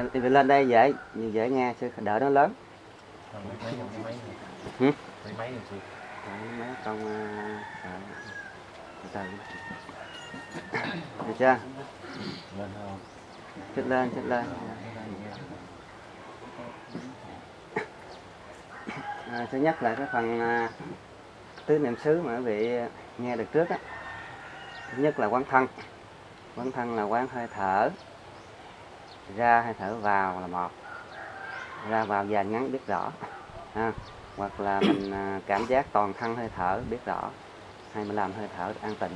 Thì lên đây dễ dễ nghe sư đỡ nó lớn. Mấy sư. Mấy con từ được chưa? Lên không? Chết lên. Thứ nhất là cái phần tứ niệm xứ mà quý vị nghe được trước á. Thứ nhất là quán thân. Quán thân là quán hơi thở. Ra hơi thở vào là một. Ra vào dài ngắn biết rõ. Hoặc là mình cảm giác toàn thân hơi thở biết rõ. Hay mình làm hơi thở an tịnh.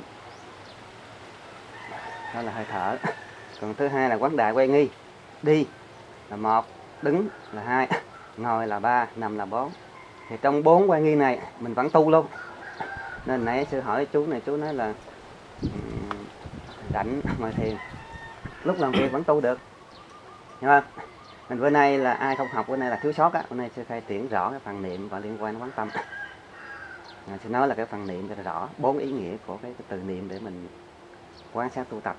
Đó là hơi thở. Còn thứ hai là quán đại quay nghi. Đi là một, đứng là hai, ngồi là ba, nằm là bốn. Thì trong 4 quay nghi này mình vẫn tu luôn. Nên nãy sư hỏi chú này, chú nói là rảnh ngồi thiền, lúc làm việc vẫn tu được, hiểu không? Mình bữa nay là ai không học bữa nay là thiếu sót á. Bữa nay sư khai triển rõ cái phần niệm và liên quan đến quán tâm. Sư nói là cái phần niệm cho rõ 4 ý nghĩa của cái từ niệm để mình quan sát tu tập.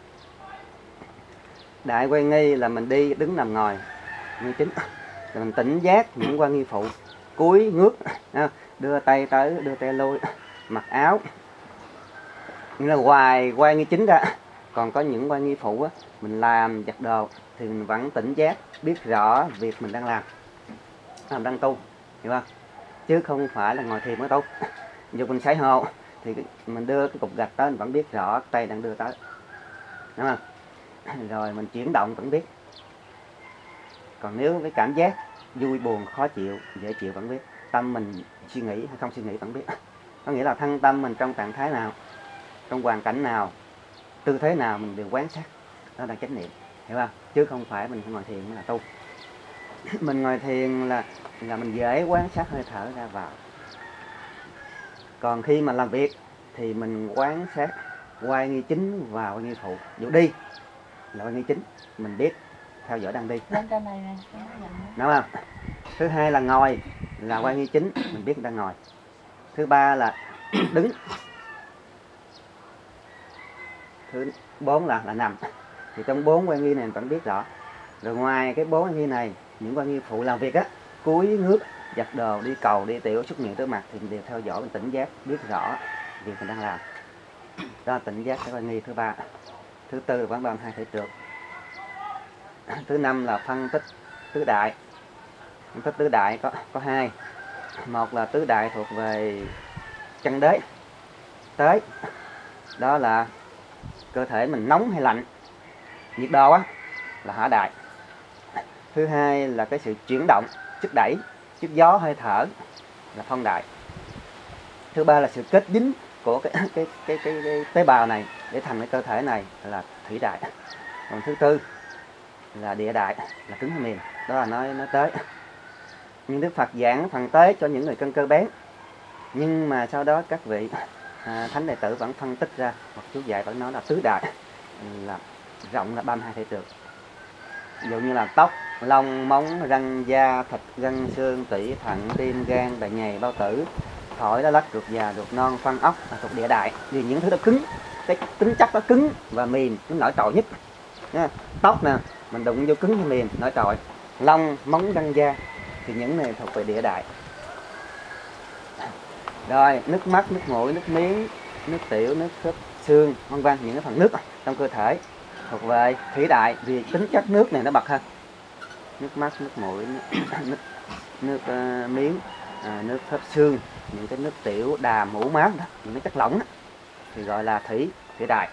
Đại quay nghi là mình đi, đứng, nằm, ngồi, nghi chính. Rồi mình tỉnh giác những quan nghi phụ, cúi, ngước, đưa tay tới, đưa tay lui, mặc áo. Nghĩa là ngoài quan nghi chính ra, còn có những quan nghi phụ á, mình làm giặt đồ thì mình vẫn tỉnh giác, biết rõ việc mình đang làm đang tu, hiểu không? Chứ không phải là ngồi thiền mới tu. Dù mình sấy hồ thì mình đưa cái cục gạch tới mình vẫn biết rõ tay đang đưa tới, đúng không? Rồi mình chuyển động vẫn biết. Còn nếu cái cảm giác vui buồn khó chịu dễ chịu vẫn biết. Tâm mình suy nghĩ hay không suy nghĩ vẫn biết. Có nghĩa là thân tâm mình trong trạng thái nào, trong hoàn cảnh nào, tư thế nào mình đều quán sát. Đó là chánh niệm, hiểu không? Chứ không phải mình ngồi thiền mới là tu. Mình ngồi thiền là mình dễ quán sát hơi thở ra vào. Còn khi mà làm việc thì mình quán sát quay nghi chính và quay nghi phụ. Dụ đi là quay nghi chính, mình biết theo dõi đang đi, đúng không? Thứ hai là ngồi là quay nghi chính, mình biết đang ngồi. Thứ ba là đứng. Thứ 4 là nằm. Thì trong 4 quay nghi này mình vẫn biết rõ. Rồi ngoài cái 4 quay nghi này, những quay nghi phụ làm việc á, cúi, ngước, giặt đồ, đi cầu, đi tiểu, xúc miệng, rửa mặt thì mình đều theo dõi, mình tỉnh giác, biết rõ việc mình đang làm. Đó là tỉnh giác cái quay nghi thứ 3. Thứ 4 là quán ban hai thể trượt. Thứ 5 là phân tích tứ đại. Phân tích tứ đại có 2. Một là tứ đại thuộc về chân đế, tới. Đó là cơ thể mình nóng hay lạnh, nhiệt độ á, là hỏa đại. Thứ hai là cái sự chuyển động, sức đẩy, sức gió hơi thở là phong đại. Thứ ba là sự kết dính của cái tế bào này để thành cái cơ thể này là thủy đại. Còn thứ tư là địa đại, là cứng hay mềm, đó là nói tới. Nhưng Đức Phật giảng phần tế cho những người cân cơ bén. Nhưng mà sau đó các vị thánh đệ tử vẫn phân tích ra, hoặc chú dạy vẫn nói là tứ đại, là rộng là 32 thể trượt. Ví dụ như là tóc, lông, móng, răng, da, thịt, gân, xương, tủy, thận, tim, gan, bầy nhầy, bao tử, thổi, lá lách, ruột già, ruột non, phân ốc là thuộc địa đại. Vì những thứ đó cứng, cái tính chất nó cứng và mềm, nó nổi trội nhất. Tóc nè, mình đụng vô cứng hay mềm, nổi trội. Lông, móng, răng, da thì những này thuộc về địa đại. Rồi nước mắt, nước mũi, nước miếng, nước tiểu, nước khớp, xương, vân vân, những cái phần nước trong cơ thể thuộc về thủy đại, vì tính chất nước này nó bậc hơn. Nước mắt, nước mũi, nước miếng, nước khớp xương, những cái nước tiểu, đàm, mũ máu đó, những cái chất lỏng đó, thì gọi là thủy đại.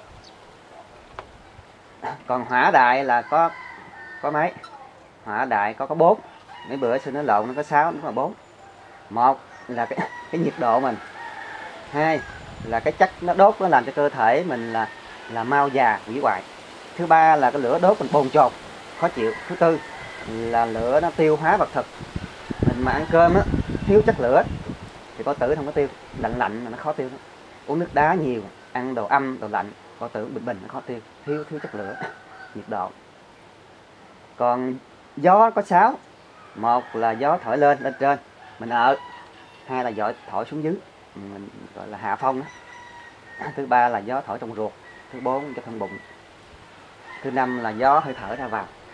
Còn hỏa đại là có mấy? Hỏa đại có 4. Mấy bữa sư nói lộn, nó có 6, đúng là 4. Một là cái nhiệt độ mình. 2 là cái chất nó đốt, nó làm cho cơ thể mình là mau già, hủy hoại. Thứ 3 là cái lửa đốt mình bồn chồn, khó chịu. Thứ 4 là lửa nó tiêu hóa vật thực. Mình mà ăn cơm á, thiếu chất lửa thì có tử không có tiêu, lạnh mà nó khó tiêu đó. Uống nước đá nhiều, ăn đồ âm, đồ lạnh, có tử bình nó khó tiêu, thiếu chất lửa, nhiệt độ. Còn gió có 6. Một là gió thổi lên trên, mình ở. 2 là gió thổi xuống dưới, mình gọi là hạ phong đó. Thứ 3 là gió thổi trong ruột. Thứ 4 cho thân bụng. Thứ 5 là gió hơi thở ra vào.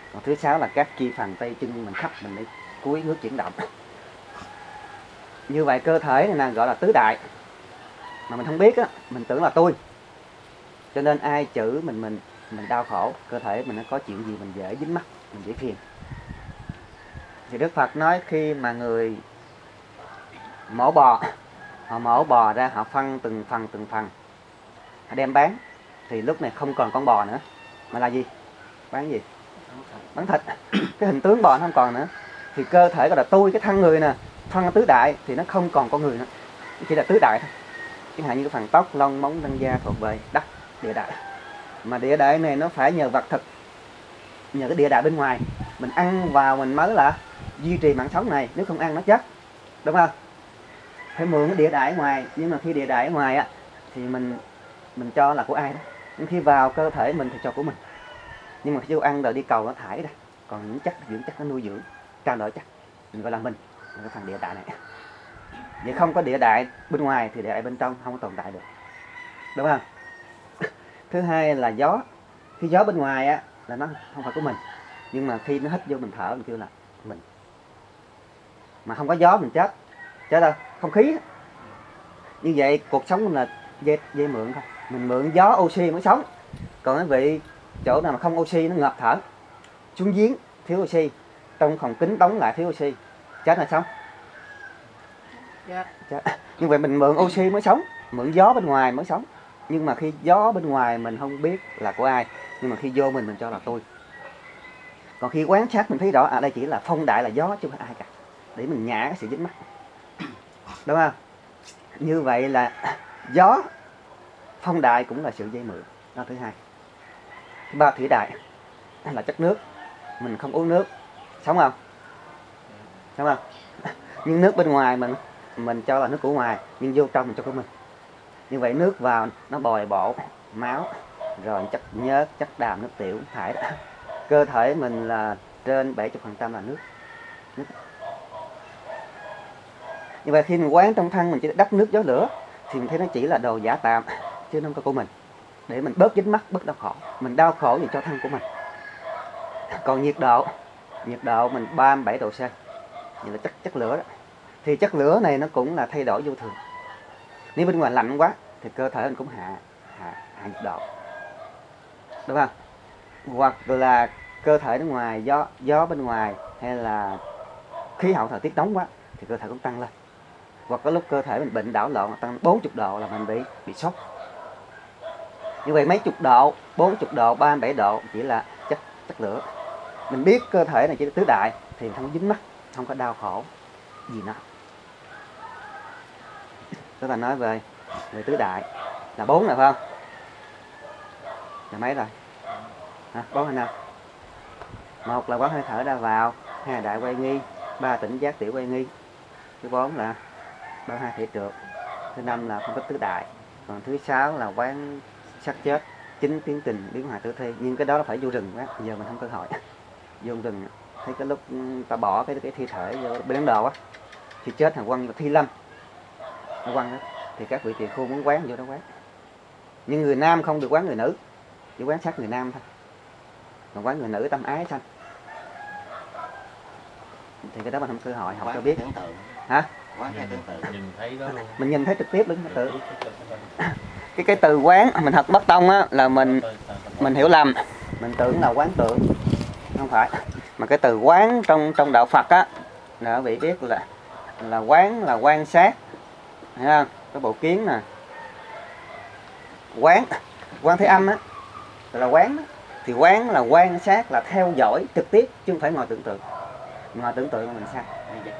Còn thứ sáu là các chi phần tay chân mình khắp mình để cúi ngước chuyển động. Như vậy cơ thể này nè gọi là tứ đại, mà mình không biết á, mình tưởng là tôi, cho nên ai chửi mình đau khổ, cơ thể mình nó có chuyện gì mình dễ dính mắc, mình dễ phiền. Thì Đức Phật nói khi mà người mổ bò, họ mổ bò ra, họ phân từng phần, họ đem bán, thì lúc này không còn con bò nữa, mà là gì? Bán gì? Bán thịt. Cái hình tướng bò nó không còn nữa, thì cơ thể gọi là tôi, cái thân người nè, phân tứ đại thì nó không còn con người nữa, chỉ là tứ đại thôi. Chẳng hạn như cái phần tóc, lông, móng, răng da thuộc về đất, địa đại. Mà địa đại này nó phải nhờ vật thực, nhờ cái địa đại bên ngoài mình ăn vào mình mới là duy trì mạng sống này, nếu không ăn nó chết, đúng không? Phải mượn cái địa đại ở ngoài, nhưng mà khi địa đại ở ngoài á thì mình cho là của ai đó, nhưng khi vào cơ thể mình thì cho của mình. Nhưng mà khi vô ăn rồi đi cầu nó thải ra, còn những chất dưỡng chất nó nuôi dưỡng trao đổi chất, mình gọi là mình, cái phần địa đại này. Vậy không có địa đại bên ngoài thì địa đại bên trong không có tồn tại được, đúng không? Thứ hai là gió. Khi gió bên ngoài á là nó không phải của mình, nhưng mà khi nó hít vô mình thở mình kêu là mình. Mà không có gió mình chết đâu, không khí đó. Như vậy cuộc sống mình là dây mượn thôi, mình mượn gió oxy mới sống. Còn cái vị chỗ nào mà không oxy nó ngập thở, xuống giếng thiếu oxy, trong phòng kính đóng lại thiếu oxy, chết là sống. Chết. Như vậy mình mượn oxy mới sống, mượn gió bên ngoài mới sống. Nhưng mà khi gió bên ngoài mình không biết là của ai, nhưng mà khi vô mình cho là tôi. Còn khi quan sát mình thấy rõ đây chỉ là phong đại là gió chứ không phải ai cả, để mình nhả cái sự dính mắc, đúng không? Như vậy là gió phong đại cũng là sự dây mượn, đó thứ hai. Thứ ba thủy đại là chất nước, mình không uống nước sống không? Sống không? Nhưng nước bên ngoài mình cho là nước của ngoài, nhưng vô trong mình cho của mình. Như vậy nước vào nó bồi bổ máu, rồi chất nhớt, chất đàm, nước tiểu thải đó. Cơ thể mình là trên 70% là nước. Như vậy khi mình quán trong thân mình chỉ đất nước gió lửa thì mình thấy nó chỉ là đồ giả tạm chứ không có của mình, để mình bớt dính mắc, bớt đau khổ. Mình đau khổ thì cho thân của mình. Còn nhiệt độ mình 37 độ C, như là chất lửa đó. Thì chất lửa này nó cũng là thay đổi vô thường. Nếu bên ngoài lạnh quá thì cơ thể mình cũng hạ nhiệt độ, đúng không? Hoặc là cơ thể bên ngoài gió bên ngoài hay là khí hậu thời tiết nóng quá thì cơ thể cũng tăng lên. Hoặc có lúc cơ thể mình bệnh đảo lộn tăng 40 độ là mình bị sốt. Như vậy mấy chục độ, 40 độ, 37 độ chỉ là chất lửa. Mình biết cơ thể này chỉ là tứ đại thì không dính mắc, không có đau khổ gì nữa. Tức là nói về tứ đại là 4 rồi phải không? Là mấy rồi? Hả? 4 hay 5? 1 là quán hơi thở ra vào, 2 là đại quay nghi, 3 tỉnh giác tiểu quay nghi, thứ 4 là 32 thể trượt, thứ 5 là phân tích tứ đại, còn thứ 6 là quán sắc chết, 9 tiến tình biến hóa tử thi. Nhưng cái đó là phải vô rừng quá, giờ mình không cơ hội. Vô rừng thấy cái lúc ta bỏ cái thi thể vô bên Ấn Độ á, thì chết thằng quăng thi lâm, nó quăng đó, thì các vị tỳ khưu muốn quán vô đó quán. Nhưng người nam không được quán người nữ, chỉ quán sát người nam thôi, còn quán người nữ tâm ái sanh. Thì cái đó mình không cơ hội học cho biết. Hả? Quán tưởng tượng nhìn thấy đó luôn. Mình nhìn thấy trực tiếp luôn, tự cái từ quán mình học Bắc Tông á là mình hiểu lầm, mình tưởng là quán tượng, không phải. Mà cái từ quán trong đạo Phật á là quý vị biết là quán là quan sát, thấy không? Cái bộ kiến nè, quán Thế Âm á là quán đó. Thì quán là quan sát, là theo dõi trực tiếp chứ không phải ngồi tưởng tượng. Ngồi tưởng tượng là mình sai.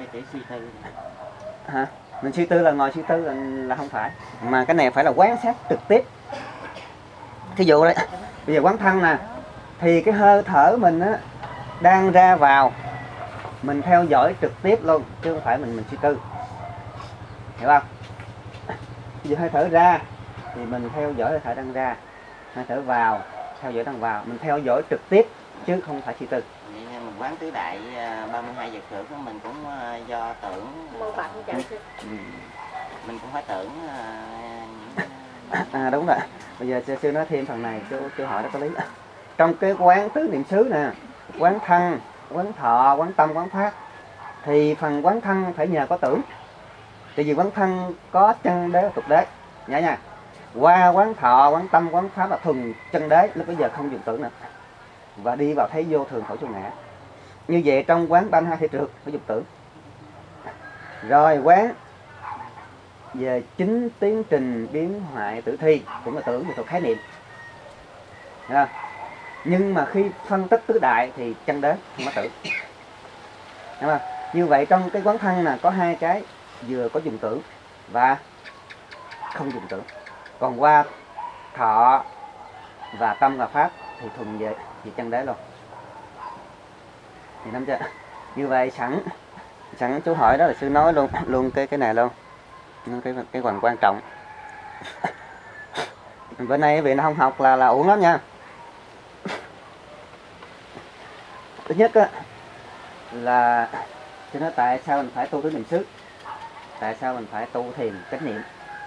Hả? Mình suy tư là ngồi suy tư là không phải, mà cái này phải là quan sát trực tiếp. Thí dụ đây, bây giờ quán thân nè, thì cái hơi thở mình á đang ra vào, mình theo dõi trực tiếp luôn chứ không phải mình suy tư, hiểu không? Bây giờ hơi thở ra thì mình theo dõi hơi thở đang ra, hơi thở vào theo dõi đang vào, mình theo dõi trực tiếp chứ không phải suy tư. Vậy nên mình quán tứ đại 32 vật thực của mình cũng do tưởng mình cũng phải tưởng đúng rồi. Bây giờ sư nói thêm phần này, chú hỏi đó có lý. Trong cái quán tứ niệm xứ nè, quán thân, quán thọ, quán tâm, quán pháp. Thì phần quán thân phải nhờ có tưởng. Tại vì quán thân có chân đế và tục đế, nhớ nha. Qua quán thọ, quán tâm, quán pháp là thuần chân đế, lúc bây giờ không dùng tưởng nữa. Và đi vào thấy vô thường khổ vô ngã. Như vậy trong quán 32 thị trượt phải dùng tưởng. Rồi quán về chính tiến trình biến hoại tử thi cũng là tưởng, thuộc khái niệm. Được. Nhưng mà khi phân tích tứ đại thì chân đế không có tưởng. Đúng không? Như vậy trong cái quán thân là có hai cái, vừa có dùng tưởng và không dùng tưởng. Còn qua thọ và tâm và pháp thì thuần về chân đế luôn. Thì nắm chưa? Như vậy sẵn chú hỏi đó là sư nói luôn cái này luôn. Cái phần quan trọng. Bữa nay vị nó không học là uổng lắm nha. Thứ nhất á, là cho nó tại sao mình phải tu tứ niệm xứ, tại sao mình phải tu thiền chánh niệm.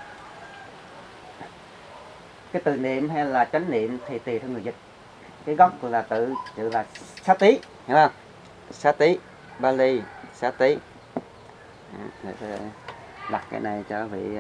Cái từ niệm hay là chánh niệm thì tùy theo người dịch. Cái gốc là tự là sát tí, hiểu không? Sát tí, Bali sát tí. Để đặt cái này cho vị.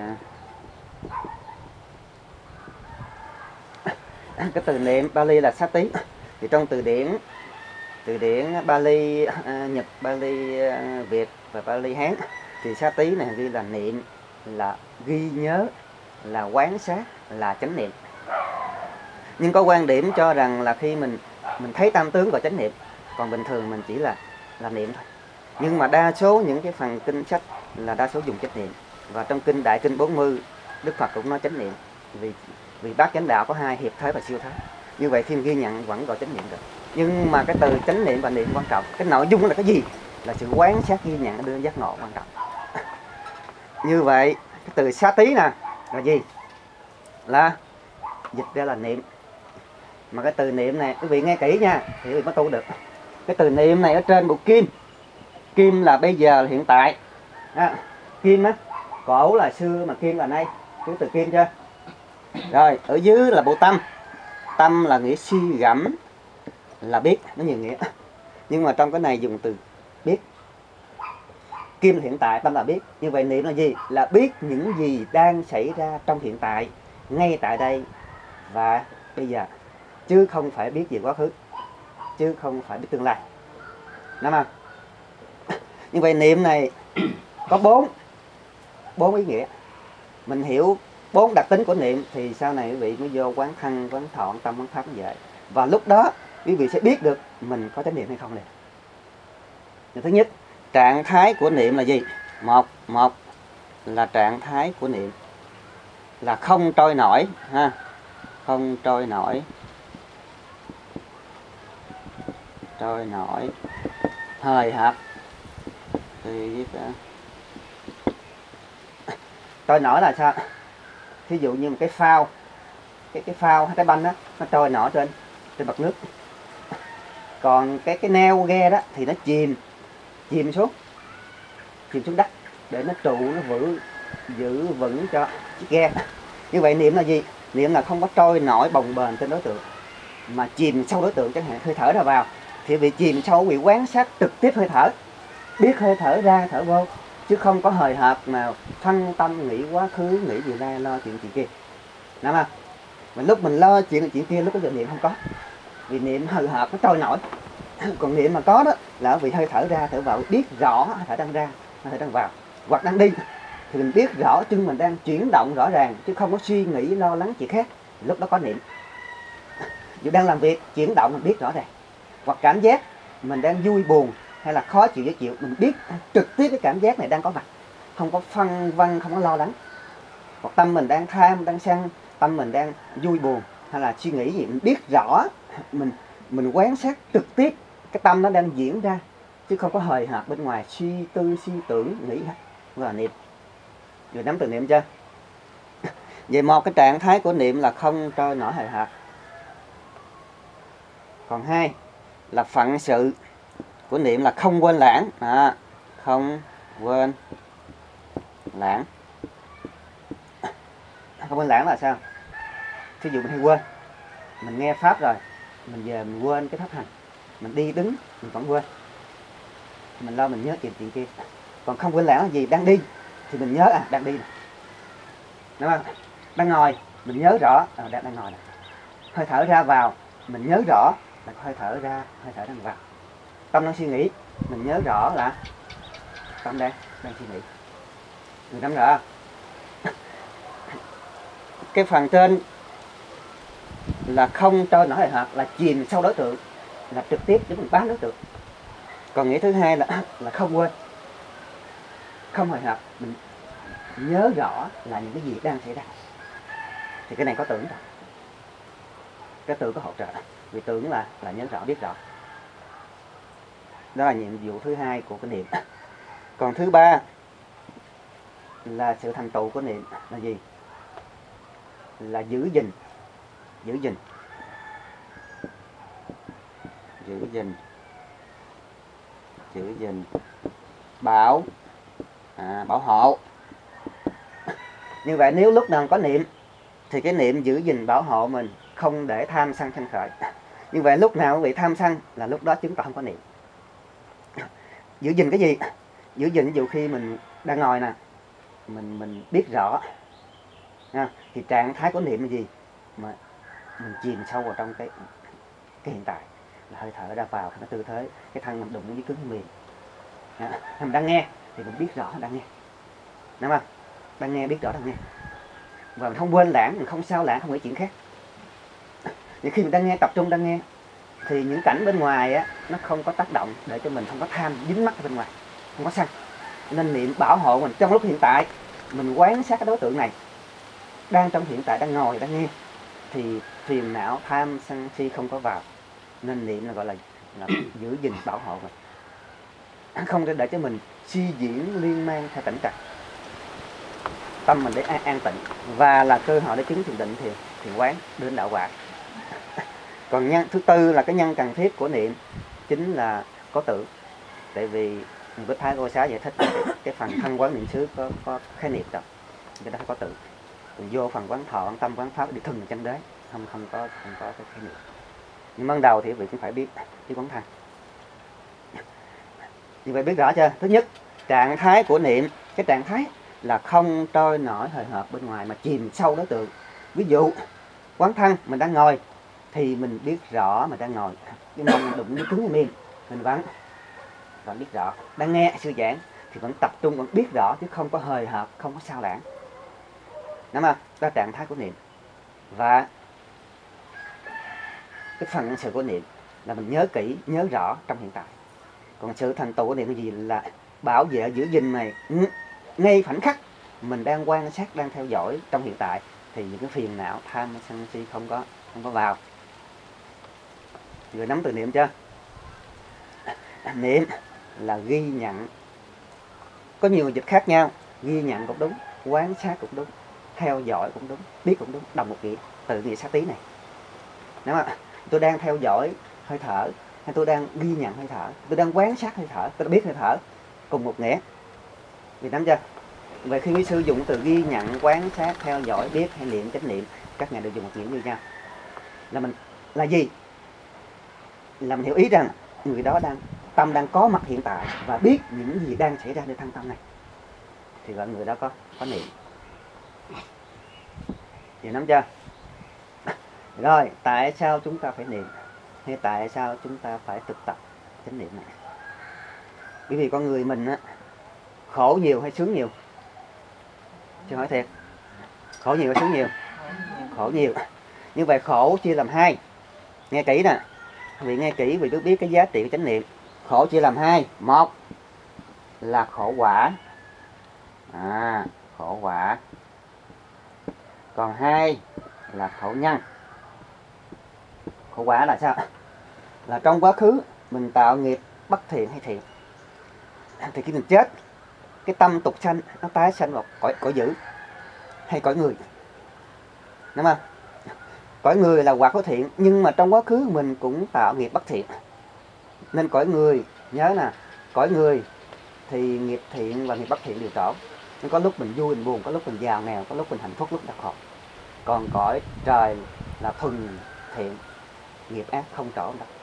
Cái từ niệm Bali là sát tí. Thì trong từ điển Bali Nhật, Bali Việt và Bali Hán thì sát tí này ghi là niệm, là ghi nhớ, là quán sát, là chánh niệm. Nhưng có quan điểm cho rằng là khi mình thấy tam tướng và chánh niệm, còn bình thường mình chỉ là niệm thôi. Nhưng mà đa số những cái phần kinh sách là đa số dùng chánh niệm. Và trong kinh Đại Kinh 40 Đức Phật cũng nói chánh niệm. Vì bát chánh đạo có hai, hiệp thế và siêu thế. Như vậy khi ghi nhận vẫn gọi chánh niệm được. Nhưng mà cái từ chánh niệm và niệm quan trọng. Cái nội dung là cái gì? Là sự quán sát ghi nhận đưa giác ngộ quan trọng. Như vậy cái từ xá tí nè là gì? Là dịch ra là niệm. Mà cái từ niệm này quý vị nghe kỹ nha thì quý vị mới tu được. Cái từ niệm này ở trên bộ kim. Kim là bây giờ là hiện tại. Kim á, cổ là xưa mà kim là nay. Cái từ kim chưa? Rồi ở dưới là bộ tâm. Tâm là nghĩa suy gẫm, là biết, nó nhiều nghĩa. Nhưng mà trong cái này dùng từ biết. Kim là hiện tại, tâm là biết. Như vậy niệm là gì? Là biết những gì đang xảy ra trong hiện tại, ngay tại đây và bây giờ. Chứ không phải biết về quá khứ, chứ không phải biết tương lai. Đúng không? Như vậy niệm này có bốn ý nghĩa. Mình hiểu 4 đặc tính của niệm thì sau này quý vị mới vô quán thân, quán thọ, quán tâm, quán pháp như vậy. Và lúc đó quý vị sẽ biết được mình có chánh niệm hay không liền. Thứ nhất, trạng thái của niệm là gì? Một là trạng thái của niệm là không trôi nổi ha, không trôi nổi, hời hợt. Thì trôi nổi là sao? Thí dụ như một cái phao, cái phao hay cái banh đó, nó trôi nổi trên mặt nước. Còn cái neo ghe đó thì nó chìm xuống đất để nó trụ, nó giữ vững cho chiếc ghe. Như vậy niệm là gì? Niệm là không có trôi nổi bồng bềnh trên đối tượng, mà chìm sâu đối tượng, chẳng hạn hơi thở ra vào thì bị chìm sâu, bị quán sát trực tiếp hơi thở, biết hơi thở ra thở vô, chứ không có hời hợt nào phân tâm nghĩ quá khứ, nghĩ gì nay, lo chuyện kia. Đúng không? Mà lúc mình lo chuyện kia, lúc bây giờ niệm không có. Vì niệm hời hợt nó trôi nổi. Còn niệm mà có đó là vì hơi thở ra thở vào, biết rõ hơi thở đang ra, hơi thở đang vào hoặc đang đi, thì mình biết rõ chân mình đang chuyển động rõ ràng, chứ không có suy nghĩ lo lắng chuyện khác. Lúc đó có niệm. Dù đang làm việc chuyển động mình biết rõ ràng, hoặc cảm giác mình đang vui buồn hay là khó chịu dễ chịu, mình biết trực tiếp cái cảm giác này đang có mặt, không có phân vân, không có lo lắng. Hoặc tâm mình đang tham, đang sân, tâm mình đang vui buồn hay là suy nghĩ gì, mình biết rõ, mình quan sát trực tiếp cái tâm nó đang diễn ra, chứ không có hời hợt bên ngoài suy tư suy tưởng nghĩ hết. Là niệm. Rồi nắm từ niệm chưa? Vậy một cái trạng thái của niệm là không trôi nổi hời hợt. Còn hai là phận sự của niệm là không quên lãng. Không quên lãng. Không quên lãng là sao? Thí dụ mình hay quên, mình nghe pháp rồi, mình về mình quên cái pháp hành, mình đi đứng mình vẫn quên, mình lo mình nhớ chuyện kia. Còn không quên lãng là gì? Đang đi thì mình nhớ đang đi nè, đúng không? Đang ngồi mình nhớ rõ đang ngồi nè. Hơi thở ra vào mình nhớ rõ là hơi thở ra, hơi thở đang vào. Tâm đang suy nghĩ mình nhớ rõ là tâm đang suy nghĩ. Người nắm rõ. Cái phần trên là không trôi nổi hời hợt, là chìm sâu đối tượng, là trực tiếp để mình bám đối tượng. Còn nghĩa thứ hai là không quên, không hời hợt, mình nhớ rõ là những cái gì đang xảy ra. Thì cái này có tưởng rồi, cái tưởng có hỗ trợ, vì tưởng là nhớ rõ, biết rõ. Đó là nhiệm vụ thứ hai của cái niệm. Còn thứ ba là sự thành tựu của niệm là gì? Là giữ gìn, bảo hộ. Như vậy nếu lúc nào có niệm thì cái niệm giữ gìn bảo hộ mình, không để tham sân sanh khởi. Như vậy lúc nào bị tham sân là lúc đó chứng tỏ không có niệm. Giữ gìn cái gì? Giữ gìn ví dụ khi mình đang ngồi nè, mình biết rõ thì trạng thái của niệm là gì? Mà mình chìm sâu vào trong cái hiện tại, là hơi thở ra vào, cái tư thế, cái thân mình đụng với cứng mềm. Mình đang nghe thì mình biết rõ đang nghe, đúng không? Đang nghe biết rõ đang nghe, và mình không quên lãng, mình không sao lãng, không nghĩ chuyện khác. Thì khi mình đang nghe, tập trung đang nghe, thì những cảnh bên ngoài nó không có tác động để cho mình không có tham dính mắc ở bên ngoài, không có sân. Nên niệm bảo hộ mình trong lúc hiện tại, mình quan sát cái đối tượng này đang trong hiện tại, đang ngồi đang nghe, thì phiền não tham sân si không có vào. Nên niệm là gọi là giữ gìn bảo hộ mình, không để cho mình suy diễn liên mang theo cảnh trần. Tâm mình để an tịnh, và là cơ hội để chứng thiền định thì quán đến đạo quả. Còn nhân thứ tư là cái nhân cần thiết của niệm chính là có tưởng. Tại vì Bích Thái Cô Xá giải thích cái phần thân quán niệm xứ có khái niệm rồi, cái đó phải có tưởng. Còn vô phần quán thọ, quán tâm, quán pháp đi thuần chân đế, không có cái khái niệm. Nhưng ban đầu thì quý vị cũng phải biết quán thân. Như vậy biết rõ chưa? Thứ nhất, trạng thái của niệm, cái trạng thái là không trôi nổi hời hợt bên ngoài mà chìm sâu đối tượng. Ví dụ quán thân, mình đang ngồi thì mình biết rõ mình đang ngồi, cái mông đụng với cứng mềm, mình vẫn biết rõ. Đang nghe sư giảng thì vẫn tập trung, vẫn biết rõ, chứ không có hời hợt, không có sao lãng. Đúng không? Đó là trạng thái của niệm. Và cái phần nhân sự của niệm là mình nhớ kỹ, nhớ rõ trong hiện tại. Còn sự thành tựu của niệm là gì? Là bảo vệ, giữ gìn này ngay khoảnh khắc mình đang quan sát, đang theo dõi trong hiện tại, thì những cái phiền não tham sân si không có vào. Người nắm từ niệm chưa? Niệm là ghi nhận, có nhiều dịch khác nhau. Ghi nhận cũng đúng, quan sát cũng đúng, theo dõi cũng đúng, biết cũng đúng, đồng một nghĩa, từ nghĩa sát tí này. Đúng không? Tôi đang theo dõi hơi thở, hay tôi đang ghi nhận hơi thở, tôi đang quan sát hơi thở, tôi đã biết hơi thở, cùng một nghĩa. Vì nắm chưa? Vậy khi quý sư dùng từ ghi nhận, quan sát, theo dõi, biết hay niệm, chánh niệm, các ngài đều dùng một nghĩa như nhau. Là mình là gì? Là mình hiểu ý rằng người đó tâm đang có mặt hiện tại và biết những gì đang xảy ra nơi thân tâm này, thì gọi người đó có niệm. Vậy nắm chưa? Rồi, tại sao chúng ta phải niệm? Hay tại sao chúng ta phải thực tập chánh niệm này? Bởi vì con người mình khổ nhiều hay sướng nhiều? Chứ hỏi thiệt, khổ nhiều hay sướng nhiều? Khổ nhiều. Như vậy khổ chia làm hai. Nghe kỹ nè, vì nghe kỹ vì cứ biết cái giá trị của chánh niệm. Khổ chia làm hai. Một là khổ quả, khổ quả. Còn hai là khổ nhân. Khổ quả là sao? Là trong quá khứ mình tạo nghiệp bất thiện hay thiện, thì khi mình chết, cái tâm tục sanh nó tái sanh vào cõi dữ hay cõi người. Đúng không? Cõi người là quả có thiện, nhưng mà trong quá khứ mình cũng tạo nghiệp bất thiện. Nên cõi người, nhớ nè, cõi người thì nghiệp thiện và nghiệp bất thiện đều trổ. Nên có lúc mình vui, mình buồn, có lúc mình giàu nghèo, có lúc mình hạnh phúc, lúc đau khổ. Còn cõi trời là thuần thiện, nghiệp ác không trổ đâu.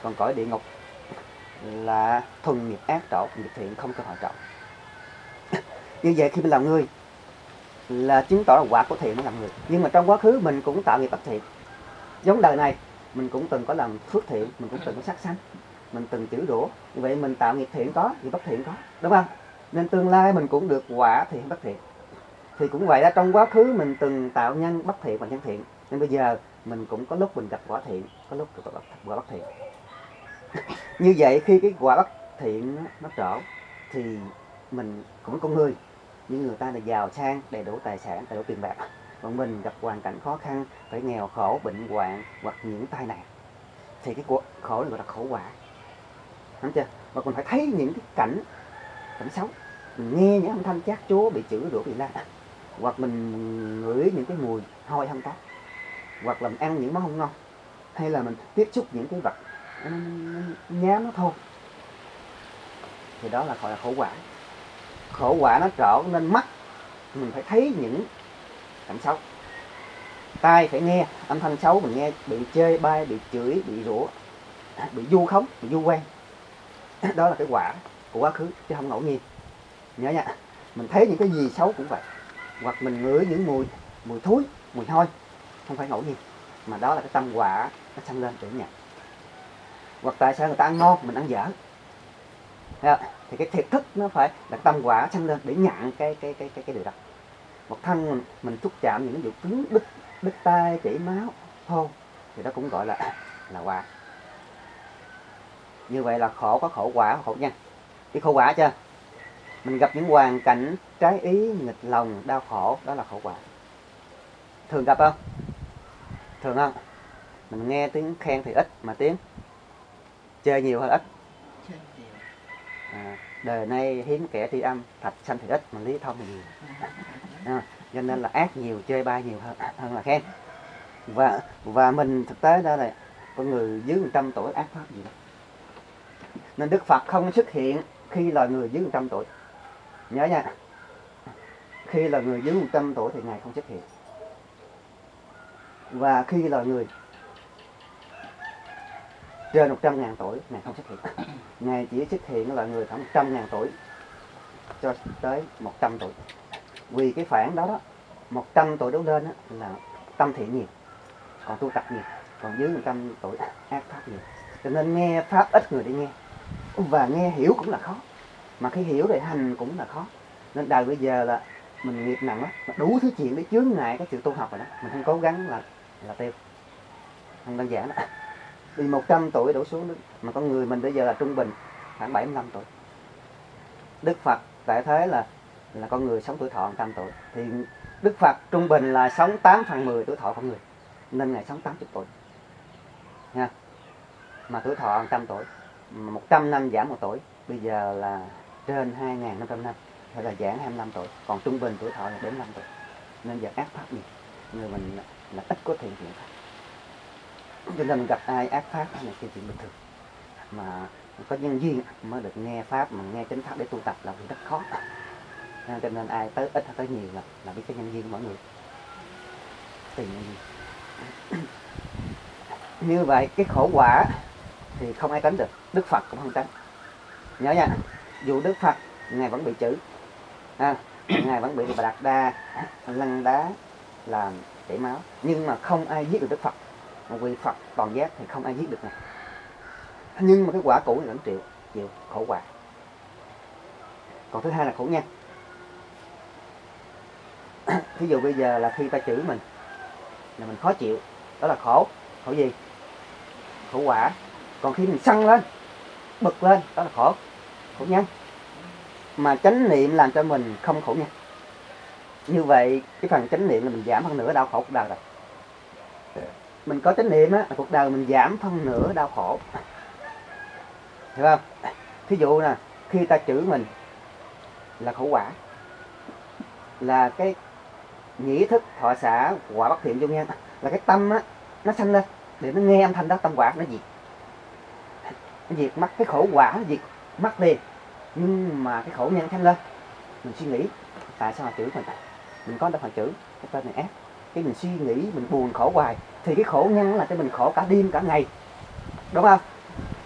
Còn cõi địa ngục là thuần nghiệp ác trổ, nghiệp thiện không cơ hội trổ. Như vậy khi mình làm người là chứng tỏ là quả của thiện mới làm người. Nhưng mà trong quá khứ mình cũng tạo nghiệp bất thiện. Giống đời này mình cũng từng có làm phước thiện, mình cũng từng có sát sanh, mình từng chửi rủa. Như vậy mình tạo nghiệp thiện có, nghiệp bất thiện có, đúng không? Nên tương lai mình cũng được quả thiện bất thiện. Thì cũng vậy đó, trong quá khứ mình từng tạo nhân bất thiện và nhân thiện, nên bây giờ mình cũng có lúc mình gặp quả thiện, có lúc gặp quả bất thiện. Như vậy khi cái quả bất thiện nó trổ thì mình cũng con người, nhưng người ta là giàu sang, đầy đủ tài sản, đầy đủ tiền bạc, còn mình gặp hoàn cảnh khó khăn, phải nghèo khổ, bệnh hoạn hoặc những tai nạn, thì cái khổ này gọi là khổ quả, đúng chưa? Và còn phải thấy những cái cảnh xấu, mình nghe những âm thanh chát chúa, bị chửi rủa, bị la, hoặc mình ngửi những cái mùi hôi không tốt, hoặc là mình ăn những món không ngon, hay là mình tiếp xúc những cái vật nhám nó thô, thì đó là gọi là khổ quả. Khổ quả nó trổ nên mắt mình phải thấy những cảnh xấu, tai phải nghe âm thanh xấu, mình nghe bị chê bai, bị chửi, bị rủa, bị vu khống, bị vu oan. Đó là cái quả của quá khứ chứ không ngẫu nhiên. Nhớ nha, mình thấy những cái gì xấu cũng vậy, hoặc mình ngửi những mùi thúi, mùi hôi, không phải ngẫu nhiên, mà đó là cái tâm quả nó sanh lên để nhận. Hoặc tại sao người ta ăn ngon mình ăn dở, thì cái thiệt thức nó phải là tâm quả sanh lên để nhận cái điều đó. Một thân mình xúc chạm những cái vụ cứng, đứt tay, chảy máu thô, thì đó cũng gọi là quả. Như vậy là khổ có khổ quả, khổ nhân. Cái khổ quả chưa? Mình gặp những hoàn cảnh trái ý, nghịch lòng, đau khổ, đó là khổ quả. Thường gặp không? Thường không? Mình nghe tiếng khen thì ít, mà tiếng chê nhiều hơn ít. Đời nay hiếm kẻ tri âm, thạch sanh thì ít, mà lý thông thì nhiều. Cho nên là ác nhiều, chê bai nhiều hơn là khen. Và mình thực tế đó là con người dưới 100 tuổi ác pháp gì đó. Nên Đức Phật không xuất hiện khi là người dưới 100 tuổi. Nhớ nha, khi là người dưới 100 tuổi thì Ngài không xuất hiện. Và khi là người trên 100.000 tuổi Ngài không xuất hiện. Ngài chỉ xuất hiện là người khoảng 100.000 tuổi cho tới 100 tuổi. Vì cái phản đó 100 tuổi đổ lên là tâm thiện nhiều, còn tu tập nhiều. Còn dưới 100 tuổi ác pháp nhiều. Cho nên nghe pháp ít người đi nghe. Và nghe hiểu cũng là khó, mà khi hiểu rồi hành cũng là khó. Nên đời bây giờ là mình nghiệp nặng quá, đủ thứ chuyện để chướng ngại cái sự tu học rồi đó. Mình không cố gắng là tiêu, không đơn giản đó. Vì 100 tuổi đổ xuống, mà con người mình bây giờ là trung bình khoảng 75 tuổi. Đức Phật tại thế là con người sống tuổi thọ 100 tuổi, thì Đức Phật trung bình là sống 8/10 tuổi thọ con người, nên Ngài sống 80 tuổi nha. Mà tuổi thọ 100 tuổi, 100 năm giảm 1 tuổi, bây giờ là trên 2.500 năm, hay là giảm 25 tuổi, còn trung bình tuổi thọ là 45 tuổi. Nên giờ ác pháp nhiều, người mình là ít có thiện pháp. Cho nên gặp ai ác pháp là cái chuyện bình thường, mà có nhân duyên mới được nghe pháp, mà nghe chánh pháp để tu tập là rất khó. Cho nên ai tới ít hay tới nhiều là biết cái nhân duyên của mọi người, tùy nhân duyên. Như vậy cái khổ quả thì không ai tránh được, Đức Phật cũng không tránh. Nhớ nha, dù Đức Phật Ngài vẫn bị chửi, Ngài vẫn bị Bà Đạt Đa lăn đá làm chảy máu, nhưng mà không ai giết được Đức Phật. Vì Phật toàn giác thì không ai giết được Ngài. Nhưng mà cái quả cũ này vẫn chịu khổ quả. Còn thứ hai là khổ nhân. Thí dụ bây giờ là khi ta chửi mình là mình khó chịu, đó là khổ gì? Khổ quả. Còn khi mình sân lên, bực lên, đó là khổ nhân. Mà chánh niệm làm cho mình không khổ nhân. Như vậy cái phần chánh niệm là mình giảm phân nửa đau khổ cuộc đời rồi. Mình có chánh niệm là cuộc đời mình giảm phân nửa đau khổ, hiểu không? Thí dụ nè, khi ta chửi mình là khổ quả, là cái nhĩ thức thọ xả quả bất thiện vô nghe, là cái tâm nó sanh lên để nó nghe âm thanh đó, tâm quả nó diệt mất cái khổ quả, nó diệt mất đi. Nhưng mà cái khổ nhân sanh lên, mình suy nghĩ tại sao mà chửi mình có đâu phải chửi cái tên này ác, cái mình suy nghĩ mình buồn khổ hoài, thì cái khổ nhân là cho mình khổ cả đêm cả ngày, đúng không?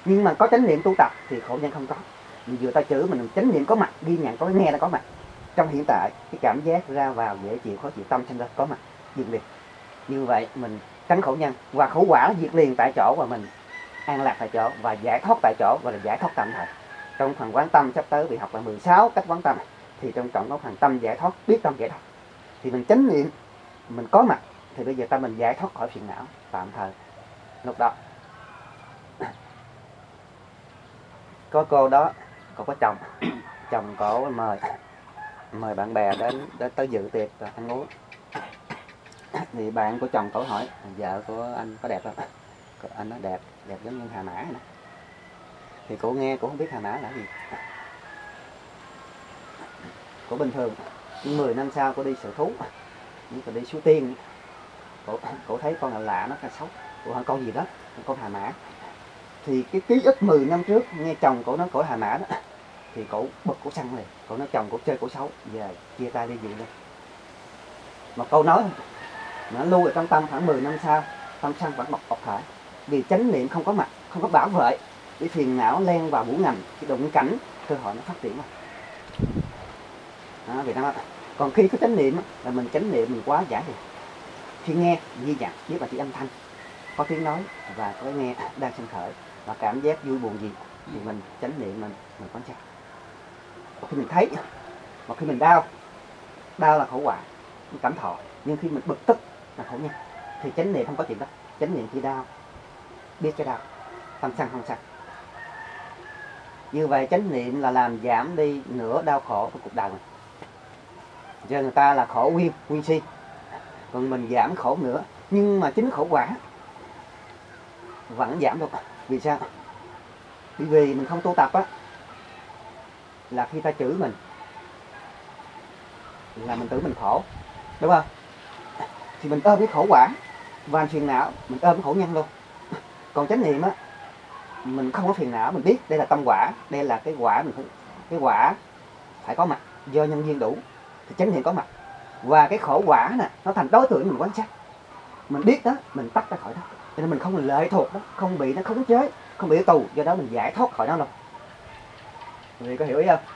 Nhưng mà có chánh niệm tu tập thì khổ nhân không có. Mình vừa ta chữ mình chánh niệm có mặt, ghi nhận có nghe nó có mặt. Trong hiện tại cái cảm giác ra vào dễ chịu khó chịu tâm sanh ra có mặt diệt liền. Như vậy mình tránh khổ nhân và khổ quả diệt liền tại chỗ, và mình an lạc tại chỗ và giải thoát tại chỗ, và là giải thoát tâm thời. Trong phần quán tâm sắp tới bị học là 16 cách quán tâm, thì trong trọng có phần tâm giải thoát, biết tâm giải thoát. Thì mình chánh niệm, mình có mặt thì bây giờ tâm mình giải thoát khỏi phiền não tạm thời. Lúc đó có cô đó, cô có chồng, chồng cổ mời bạn bè đến tới dự tiệc ăn uống. Thì bạn của chồng cổ hỏi vợ của anh có đẹp không? Anh nói đẹp, đẹp giống như Hà Mã này. Thì cổ nghe cổ không biết Hà Mã là gì. Cổ bình thường, nhưng 10 năm sau cổ đi sở thú, nhưng cổ đi Suối Tiên, cổ thấy con là lạ, nó là xấu. Cổ hỏi con gì đó, con Hà Mã. Thì cái ký ức 10 năm trước nghe chồng cổ nói cổ Hà Mã đó, thì cổ bực, cổ săn liền. Cổ nói chồng cổ chơi cổ xấu, về chia tay ly dị luôn. Một câu nói nó lưu ở trong tâm khoảng 10 năm sau, tâm sân vẫn bộc khởi. Vì chánh niệm không có mặt, không có bảo vệ, cái phiền não len vào ngũ ngành, cái đụng cảnh cơ hội nó phát triển mà. Đó, vì đó. Còn khi có chánh niệm là mình chánh niệm mình quá giải thì khi nghe ghi nhận biết là chỉ âm thanh, có tiếng nói và có nghe đang sinh khởi và cảm giác vui buồn gì thì mình chánh niệm mình quan sát. Và khi mình thấy, và khi mình đau là khổ quả, cảm thọ. Nhưng khi mình bực tức là khổ nhân. Thì chánh niệm không có chuyện đó. Chánh niệm khi đau biết cái đau, tâm sân không sân. Như vậy chánh niệm là làm giảm đi nửa đau khổ của cuộc đời mình. Cho người ta là khổ nguyên si, còn mình giảm khổ nữa. Nhưng mà chính khổ quả vẫn giảm được. Vì sao? Vì mình không tu tập á, là khi ta chửi mình là mình tưởng mình khổ, đúng không? Thì mình ôm cái khổ quả và phiền não, mình ôm cái khổ nhân luôn. Còn chánh niệm á, mình không có phiền não, mình biết đây là tâm quả, đây là cái quả, cái quả phải có mặt do nhân duyên đủ thì chánh niệm có mặt. Và cái khổ quả nè, nó thành đối tượng mình quan sát, mình biết đó, mình tách ra khỏi đó, cho nên mình không lệ thuộc đó, không bị nó khống chế, không bị tù, do đó mình giải thoát khỏi nó luôn. Người có hiểu ý không?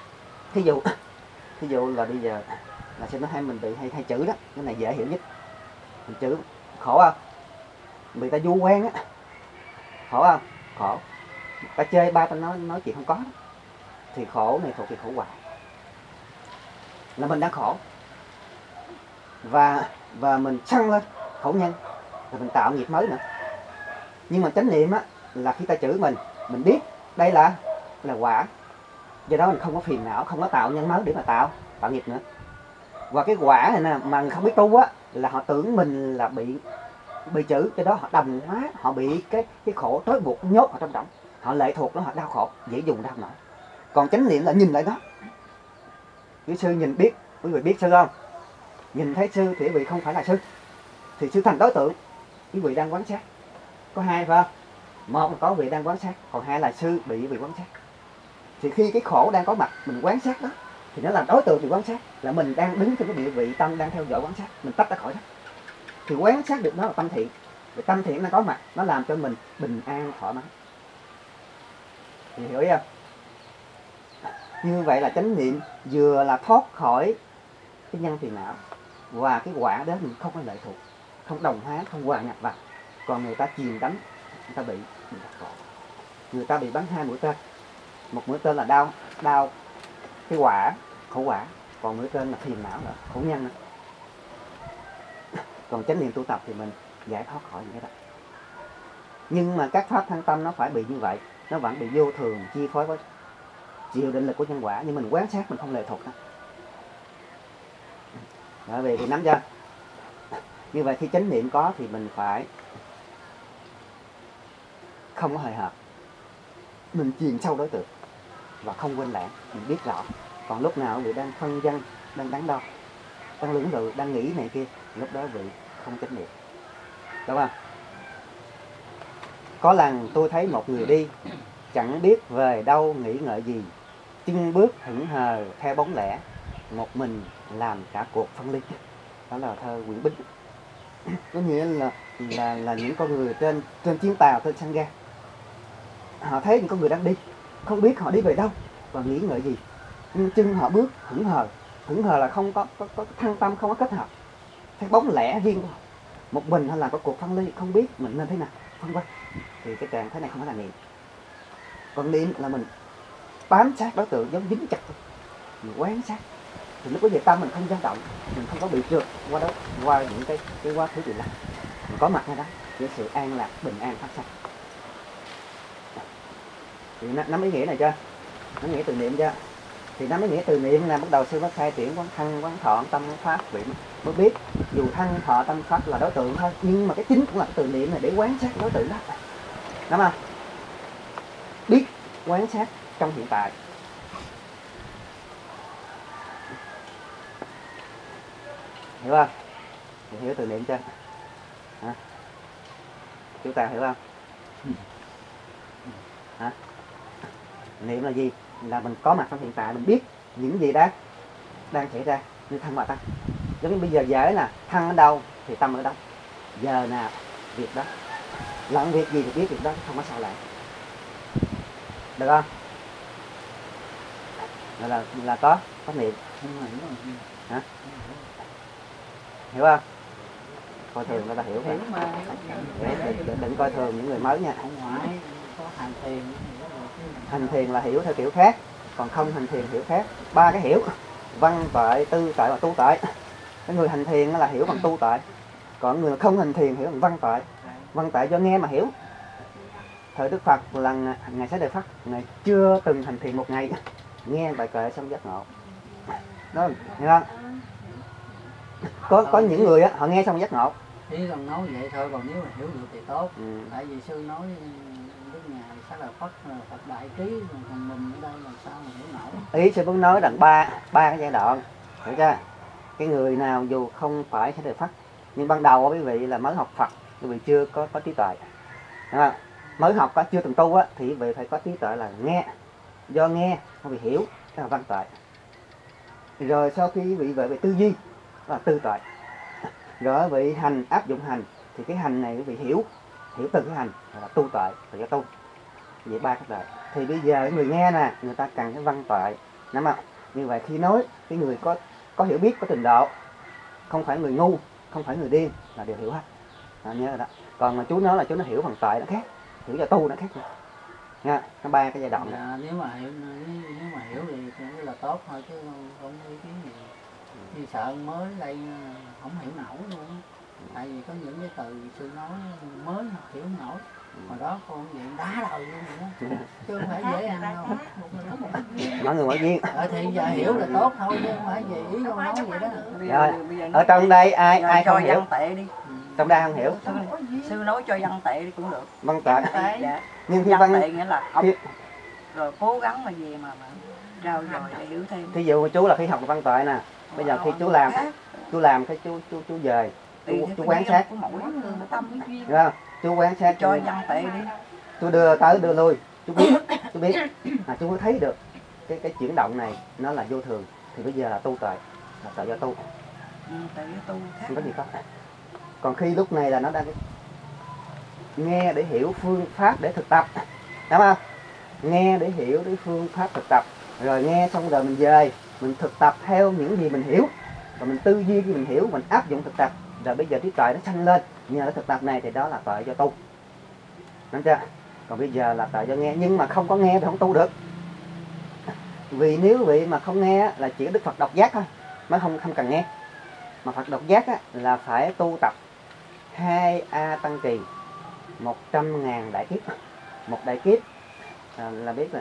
Thí dụ là bây giờ là sẽ nói hay mình bị hay chữ đó, cái này dễ hiểu nhất. Mình chữ khổ không? Bị ta du quen á, khổ không? Khổ. Ta chơi ba ta nói chuyện không có đó. Thì khổ này thuộc về khổ hoài, là mình đang khổ và mình sân lên khổ nhân, rồi mình tạo nghiệp mới nữa. Nhưng mà chánh niệm á là khi ta chửi mình biết đây là quả, do đó mình không có phiền não, không có tạo nhân mới để mà tạo nghiệp nữa. Và cái quả này nè mà không biết tu á là họ tưởng mình là bị chửi, cho đó họ đồng hóa, họ bị cái khổ trói buộc nhốt họ trong động, họ lệ thuộc nó, họ đau khổ dễ dùng đau nổi. Còn chánh niệm là nhìn lại đó. Quý sư nhìn biết, quý vị biết sư không? Nhìn thấy sư thì quý vị không phải là sư, thì sư thành đối tượng, quý vị đang quan sát. Có hai phải không? Một là có vị đang quan sát, còn hai là sư bị quý vị quan sát. Thì khi cái khổ đang có mặt mình quan sát đó thì nó là đối tượng bị quan sát, là mình đang đứng trên cái địa vị tâm đang theo dõi quan sát, mình tách ra khỏi đó thì quan sát được nó là tâm thiện. Vì tâm thiện nó có mặt, nó làm cho mình bình an thoải mái. Thì hiểu không? Như vậy là chánh niệm vừa là thoát khỏi cái nhân phiền não, và cái quả đó mình không có lệ thuộc, không đồng hóa, không hòa nhập vào. Còn người ta chìm đắm, người ta bị khổ. Người ta bị bắn 2 mũi tên, một mũi tên là đau cái quả, khổ quả, còn mũi tên là phiền não nữa, khổ nhân nữa. Còn chánh niệm tu tập thì mình giải thoát khỏi những cái đó. Nhưng mà các pháp thân tâm nó phải bị như vậy, nó vẫn bị vô thường chi phối với chịu định lực của nhân quả, nhưng mình quan sát mình không lệ thuộc đó. Bởi vì thì nắm chưa? Như vậy khi chánh niệm có thì mình phải không có hời hợt, mình chìm sâu đối tượng và không quên lãng, mình biết rõ. Còn lúc nào vị đang phân vân, đang đắn đo, đang lưỡng lự, đang nghĩ này kia, lúc đó vị không chánh niệm, đúng không? Có lần tôi thấy một người đi, chẳng biết về đâu nghĩ ngợi gì, chân bước hững hờ theo bóng lẻ, một mình làm cả cuộc phân ly. Đó là thơ Nguyễn Bính. Có nghĩa là những con người trên chuyến tàu, trên sân ga, họ thấy những con người đang đi, không biết họ đi về đâu và nghĩ ngợi gì, nhưng chân họ bước hững hờ là không có thăng tâm, không có kết hợp, thấy bóng lẻ riêng của họ một mình, hay là có cuộc phân ly, không biết mình nên thế nào phân vân, thì cái trạng thái này không phải là niệm. Còn niệm là mình bám sát đối tượng, giống dính chặt thôi, mình quán sát, thì lúc đó về tâm mình không dao động, mình không có bị trượt qua đó, qua những cái quá khứ bị lạnh, mình có mặt ngay đó với sự an lạc bình an phát sinh. Thì nắm ý nghĩa này chưa? Nắm nghĩa từ niệm chưa? Thì nắm ý nghĩa từ niệm là bắt đầu sư bắt khai triển quán thân, quán thọ, tâm, pháp vị mới biết dù thân thọ tâm pháp là đối tượng thôi, nhưng mà cái chính cũng là cái từ niệm này để quán sát đối tượng đó, đúng không? Biết quán sát trong hiện tại. Hiểu không? Hiểu từ niệm chưa? Hả? Chúng ta hiểu không? Hả? Niệm là gì? Là mình có mặt trong hiện tại, mình biết những gì đang xảy ra như thân và tâm. Giống như bây giờ dễ là thân ở đâu thì tâm ở đó, giờ nào việc đó, làm việc gì thì biết việc đó, không có sao lại, được không? Là có niệm. Hả? Hiểu không? Coi thường người ta hiểu hiểu mà. đừng coi thường những người mới nha. Ở ngoại có hành thiền. Hành thiền là hiểu theo kiểu khác, còn không hành thiền hiểu khác. Ba cái hiểu: văn tuệ, tư tuệ và tu tuệ. Cái người hành thiền là hiểu bằng tu tuệ, còn người không hành thiền hiểu bằng văn tuệ. Văn tuệ do nghe mà hiểu. Thời Đức Phật là ngày Xá Lợi Phất, ngài chưa từng hành thiền một ngày, nghe bài kệ xong giác ngộ. Đó, hiểu không? Có những người á, họ nghe xong giác ngộ. Chỉ cần nói vậy thôi, còn nếu mà hiểu được thì tốt. Tại vì sư nói Đức Ngài Xá Lợi Phất là Phật đại trí, còn mình ở đây làm sao mà hiểu nổi. Ý sư muốn nói rằng ba cái giai đoạn, hiểu chưa? Cái người nào dù không phải Xá Lợi Phất, nhưng ban đầu quý vị là mới học Phật, quý vị chưa có trí tuệ, đúng không? Mới học chưa từng tu á, thì quý vị phải có trí tuệ là nghe, do nghe quý vị hiểu, đó là văn tuệ. Rồi sau khi quý vị về tư duy, đó là tư tuệ. Rồi quý vị hành, áp dụng hành, thì cái hành này quý vị hiểu từng cái hành, là tu tuệ, là do tu. Vậy ba cái tuệ. Thì bây giờ người nghe nè, người ta cần cái văn tuệ, nắm không? Như vậy khi nói, cái người có hiểu biết, có trình độ, không phải người ngu, không phải người điên, là đều hiểu hết. Nhớ rồi đó. Còn mà chú nói là chú nó hiểu bằng tuệ nó khác, hiểu cho tu nó khác nữa. Nha, nó ba cái giai đoạn đó. Nếu mà hiểu thì cũng là tốt thôi, chứ không có ý kiến gì. Như sợ mới đây không hiểu nổi luôn. Tại vì có những cái từ sư nói mới hiểu nổi. Hồi đó con vậy đá đầu luôn vậy đó. Chứ không phải dễ ăn đâu. Mọi người mỗi duyên. Thì giờ hiểu là tốt thôi, chứ không phải gì ý con nói vậy đó. Rồi, ở trong đây ai không hiểu? Tệ đi. Trong đây không hiểu. Sư nói cho văn tệ đi cũng được. Văn tuệ. Dạ. Nhưng khi văn văn tệ nghĩa là học rồi cố gắng mà về mà trao dồi để hiểu thêm. Thí dụ chú là khi học văn tuệ nè, bây giờ khi chú làm cái chú về, chú quan sát, đúng không? Chú quan sát cho văn tệ đi. Chú đưa tới đưa lui, chú biết, chú mới thấy được cái chuyển động này nó là vô thường, thì bây giờ là tu tuệ, là tuệ do tu. Tuệ do tu khác. Không có gì khác. Còn khi lúc này là nó đang nghe để hiểu phương pháp để thực tập, đúng không? Nghe để hiểu cái phương pháp thực tập, rồi nghe xong rồi mình về mình thực tập theo những gì mình hiểu, rồi mình tư duy khi mình hiểu, mình áp dụng thực tập, rồi bây giờ trí tuệ nó sanh lên nhờ cái thực tập này, thì đó là tuệ do tu, đúng chưa? Còn bây giờ là tuệ do nghe, nhưng mà không có nghe thì không tu được. Vì nếu vị mà không nghe là chỉ Đức Phật độc giác thôi, mới không cần nghe. Mà Phật độc giác là phải tu tập 2A Tăng Kỳ 100.000 đại kiếp. Một đại kiếp là biết là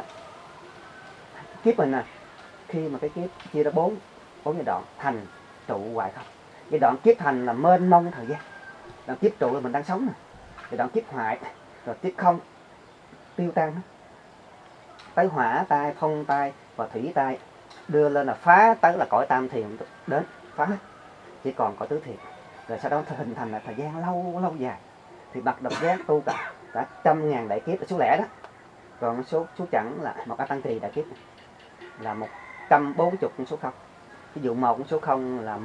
kiếp mình nè, khi mà cái kiếp chia ra bốn giai đoạn: thành, trụ, hoại, không. Giai đoạn kiếp thành là mênh mông thời gian, đoạn kiếp trụ là mình đang sống nè, giai đoạn kiếp hoại, rồi kiếp không, tiêu tan hết. Tới hỏa tai, phong tai và thủy tai, đưa lên là phá, tới là cõi tam thiền đến phá hết, chỉ còn cõi tứ thiền. Rồi sau đó hình thành là thời gian lâu dài. Thì bậc độc giác tu cả 100.000 đại kiếp là số lẻ đó. Còn số chẵn là một A Tăng Kỳ đại kiếp là 140 số không. Ví dụ một số không là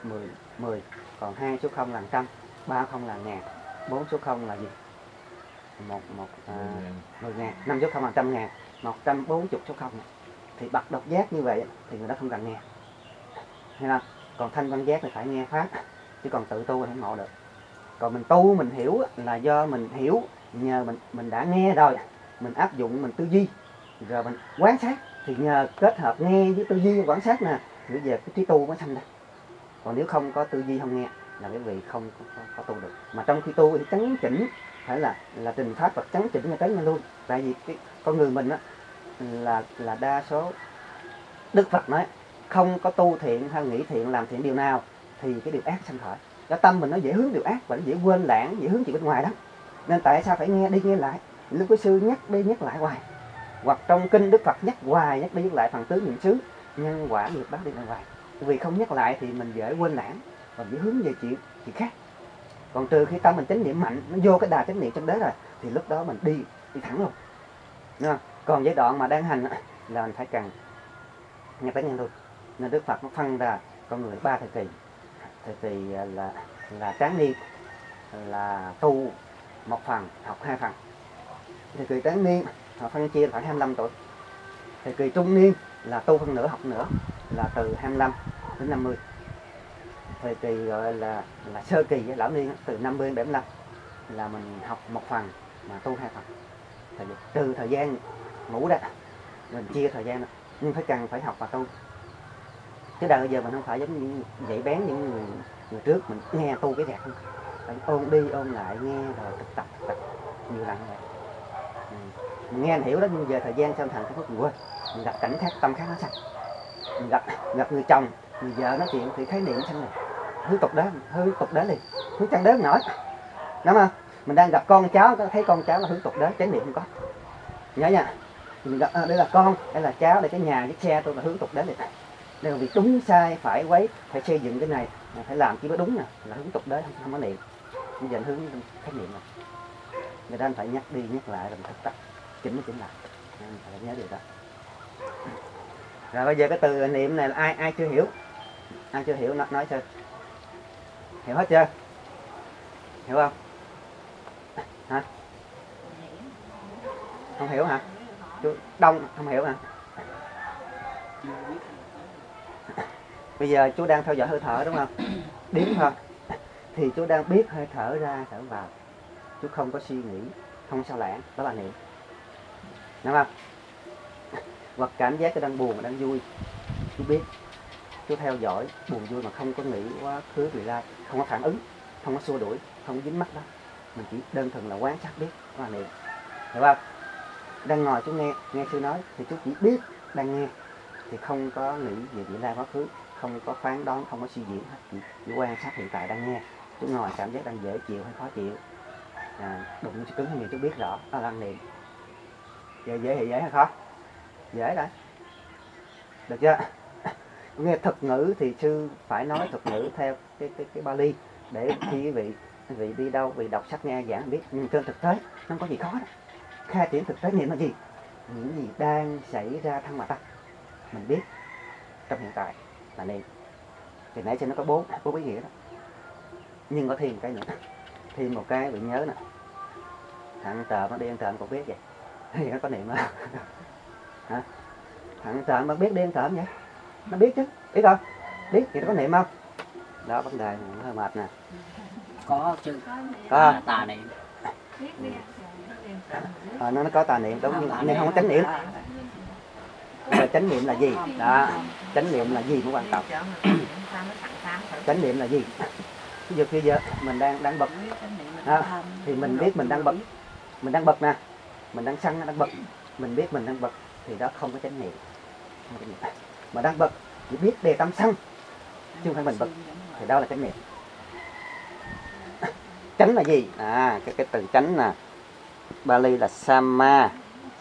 10, còn 2 số không là 100, 3 không là 1000, 4 số không là gì? 10.000, 5 số 0 là 100.000, 140 số 0 thì bật độc giác như vậy thì người đó không cần nghe, thấy không? Còn thanh văn giác thì phải nghe pháp, chứ còn tự tu thì không ngộ được. Còn mình tu mình hiểu là do mình hiểu, nhờ mình đã nghe rồi, mình áp dụng, mình tư duy, rồi mình quán sát, thì nhờ kết hợp nghe với tư duy quán sát nè, thì bây giờ cái trí tu mới sanh ra. Còn nếu không có tư duy không nghe là cái vị không có tu được. Mà trong khi tu thì chấn chỉnh phải là trình pháp Phật chấn chỉnh ngay tới ngay luôn. Tại vì cái con người mình á là đa số Đức Phật nói không có tu thiện hay nghĩ thiện làm thiện điều nào thì cái điều ác sanh khởi. Cái tâm mình nó dễ hướng điều ác và nó dễ quên lãng, dễ hướng chuyện bên ngoài lắm. Nên tại sao phải nghe đi nghe lại, lúc cái sư nhắc đi nhắc lại hoài, hoặc trong kinh Đức Phật nhắc hoài, nhắc đi nhắc lại phần tứ niệm xứ, nhân quả nghiệp báo đi ra ngoài. Vì không nhắc lại thì mình dễ quên lãng và dễ hướng về chuyện khác. Còn trừ khi tâm mình chánh niệm mạnh, nó vô cái đà chánh niệm trong đế rồi, thì lúc đó mình đi thẳng luôn. Đúng không? Còn giai đoạn mà đang hành là mình phải cần nghe tới nghe luôn. Nên Đức Phật nó phân ra con người 3 thời kỳ. Thời kỳ là tráng niên là tu một phần, học 2 phần. Thời kỳ tráng niên họ phân chia khoảng 25 tuổi. Thời kỳ trung niên là tu phân nửa học nửa, là từ 25 đến 50. Thời kỳ gọi là sơ kỳ với lão niên từ 50 đến 75 là mình học một phần mà tu 2 phần. Trừ thời gian ngủ ra mình chia thời gian đó. Nhưng phải học và tu. Chứ bây giờ mình không phải giống như dạy bén những người trước, mình nghe tu cái rạc không. Phải ôn đi ôn lại nghe rồi thực tập nhiều lần vậy. Mình nghe mình hiểu đó, nhưng giờ thời gian trong thành cái phút mình quên. Mình gặp cảnh khác, tâm khác nó sanh. Mình gặp người chồng, người vợ nói chuyện thì khái niệm sanh này. Hướng tục đến liền, hướng chân đến nổi. Đúng không? Mình đang gặp con cháu, thấy con cháu là hướng tục đến, chánh niệm không có. Nhớ nha. Mình gặp đây là con, đây là cháu, đây cái nhà, cái xe tôi là hướng tục đến liền. Đây là việc đúng sai, phải quấy, phải xây dựng cái này, phải làm chỉ mới đúng nè, là hướng tục đến, không có niệm. Bây giờ hướng khái niệm rồi. Người ta phải nhắc đi nhắc lại, rồi thực tập chỉnh lại. Phải nhớ điều đó. Rồi bây giờ cái từ niệm này là ai chưa hiểu? Ai chưa hiểu nói chơi. Hiểu hết chưa? Hiểu không? Hả? Không hiểu hả? Chú Đông không hiểu hả? Bây giờ chú đang theo dõi hơi thở đúng không? Điếm thôi. Thì chú đang biết hơi thở ra thở vào. Chú không có suy nghĩ, không sao lãng, đó là niệm. Đúng không? Hoặc cảm giác cái đang buồn và đang vui, chú biết, chú theo dõi buồn vui mà không có nghĩ quá khứ vị lai, không có phản ứng, không có xua đuổi, không có dính mắc đó. Mình chỉ đơn thuần là quán sát biết, đó là niệm. Hiểu không? Đang ngồi chú nghe sư nói thì chú chỉ biết đang nghe, thì không có nghĩ về vị lai quá khứ, không có phán đoán, không có suy diễn hết, chỉ quan sát hiện tại đang nghe. Chú ngồi cảm giác đang dễ chịu hay khó chịu, đụng cứng hay chú biết rõ, đó là niệm. Dễ hay khó? Dễ đấy. Được chưa? Nghe thuật ngữ thì sư phải nói thuật ngữ theo cái Bali, để khi vị đi đâu, vị đọc sách nghe giảng biết. Nhưng trên thực tế không có gì khó đó. Khai triển thực tế niệm là gì? Những gì đang xảy ra thân mà ta mình biết trong hiện tại là niệm. Thì nãy trên nó có bốn ý nghĩa đó. Nhưng có thêm một cái nữa, thêm một cái vị nhớ nè. Thằng trợn nó đi ăn trợn cũng biết vậy. Thì nó có niệm không? Hả? Thằng trợn mà biết đi ăn trợn vậy? Nó biết chứ, biết không? Biết thì nó có niệm không? Đó vấn đề nó hơi mệt nè. Có chứ. Có. Tà niệm. Nó có tà niệm đúng, nhưng không có chánh niệm. Rồi chánh niệm là gì? Đó, chánh niệm là gì mới quan trọng. Chánh niệm là gì? Ví dụ bây giờ mình đang bực, thì mình biết mình đang bực, nè, mình đang sân, đang bực, mình biết mình đang bực, thì đó không có chánh niệm. Mà đang bực chỉ biết đề tâm sân, chứ không phải mình bực, thì đó là chánh niệm. Chánh là gì? Cái từ chánh nè, Bali là Samma.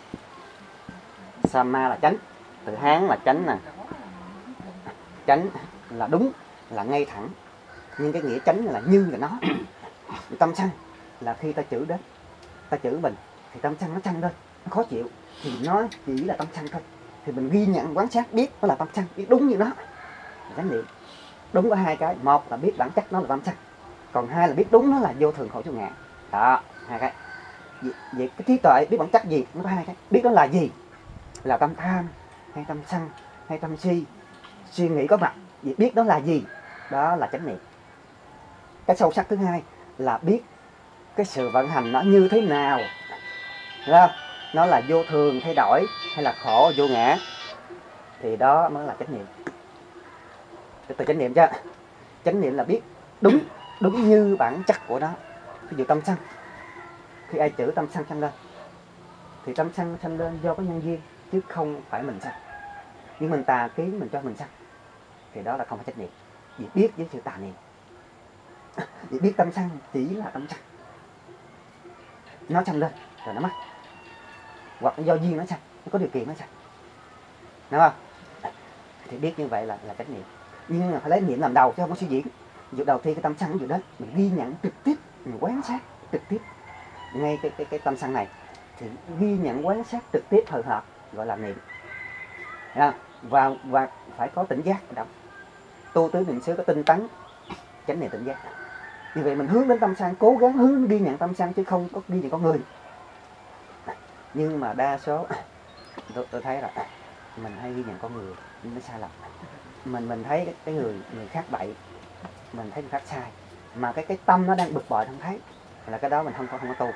Samma là chánh, từ Hán là chánh nè. Chánh là đúng, là ngay thẳng. Nhưng cái nghĩa chánh là như là nó. Tâm sân là khi ta chửi đến, ta chửi mình, thì tâm sân nó sân lên, nó khó chịu, thì nó chỉ là tâm sân thôi. Thì mình ghi nhận, quan sát, biết nó là tâm sân, biết đúng như nó. Chánh niệm đúng có hai cái, một là biết bản chất nó là tâm sân, còn hai là biết đúng nó là vô thường khổ chung ngã. Đó, hai cái. Vậy cái trí tuệ biết bản chất gì? Nó có hai cái. Biết đó là gì? Là tâm tham hay tâm sân hay tâm si, suy nghĩ có mặt. Vậy biết đó là gì? Đó là chánh niệm. Cái sâu sắc thứ hai là biết cái sự vận hành nó như thế nào. Đúng không? Nó là vô thường thay đổi hay là khổ vô ngã, thì đó mới là chánh niệm. Từ chánh niệm chưa? Chánh niệm là biết đúng như bản chất của nó. Ví dụ tâm sân, khi ai chửi tâm sân sanh lên, thì tâm sân sanh lên do có nhân duyên, chứ không phải mình sân. Nhưng mình tà kiến mình cho mình sân, thì đó là không phải chánh niệm. Vì biết với sự tà niệm. Vì biết tâm sân chỉ là tâm sân, nó sanh lên rồi nó mất, hoặc do duyên nó sanh, nó có điều kiện nó sanh, đúng không? Thì biết như vậy là chánh niệm. Nhưng mà phải lấy niệm làm đầu chứ không có suy diễn. Ví dụ đầu tiên cái tâm sân ví dụ đó mình ghi nhận trực tiếp, mình quan sát trực tiếp ngay cái tâm sân này, thì ghi nhận quan sát trực tiếp hồi hợp gọi là niệm. Và phải có tỉnh giác động. Tu tứ niệm xứ có tinh tấn, chánh niệm tỉnh giác. Như vậy mình hướng đến tâm sân, cố gắng hướng ghi nhận tâm sân chứ không có ghi nhận con người. Nhưng mà đa số tôi thấy là mình hay ghi nhận con người, nhưng nó sai lầm. Mình thấy cái người khác bậy, mình thấy người khác sai, mà cái tâm nó đang bực bội không thấy, là cái đó mình không có tu.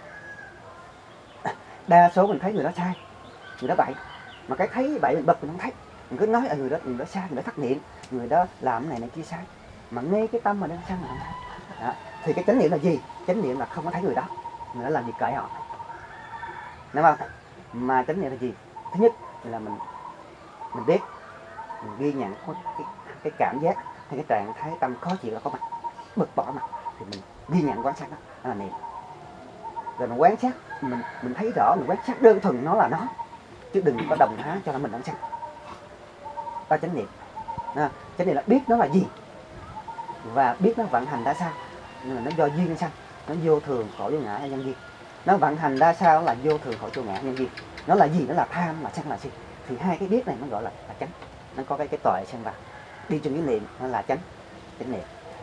Đa số mình thấy người đó sai, người đó bậy, mà cái thấy bậy mình bực mình không thấy, mình cứ nói người đó sai, người đó thất niệm, người đó làm cái này kia sai, mà ngay cái tâm mà đang sai mình không thấy. Đó. Thì cái chánh niệm là gì? Chánh niệm là không có thấy người đó làm gì kệ họ, đúng không? Mà chánh niệm là gì? Thứ nhất là mình biết, mình ghi nhận cái cảm giác hay cái trạng thái tâm khó chịu là có mặt, bực bội mặt, thì mình ghi nhận quan sát đó là niệm. Rồi mình quan sát, mình thấy rõ, mình quan sát đơn thuần nó là nó, chứ đừng có đồng hóa cho là mình đang sân. Đó chánh niệm. Chánh niệm là biết nó là gì và biết nó vận hành ra sao. Nhưng mà nó do duyên hay sao? Nó vô thường, khổ vô ngã hay nhân duyên. Nó vận hành ra sao là vô thường, khổ vô ngã nhân duyên. Nó là gì? Nó là tham, là sân, là si. Thì hai cái biết này nó gọi là chánh. Nó có cái tuệ xen vào, đi chung với niệm, nó là chánh niệm.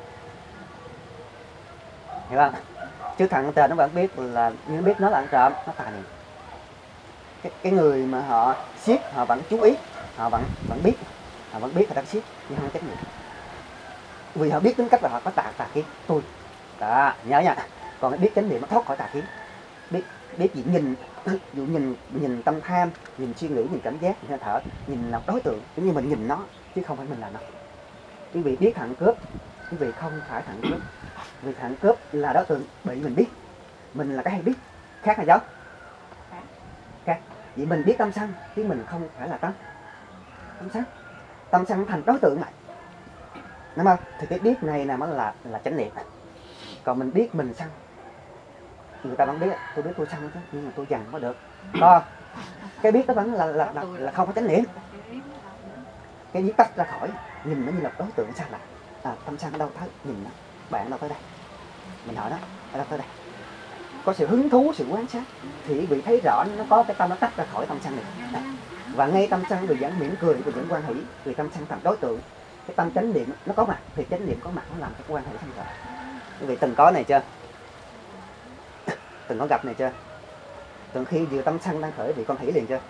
Hiểu không? Chứ thằng tên nó vẫn biết là, nhưng biết nó là ăn trộm, nó tà niệm. Cái người mà họ siết, họ vẫn chú ý, họ vẫn biết họ đang siết, nhưng không có chánh niệm. Vì họ biết tính cách là họ có tà kiến. Tôi đó, nhớ nha. Còn biết chánh niệm nó thoát khỏi tà kiến. Biết gì nhìn tâm tham, nhìn suy nghĩ, nhìn cảm giác, nhìn hơi thở, nhìn là đối tượng, giống như mình nhìn nó chứ không phải mình là nó. Quý vị biết thằng cướp, quý vị không phải thằng cướp. Vì thằng cướp là đối tượng bị mình biết, mình là cái hay biết, khác là giống. Khác. Vậy mình biết tâm sân chứ mình không phải là tâm sân. Tâm sân thành đối tượng lại, đúng không? Thì cái biết này là chánh niệm. Còn mình biết mình sân, người ta vẫn biết tôi biết tôi sân chứ, nhưng mà tôi dằn không có được. Đó, cái biết đó vẫn là không có chánh niệm. Cái biết tách ra khỏi, nhìn nó như là đối tượng xa lạ. Tâm sân ở đâu thấy, nhìn nó, bạn đâu tới đây, mình hỏi nó ở đâu tới đây, có sự hứng thú, sự quan sát, thì quý vị thấy rõ nó có cái tâm nó tách ra khỏi tâm sân này. Và ngay tâm sân vì vẫn mỉm cười, vì vẫn quan hỷ, vì tâm sân thành đối tượng, cái tâm chánh niệm nó có mặt, thì chánh niệm có mặt nó làm cái quan hệ sanh khởi. Quý vị từng có này chưa? Từng có gặp này chưa? Từng khi vừa tâm sân đang khởi thì con hỷ liền chưa?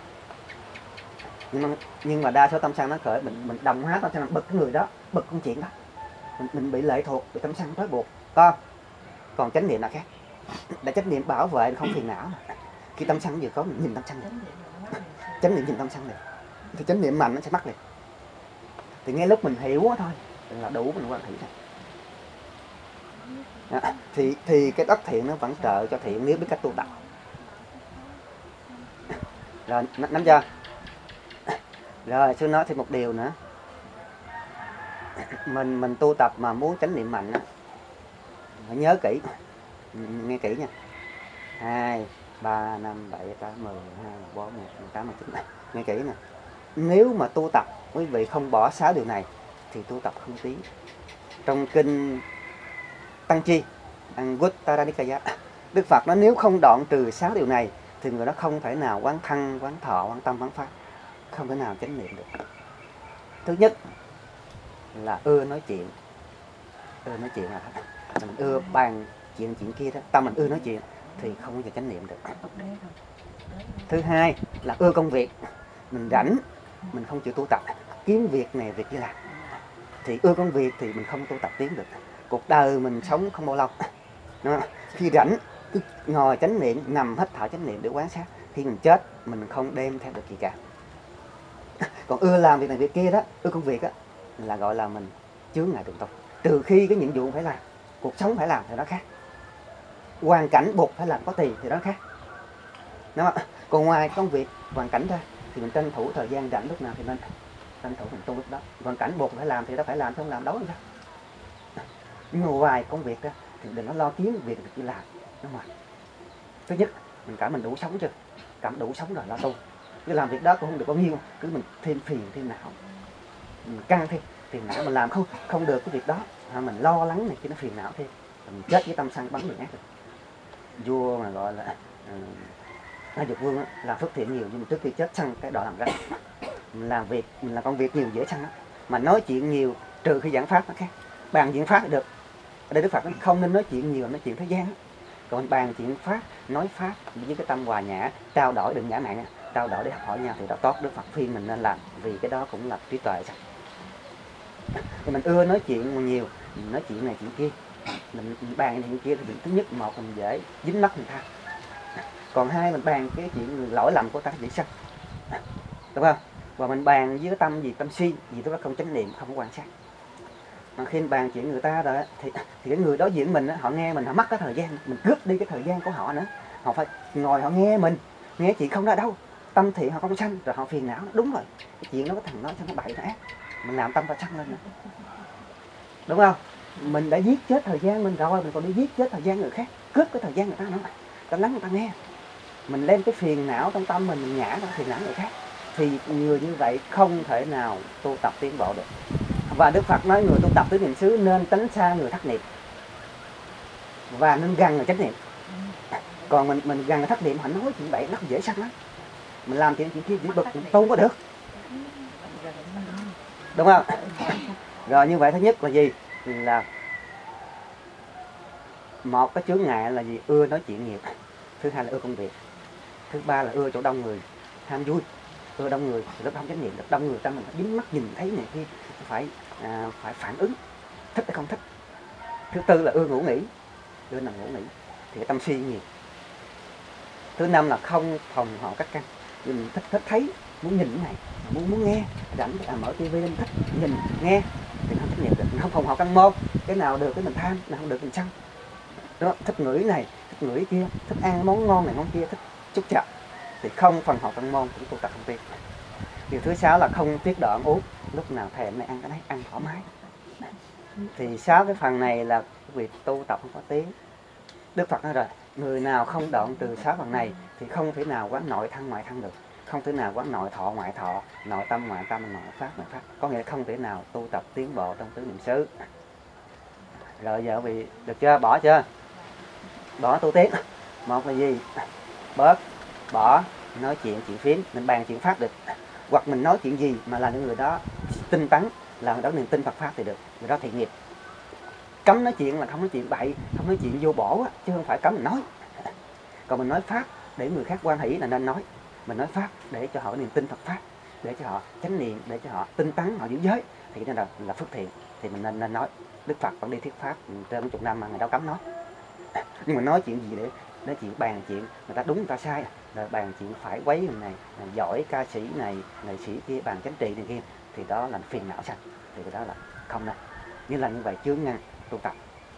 Nhưng mà đa số tâm sân nó khởi, mình đồng hóa tâm sân, bực cái người đó, bực con chuyện đó, mình bị lệ thuộc, bị tâm sân trói buộc. Còn chánh niệm là khác. Để chánh niệm bảo vệ không phiền não. Khi tâm sân vừa có mình nhìn tâm sân này, chánh niệm nhìn tâm sân này, thì chánh niệm mạnh nó sẽ mắc liền. Thì ngay lúc mình hiểu thôi là đủ, mình quan hỷ thôi. Thì cái đất thiện nó vẫn trợ cho thiện nếu biết cách tu tập. Rồi, nắm chưa? Rồi, sư nói thêm một điều nữa. Mình tu tập mà muốn chánh niệm mạnh á, phải nhớ kỹ, nghe kỹ nha. 2, 3, 5, 7, 8, 10, 12, 14, 15, 18, 19. Nghe kỹ nè. Nếu mà tu tập, quý vị không bỏ 6 điều này thì tu tập không tiến. Trong kinh Tăng Chi, Anguttara Nikaya, Đức Phật nói nếu không đoạn trừ 6 điều này thì người đó không thể nào quán thân, quán thọ, quán tâm, quán pháp, không thể nào chánh niệm được. Thứ nhất là ưa nói chuyện. Ưa nói chuyện là mình ưa bàn chuyện kia đó, tâm mình ưa nói chuyện. thì không bao giờ chánh niệm được. Thứ hai là ưa công việc, mình rảnh, mình không chịu tu tập, kiếm việc này việc kia làm, thì ưa công việc thì mình không tu tập tiến được. Cuộc đời mình sống không bao lâu. Đúng không? Khi rảnh cứ ngồi chánh niệm, nằm hít thở chánh niệm để quan sát. Khi mình chết mình không đem theo được gì cả. Còn ưa làm việc này việc kia đó, ưa công việc á, là gọi là mình chướng ngại tụng tu. Trừ khi cái nhiệm vụ phải làm, cuộc sống phải làm thì đó khác. Hoàn cảnh buộc phải làm có tiền thì đó khác. Đúng không? Còn ngoài công việc, hoàn cảnh ra thì mình tranh thủ thời gian rảnh lúc nào thì mình tranh thủ mình tu lúc đó. Hoàn cảnh buộc phải làm thì đó phải làm, không làm đâu làm sao. Nhưng mà ngoài công việc ra thì đừng có lo kiếm việc đi làm. Đúng không? Thứ nhất, mình cảm mình đủ sống chưa? Cảm đủ sống rồi lo tu. Chứ làm việc đó cũng không được bao nhiêu, cứ mình thêm phiền thêm não, mình căng thêm phiền não, mình làm không được cái việc đó, mình lo lắng này kia nó phiền não thêm, mình chết với tâm sân bắn người ác được. Vua mà gọi là Ai Dục Vương á, làm phước thiện nhiều nhưng mà trước khi chết sân cái đỏ làm ra. Mình làm việc, mình làm công việc nhiều dễ sân lắm, mà nói chuyện nhiều trừ khi giảng pháp nó khác. Bàn chuyện pháp thì được. Ở đây Đức Phật không nên nói chuyện nhiều, nói chuyện thế gian. Còn bàn chuyện pháp, nói pháp với cái tâm hòa nhã, trao đổi đừng ngã mạn, trao đổi để học hỏi nhau thì đó tốt. Đức Phật khuyên mình nên làm, vì cái đó cũng là trí tuệ sao. Thì mình ưa nói chuyện nhiều, mình nói chuyện này chuyện kia, mình bàn chuyện kia thì thứ nhất một mình dễ dính mắc người ta, còn hai mình bàn cái chuyện lỗi lầm của ta dễ sân, đúng không? Và mình bàn với cái tâm gì, tâm si gì đó không chánh niệm, không có quan sát. Mà khi bàn chuyện người ta rồi thì cái người đối diện mình họ nghe mình, họ mất cái thời gian, mình cướp đi cái thời gian của họ nữa. Họ phải ngồi họ nghe mình, nghe chuyện không ra đâu, tâm thiện họ không sanh, rồi họ phiền não. Đúng rồi, cái chuyện đó có thằng nói cho nó bậy nó ác, mình làm tâm ta sanh lên nữa. Đúng không? Mình đã giết chết thời gian mình rồi, mình còn đi giết chết thời gian người khác, cướp cái thời gian người ta nữa. Ta lắng người ta nghe, mình đem cái phiền não trong tâm mình nhả ra phiền não người khác, thì người như vậy không thể nào tu tập tiến bộ được. Và Đức Phật nói người tu tập tứ niệm xứ nên tránh xa người thất niệm và nên gần người chánh niệm. Còn mình gần người thất niệm, họ nói chuyện vậy nó dễ sân lắm, mình làm chuyện kia chỉ bực tu không có được, đúng không? Rồi như vậy thứ nhất là gì? Là một cái chướng ngại là gì? Ưa nói chuyện nhiều. Thứ hai là ưa công việc. Thứ ba là ưa chỗ đông người, ham vui. Ưa đông người rất không chánh niệm được, đông người ta mình dính mắt nhìn thấy này kia phải phản ứng, thích hay không thích. Thứ tư là ưa ngủ nghỉ, ưa nằm ngủ nghỉ thì cái tâm si nhiều. Thứ năm là không phòng họ các căn, mình thích thấy, muốn nhìn cái này, muốn nghe, rảnh mở tivi lên thích nhìn nghe thì không chánh niệm được, mình không phòng họ căn môn, cái nào được cái mình tham, nào không được mình sân. Đó, thích ngửi này, thích ngửi kia, thích ăn món ngon này món kia, thích chút chợ thì không phần học căn môn cũng tu tập không tiên. Điều thứ sáu là không tiết độ ăn uống, lúc nào thèm này ăn cái đấy, ăn thoải mái. Thì 6 cái phần này là việc tu tập không có tiếng. Đức Phật nói rồi, người nào không đoạn từ 6 phần này thì không thể nào quán nội thân ngoại thân được, không thể nào quán nội thọ ngoại thọ, nội tâm ngoại tâm, nội pháp ngoại pháp. Có nghĩa là không thể nào tu tập tiến bộ trong tứ niệm xứ. Rồi giờ vì được chưa? Bỏ chưa? Bỏ tu tiến. Một là gì? Bớt, bỏ nói chuyện phiếm, mình bàn chuyện pháp được. Hoặc mình nói chuyện gì mà làm cho người đó tinh tấn, làm người đó niềm tin Phật pháp thì được, người đó thiện nghiệp. Cấm nói chuyện là không nói chuyện bậy, không nói chuyện vô bổ á, chứ không phải cấm mình nói. Còn mình nói pháp để người khác hoan hỷ là nên nói. Mình nói pháp để cho họ niềm tin Phật pháp, để cho họ chánh niệm, để cho họ tinh tấn, họ giữ giới thì cái này là phước thiện, thì mình nên nói. Đức Phật vẫn đi thuyết pháp trên mấy chục năm mà người đâu cấm nói. Nhưng mà nói chuyện gì để nói chuyện bàn chuyện người ta đúng người ta sai, rồi bàn chuyện phải quấy người này, giỏi ca sĩ này, nghệ sĩ kia, bàn chánh trị này kia, thì đó là phiền não sanh, thì cái đó là không nên. Như là như vậy chướng ngăn tu tập.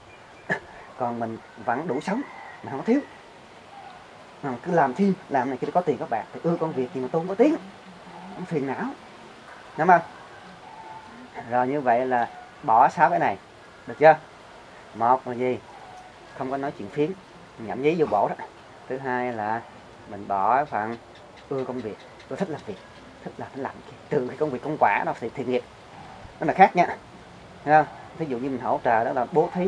Còn mình vẫn đủ sống, mình không có thiếu, mình cứ làm thêm, làm này kia có tiền có bạc thì ưa công việc gì mà tu không có tiếng, không phiền não, đúng không? Rồi như vậy là bỏ 6 cái này, được chưa? Một là gì? Không có nói chuyện phiếm, nhẩm nhí vô bổ đó. Thứ hai là mình bỏ phần ưa công việc, tôi thích làm việc, thích làm trừ cái công việc công quả đó thì thiện nghiệp, nó là khác nha. Thấy không? Ví dụ như mình hỗ trợ đó là bố thí,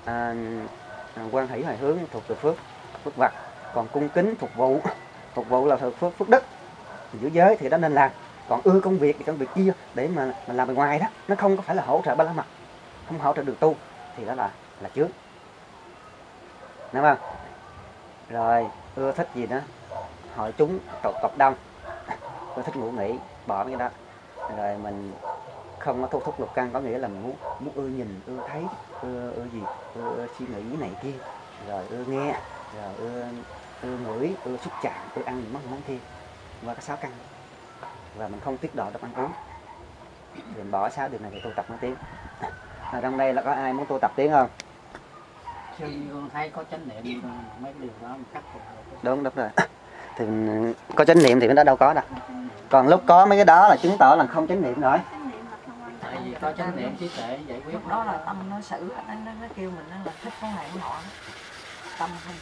quan hỷ hồi hướng thuộc về phước vật. Còn cung kính phục vụ là thuộc phước đức, giữ giới thì đó nên làm. Còn ưa công việc thì công việc kia để mà làm bên ngoài đó, nó không có phải là hỗ trợ ba la mật, không hỗ trợ được tu thì đó là chướng, đúng không? Rồi ưa thích gì nữa, hội chúng tộc đông, ưa thích ngủ nghỉ, bỏ mấy cái đó. Rồi mình không có thu thúc lục căn, có nghĩa là muốn ưa nhìn, ưa thấy, ưa gì, ưa suy nghĩ này kia, rồi ưa nghe, rồi ưa ngửi, ưa xúc chạm, ưa ăn những món kia, và cái 6 căn. Và mình không tiết độ trong ăn uống, thì mình bỏ 6 điều này để tu tập 5 tiếng. Ở trong đây là có ai muốn tu tập tiếng không? Chứ con thấy có chánh niệm mấy cái điều đó mình khắc phục được. Đúng rồi. Thì mình có chánh niệm thì cái đó đâu có đâu. Còn lúc có mấy cái đó là chứng tỏ là không chánh niệm rồi. Tại vì có chánh niệm trí tuệ giải quyết Lúc đó là tâm nó xử, nó kêu mình nó là thích cái này cái nọ, tâm không.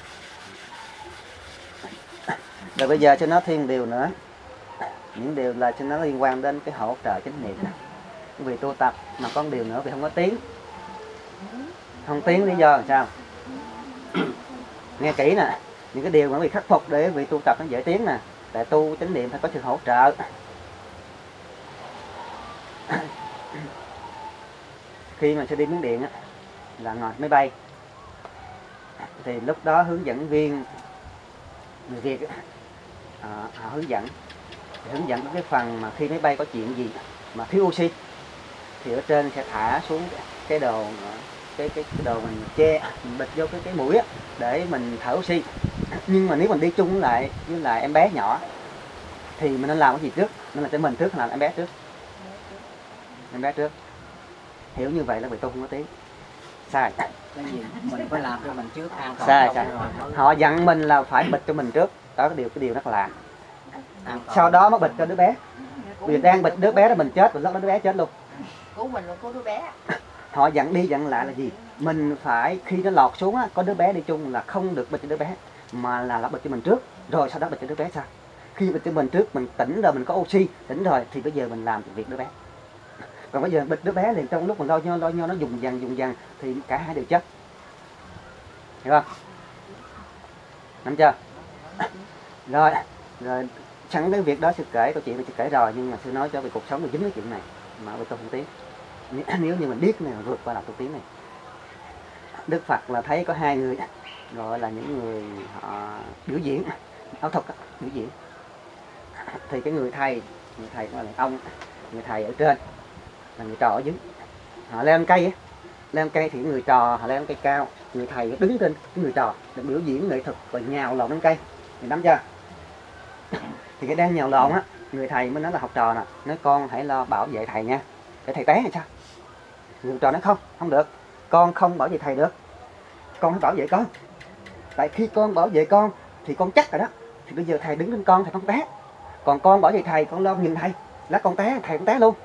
Rồi bây giờ cho nó thêm điều nữa, những điều là cho nó liên quan đến cái hỗ trợ chánh niệm. Vì tu tập mà có một điều nữa vì không có tiếng. Không tiếng lý do làm sao? Nghe kỹ nè, những cái điều mà bị khắc phục để vì tu tập nó dễ tiếng nè. Tại tu chánh niệm phải có sự hỗ trợ. Khi mà sẽ đi Miến Điện á, là ngồi máy bay, thì lúc đó hướng dẫn viên người Việt họ hướng dẫn cái phần mà khi máy bay có chuyện gì mà thiếu oxy thì ở trên sẽ thả xuống cái đồ cái đồ mình che, mình bịt vô cái mũi á để mình thở oxy. Nhưng mà nếu mình đi chung với lại em bé nhỏ thì mình nên làm cái gì trước? Nên là cho mình trước hay là em bé trước? Em bé trước. Hiểu như vậy là bị tu không có tiếng. Sai. cái gì mình phải làm cho mình trước an toàn. Sai. Họ dặn mình là phải bịt cho mình trước. Đó cái điều rất là sau đó mới bịt cho đứa bé. Vì đang bịt đứa bé đó mình chết, và lúc đó đứa bé chết luôn. Cứu mình là cứu đứa bé. Họ dặn đi dặn lại là gì? Mình phải khi nó lọt xuống á, có đứa bé đi chung là không được bịt cho đứa bé, mà là bịt cho mình trước, rồi sau đó bịt cho đứa bé sau. Khi bịt cho mình trước, mình tỉnh rồi, mình có oxy, tỉnh rồi thì bây giờ mình làm việc đứa bé. Còn bây giờ bịt đứa bé liền trong lúc mình lo nhô nó dùng dần thì cả hai đều chết. Hiểu không? Nắm chưa? Rồi sẵn cái việc đó sư kể câu chuyện này sư kể rồi, nhưng mà sư nói cho về cuộc sống được dính cái chuyện này mà về tu không tiếng. Nếu như mình biết cái này mà vượt qua đạo tu tiếng này. Đức Phật là thấy có 2 người gọi là những người họ biểu diễn ảo thuật biểu diễn. Thì cái người thầy gọi là ông, người thầy ở trên là người trò ở dưới. Họ leo lên cây thì người trò họ leo lên cây cao, người thầy đứng trên cái người trò để biểu diễn nghệ thuật và nhào lộn lên cây. Thì nắm chưa? Thì cái đang nhào lộn á, người thầy mới nói là học trò nè, nói con hãy lo bảo vệ thầy nha, để thầy té hay sao? Người trò nói không được, con không bảo vệ thầy được, con phải bảo vệ con. Tại khi con bảo vệ con thì con chắc rồi đó, thì bây giờ thầy đứng lên con thầy không té. Còn con bảo vệ thầy, con lo nhìn thầy, lát con té thầy cũng té luôn.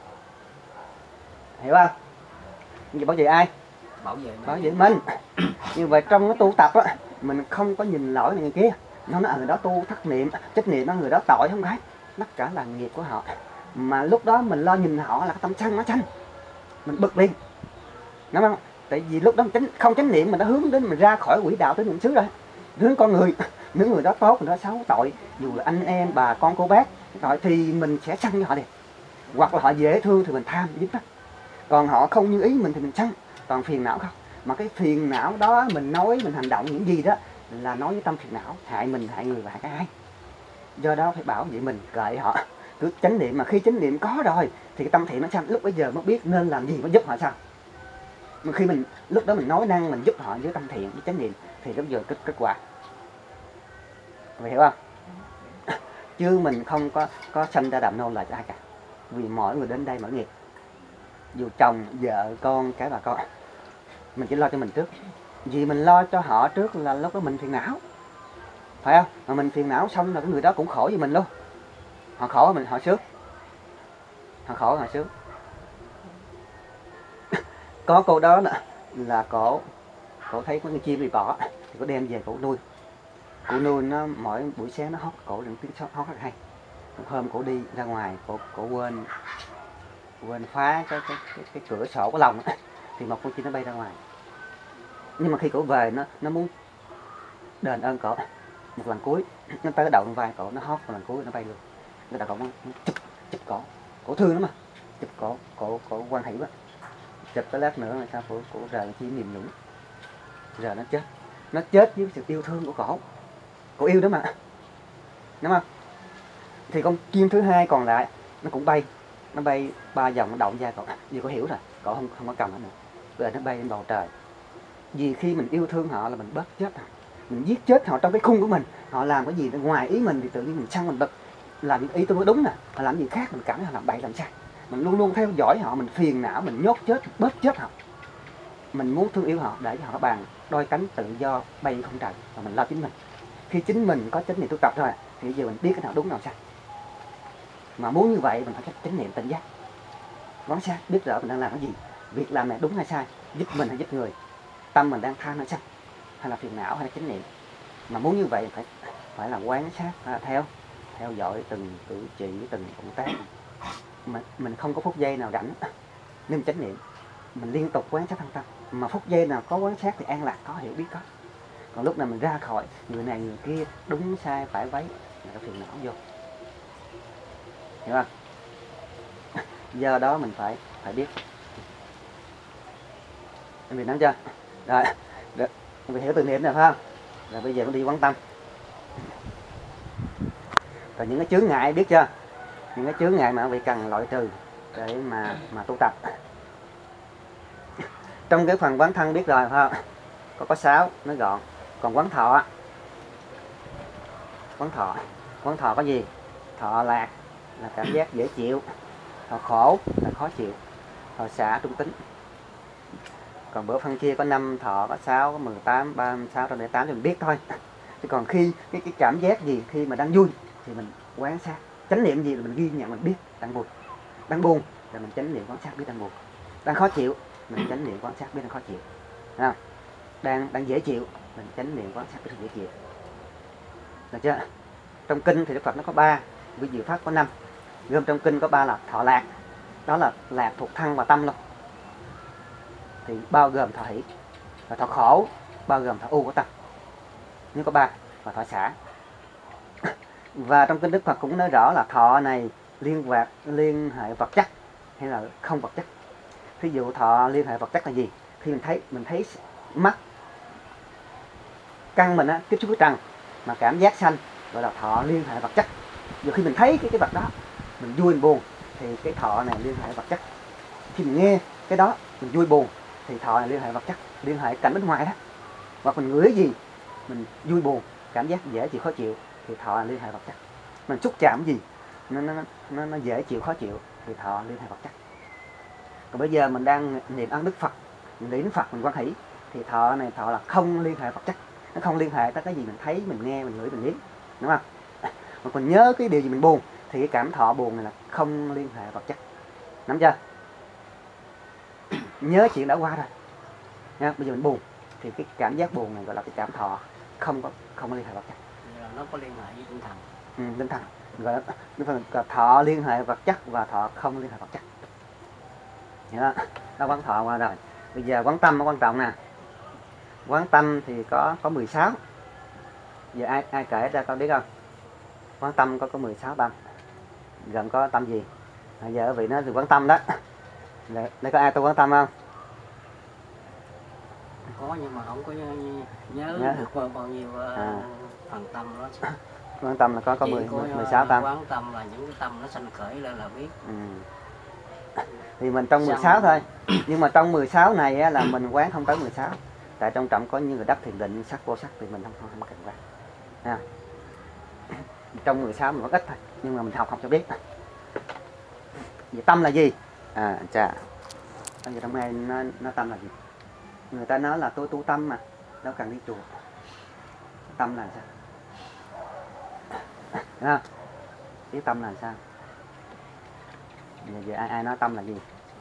Hiểu không? Vậy bảo vệ ai? Bảo vệ mình. Như vậy trong cái tu tập á, mình không có nhìn lỗi người kia. Nó nói người đó tu thất niệm, trách niệm người đó tội không phải. Tất cả là nghiệp của họ. Mà lúc đó mình lo nhìn họ là cái tâm sân nó sanh. Mình bực liền. Đúng không? Tại vì lúc đó mình không chánh niệm mình đã hướng đến mình ra khỏi quỹ đạo tới niệm xứ rồi. Hướng con người, những người đó tốt, người đó xấu tội, dù là anh em, bà con, cô bác, tội thì mình sẽ sân với họ đi. Hoặc là họ dễ thương thì mình tham giúp đó. Còn họ không như ý mình thì mình sân. Còn phiền não không? Mà cái phiền não đó mình nói, mình hành động những gì đó là nói với tâm phiền não, hại mình, hại người và hại cả ai. Do đó phải bảo vệ mình, kệ họ. Cứ chánh niệm, mà khi chánh niệm có rồi thì cái tâm thiện nó sanh, lúc bây giờ mới biết nên làm gì mới giúp họ sao. Mà khi mình lúc đó mình nói năng mình giúp họ với tâm thiện với chánh niệm thì lúc giờ kết quả. Vậy hiểu không? Chứ mình không có sanh ra đàm nô là cho ai cả. Vì mỗi người đến đây mỗi nghiệp. Dù chồng, vợ, con, cái bà con, mình chỉ lo cho mình trước. Vì mình lo cho họ trước là lúc đó mình phiền não, phải không? Mà mình phiền não xong là cái người đó cũng khổ với mình luôn. Họ khổ mình họ sướng. Họ khổ họ sướng. Có cô đó là cổ thấy có con chim bị bỏ thì có đem về cổ nuôi. Cổ nuôi nó mỗi buổi sáng nó hót cổ đừng tiếng hót rất hay. Một hôm cổ đi ra ngoài cổ quên phá cái cửa sổ của lồng thì một con chim nó bay ra ngoài. Nhưng mà khi cổ về nó muốn đền ơn cổ một lần cuối, nó tới đầu vai cổ nó hót một lần cuối nó bay luôn. Người ta cổ nó chụp cổ thương lắm mà, chụp cổ quan hỷ quá, chụp cái lát nữa là sao cổ rời chim niềm nhũng, giờ nó chết với sự yêu thương của cổ. cô yêu đó mà, đúng không? Thì con chim thứ hai còn lại nó cũng bay, nó bay 3 vòng nó đậu ra cậu, vì cô hiểu rồi, cậu không có cầm nó nữa, bây giờ nó bay lên bầu trời. Vì khi mình yêu thương họ là mình bớt chết họ, mình giết chết họ trong cái khung của mình, họ làm cái gì ngoài ý mình thì tự nhiên mình săn mình bật, làm những ý tôi nói đúng nè, họ làm gì khác mình cảm thấy họ làm bậy làm sai, mình luôn luôn theo dõi họ, mình phiền não, mình nhốt chết, bớt chết họ. Mình muốn thương yêu họ để cho họ bàn đôi cánh tự do bay không trời, và mình lo chính mình. Khi chính mình có chánh niệm tu tập rồi thì giờ mình biết cái nào đúng nào sai. Mà muốn như vậy mình phải có chánh niệm tỉnh giác, quán sát biết rõ mình đang làm cái gì, việc làm này đúng hay sai, giúp mình hay giúp người, tâm mình đang tham hay sân, hay là phiền não hay là chánh niệm. Mà muốn như vậy phải là quán sát, theo dõi từng cử chỉ, từng động tác. Mình không có phút giây nào rảnh nên chánh niệm, mình liên tục quán sát thân tâm. Mà phút giây nào có quán sát thì an lạc, có hiểu biết có. Còn lúc nào mình ra khỏi người này người kia, đúng sai phải vấy là cái phiền não vô, hiểu không? Giờ đó mình phải biết. Em bị nắm chưa? Rồi, em bị hiểu từ niệm rồi phải không? Rồi bây giờ mình đi quán tâm. Rồi những cái chướng ngại biết chưa? Những cái chướng ngại mà bị cần loại trừ để mà tu tập. Trong cái phần quán thân biết rồi phải không? Có 6 nó gọn. Còn quán thọ có gì? Thọ lạc là cảm giác dễ chịu, thọ khổ là khó chịu, thọ xả trung tính. Còn bữa phân chia có 5 thọ, có 6, có 18, 36, 108 thì mình biết thôi. Chứ còn khi cái cảm giác gì khi mà đang vui thì mình quán sát, chánh niệm gì là mình ghi nhận, mình biết đang buồn là mình chánh niệm quán sát biết đang buồn, đang khó chịu mình chánh niệm quan sát biết đang khó chịu, đang dễ chịu mình chánh niệm quan sát biết đang dễ chịu, được chưa? Trong kinh thì Đức Phật nó có 3, Vi Diệu Pháp có 5. Gồm trong kinh có 3 là thọ lạc, đó là lạc thuộc thân và tâm luôn, thì bao gồm thọ hỷ. Và thọ khổ bao gồm thọ u của tâm, nếu có 3. Và thọ xả. Và trong kinh Đức Phật cũng nói rõ là thọ này liên hệ vật chất hay là không vật chất. Ví dụ thọ liên hệ vật chất là gì? Khi mình thấy mắt căn mình tiếp xúc với trần mà cảm giác sanh gọi là thọ liên hệ vật chất. Giờ khi mình thấy cái vật đó mình vui mình buồn thì cái thọ này liên hệ vật chất. Khi mình nghe cái đó mình vui buồn thì thọ này liên hệ vật chất, liên hệ cảnh bên ngoài đó. Hoặc mình ngửi gì mình vui buồn, cảm giác dễ chịu khó chịu thì thọ là liên hệ vật chất. Mình xúc chạm gì nó dễ chịu khó chịu thì thọ liên hệ vật chất. Còn bây giờ mình đang niệm ân đức Phật, mình niệm Phật mình quan hỷ thì thọ này thọ là không liên hệ vật chất, nó không liên hệ tới cái gì mình thấy, mình nghe, mình ngửi, mình nếm, đúng không? Mà còn nhớ cái điều gì mình buồn thì cái cảm thọ buồn này là không liên hệ vật chất, nắm chưa? Nhớ chuyện đã qua rồi nha, bây giờ mình buồn thì cái cảm giác buồn này gọi là cái cảm thọ không liên hệ vật chất. Nó có liên hệ với tinh thần. Tinh thần gọi là thọ liên hệ vật chất và thọ không liên hệ vật chất. Đó quán thọ qua rồi. Bây giờ quán tâm nó quan trọng nè. Quán tâm thì có 16. Giờ ai kể ra con biết không? Quán tâm có 16 tâm. Gồm có tâm gì? Giờ vị nói từ quán tâm đó. Đây có ai tu quán tâm không? Có nhưng mà không có nhớ được bao nhiêu phần tâm đó. Quán tâm là có 16 tâm. Quán tâm là những cái tâm nó sanh khởi lên là biết. Thì mình trong 16 thôi. Nhưng mà trong 16 này á, là mình quán không tới 16. Tại trong trọng có những người đắc thiền định sắc vô sắc thì mình không cần quán. Trong 16 mình có ít thôi, nhưng mà mình học cho biết. Vậy tâm là gì? Bây giờ trong này nó tâm là gì? Người ta nói là tôi tu tâm mà, đâu cần đi chùa. Tâm là sao? Đúng không? Biết tâm là sao? Giờ ai nói tâm là gì?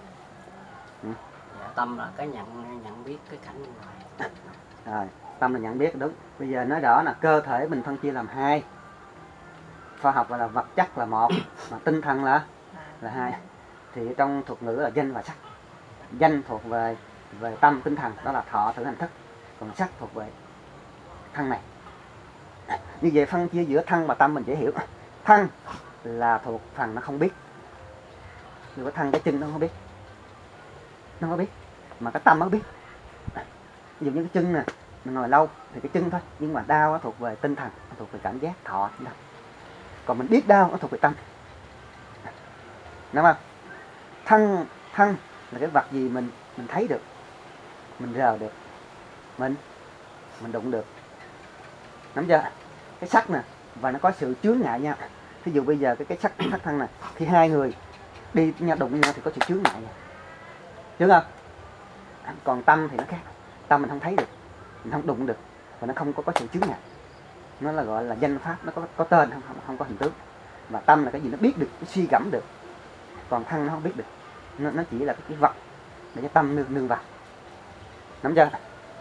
Dạ, tâm là cái nhận biết cái cảnh bên ngoài. Rồi, tâm là nhận biết, đúng. Bây giờ nói rõ là cơ thể mình phân chia làm 2. Khoa học gọi là vật chất là 1, mà tinh thần là 2. Thì trong thuật ngữ là danh và sắc. Danh thuộc về tâm tinh thần, đó là thọ tưởng hành thức. Còn sắc thuộc về thân này. Như vậy phân chia giữa thân và tâm mình dễ hiểu. Thân là thuộc phần nó không biết. Như cái thân cái chân nó không biết. Nó không biết. Mà cái tâm nó biết. Ví dụ như cái chân nè, mình ngồi lâu thì cái chân thôi, nhưng mà đau nó thuộc về tinh thần, nó thuộc về cảm giác thọ. Còn mình biết đau nó thuộc về tâm, đúng không? Thân là cái vật gì mình thấy được, mình rờ được, mình đụng được, nắm chưa? Cái sắc nè, và nó có sự chướng ngại nhau. Ví dụ bây giờ cái sắc thân này, khi hai người đi nhau đụng nhau thì có sự chướng ngại nha, đúng không? Còn tâm thì nó khác, tâm mình không thấy được, mình không đụng được, và nó không có sự chướng ngại. Nó là gọi là danh pháp, nó có tên, không có hình tướng. Và tâm là cái gì nó biết được, nó suy gẫm được. Còn thân nó không biết được, nó chỉ là cái vật để cho tâm nương vào, nắm chưa?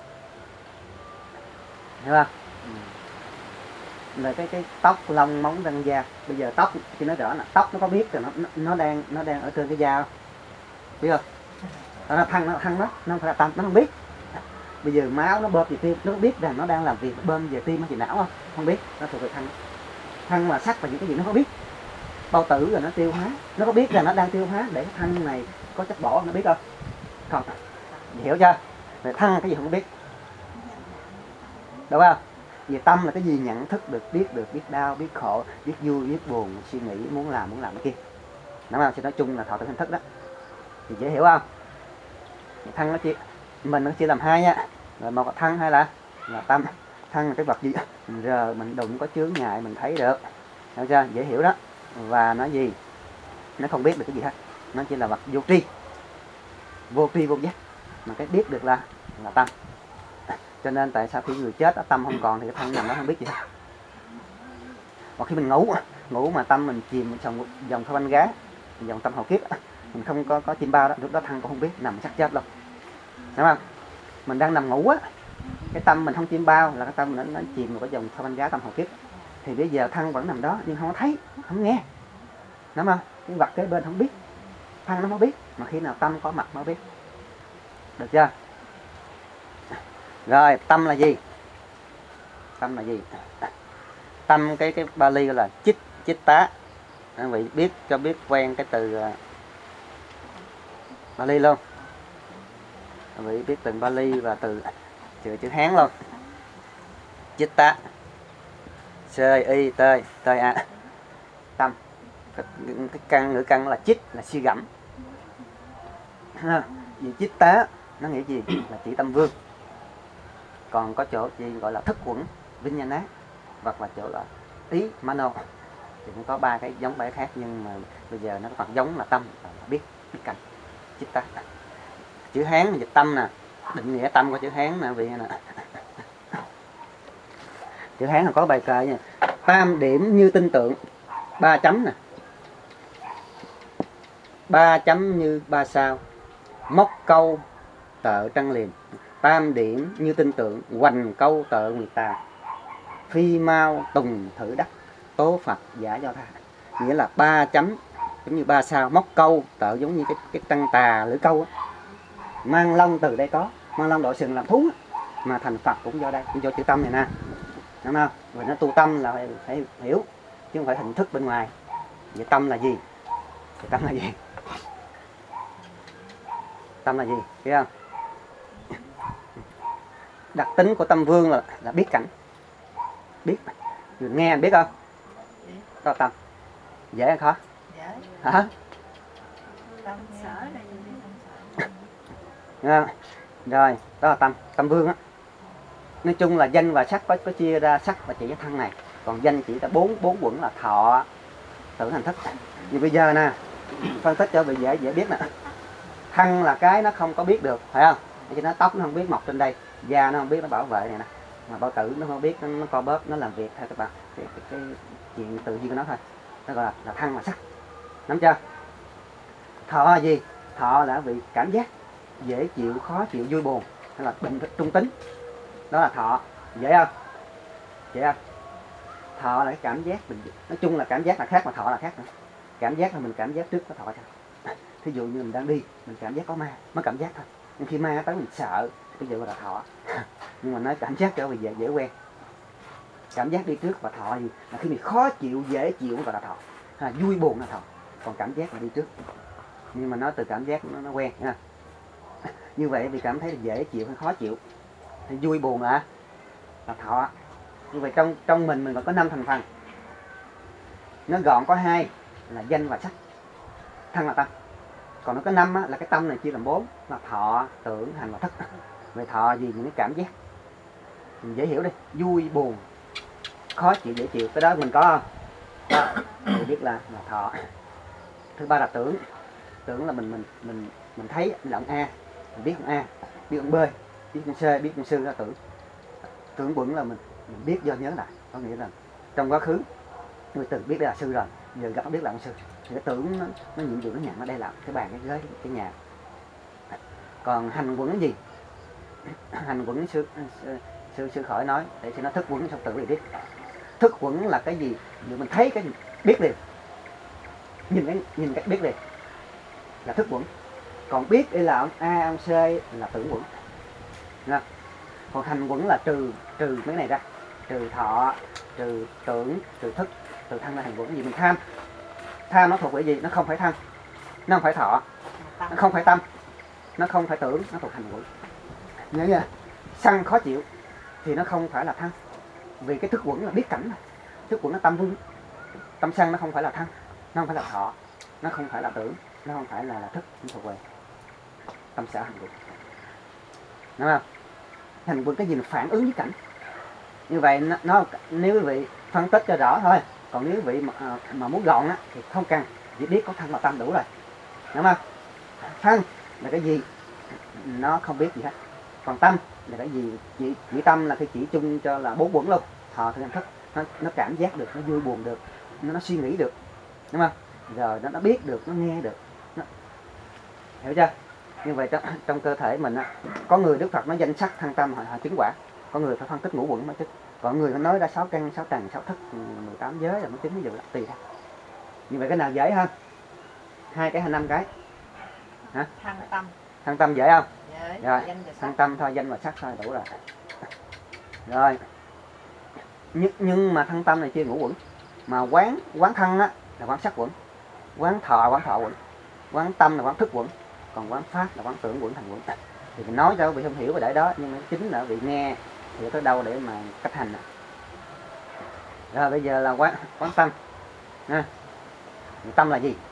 Hiểu không? Là cái tóc, lông, móng, răng, da. Bây giờ tóc thì nói rõ là tóc nó có biết rồi, nó đang ở trên cái da không? Biết không? Đó là thân nó không phải là tâm, nó không biết. Bây giờ máu nó bơm về tim, nó biết rằng nó đang làm việc, nó bơm về tim hay về não không? Không biết, nó thuộc về thân. Thân mà sắc và những cái gì nó không biết. Bao tử rồi nó tiêu hóa, nó có biết rằng nó đang tiêu hóa để cái thân này có chất bỏ, nó biết không? Không. Hiểu chưa? Về thân cái gì không biết, đúng không? Về tâm là cái gì nhận thức được, biết đau, biết khổ, biết vui, biết buồn, suy nghĩ, muốn làm cái kia, đúng không? Thì nói chung là thọ tưởng hành thức đó, thì dễ hiểu không? Thân nó mình nó chia làm hai nha, rồi một là thân, hai là tâm. Thân là cái vật gì mình rờ, mình đụng, có chướng ngại, mình thấy được, hiểu chưa? Dễ hiểu đó. Và nó gì? Nó không biết được cái gì hết, nó chỉ là vật vô tri, vô giác, mà cái biết được là tâm. Cho nên tại sao khi người chết tâm không còn thì cái thân nằm nó không biết gì hết. Còn khi mình ngủ mà tâm mình chìm trong dòng thơ banh gá, dòng tâm hậu kiếp, mình không có chim bao đó, lúc đó thân cũng không biết, nằm chắc chết luôn, đúng không? Mình đang nằm ngủ á, cái tâm mình không chim bao là cái tâm mình nó chìm vào cái dòng thơ banh gá tâm hậu kiếp, thì bây giờ thân vẫn nằm đó nhưng không có thấy, không nghe, đúng không? Cái vật kế bên không biết, thân nó không biết, mà khi nào tâm có mặt nó biết, được chưa? Rồi tâm là gì? Tâm là gì? Tâm cái Bali gọi là chít tá. Các vị biết quen cái từ Bali luôn. Các vị biết từ Bali và từ chữ Hán luôn. Chít tá, c i t a, tâm. Cái ngữ căn là chít, là suy gẫm. Vì chít tá nó nghĩa gì? Là chỉ tâm vương. Còn có chỗ gì gọi là thức quẩn, vinyana, hoặc là chỗ là ý, mano, thì cũng có ba cái giống ba cái khác, nhưng mà bây giờ nó còn giống là tâm, là biết cảnh, chitta. Chữ Hán là dịch tâm nè, định nghĩa tâm của chữ Hán nè vị nè. Chữ Hán là có bài kệ nha, tam điểm như tinh tượng, 3 chấm nè, 3 chấm như 3 sao, móc câu tợ trăng liền, tam điểm như tinh tượng, hoành câu tợ nguyệt tà, phi mau tùng thử đắc, tố Phật giả do tha. Nghĩa là 3 chấm giống như 3 sao, móc câu tợ giống như cái trăng tà lưỡi câu á. Mang long từ đây có, mang long đội sừng làm thú á, mà thành Phật cũng do đây, cũng do chữ tâm này nè, đúng không? Và nó tu tâm là phải hiểu, chứ không phải hình thức bên ngoài. Vậy tâm là gì? Vậy tâm là gì? Tâm là gì? Biết không? Đặc tính của tâm vương là biết cảnh, biết. Mình nghe anh biết không? Đó là tâm. Dễ hay khó? Dễ. Hả? Tâm sở là gì? Rồi, đó là tâm vương á. Nói chung là danh và sắc có chia ra, sắc và chỉ cái thân này, còn danh chỉ là bốn quẩn là thọ, tưởng, hành, thức. Như bây giờ nè, phân tích cho vị dễ biết nè. Thân là cái nó không có biết được, phải không? Cho nó tóc nó không biết mọc trên đây, da nó không biết nó bảo vệ này nè, mà bao tử nó không biết nó co bóp, nó làm việc theo các bạn cái chuyện tự nhiên của nó thôi. Nó gọi là thân là sắc, nắm chưa? Thọ là gì? Thọ là vị cảm giác dễ chịu, khó chịu, vui buồn, hay là bình trung tính, đó là thọ. Dễ không? Dễ không? Thọ là cái cảm giác mình, nói chung là cảm giác là khác mà thọ là khác nữa. Cảm giác là mình cảm giác trước có thọ sao? Thí dụ như mình đang đi, mình cảm giác có ma, mới cảm giác thôi. Nhưng khi ma tới mình sợ, ví dụ là thọ. Nhưng mà nói cảm giác cho vì dễ quen. Cảm giác đi trước và thọ gì? Là khi mình khó chịu, dễ chịu gọi là thọ. Vui buồn là thọ. Còn cảm giác là đi trước. Nhưng mà nói từ cảm giác nó quen nha. Như vậy vì cảm thấy là dễ chịu hay khó chịu, thì vui buồn là là thọ. Như vậy trong mình còn có 5 thành phần, nó gọn có 2 là danh và sắc, thân là tâm. Còn nó có 5 á, là cái tâm này chia làm 4 là thọ, tưởng, hành và thức. Về thọ gì? Những cái cảm giác mình dễ hiểu đi, vui buồn khó chịu dễ chịu, cái đó mình có không? Có. Mình biết là thọ. Thứ ba là tưởng. Tưởng là mình thấy là ông A, mình biết ông A, biết ông B, biết ông C, biết ông Sư là tưởng. Tưởng quẩn là mình biết do nhớ lại, có nghĩa là trong quá khứ người từng biết đây là sư rồi, giờ gặp biết là ông sư, thì cái tưởng nó nhiệm vụ nó nhận ở đây là cái bàn, cái ghế, cái nhà. Còn hành quẩn gì? Hành quẩn sư khỏi nói, để cho nó thức quẩn xong tự liền biết. Thức quẩn là cái gì? Nếu mình thấy cái gì biết liền, nhìn cái biết liền là thức quẩn. Còn biết đây là ông A, ông C là tưởng quẩn. Nha. Còn hành quẩn là trừ mấy này ra, trừ thọ, trừ tưởng, trừ thức, trừ thân là hành quẩn. Gì mình tham nó thuộc về gì? Nó không phải thân, nó không phải thọ, nó không phải tâm, nó không phải tưởng, nó thuộc hành quẩn. Nhớ nha. Sân khó chịu thì nó không phải là thân, vì cái thức quẩn là biết cảnh mà. Thức quẩn là tâm vương. Tâm sân nó không phải là thân, nó không phải là thọ, nó không phải là tưởng, nó không phải là thức, nó thuộc về tâm sở hành quẩn. Đúng không? Hành quẩn cái gì là phản ứng với cảnh. Như vậy nó nếu quý vị phân tích cho rõ thôi. Còn nếu quý vị mà muốn gọn á thì không cần, chỉ biết có thân và tâm đủ rồi. Đúng không? Thân là cái gì? Nó không biết gì hết. Còn tâm là cái gì? Chỉ tâm là cái chỉ chung cho là 4 quẩn luôn. Thọ, thức, hành, thức. Nó cảm giác được, nó vui buồn được, nó suy nghĩ được. Đúng không? Rồi nó biết được, nó nghe được. Hiểu chưa? Như vậy trong cơ thể mình á, có người Đức Phật nói danh sắc thân tâm họ chứng quả, có người phải phân tích ngũ quẩn mới chứng, còn người nói ra 6 căn 6 trần 6 thức 18 giới là mới chứng, ví dụ là tùy thôi. Như vậy cái nào dễ hơn? 2 cái hay 5 cái? Hả? Thân tâm dễ không? Dễ. Rồi, thân tâm thôi, danh và sắc thôi đủ rồi. Rồi. Nhưng mà thân tâm này chia ngũ quẩn, mà quán thân á là quán sắc quẩn, quán thọ quẩn, quán tâm là quán thức quẩn, còn quán pháp là quán tưởng quẩn, thành quẩn. Thì mình nói cho quý vị không hiểu về để đó, nhưng mà chính là vị nghe thì tới đâu để mà cách hành. Rồi bây giờ là quán tâm. Ha. Tâm là gì?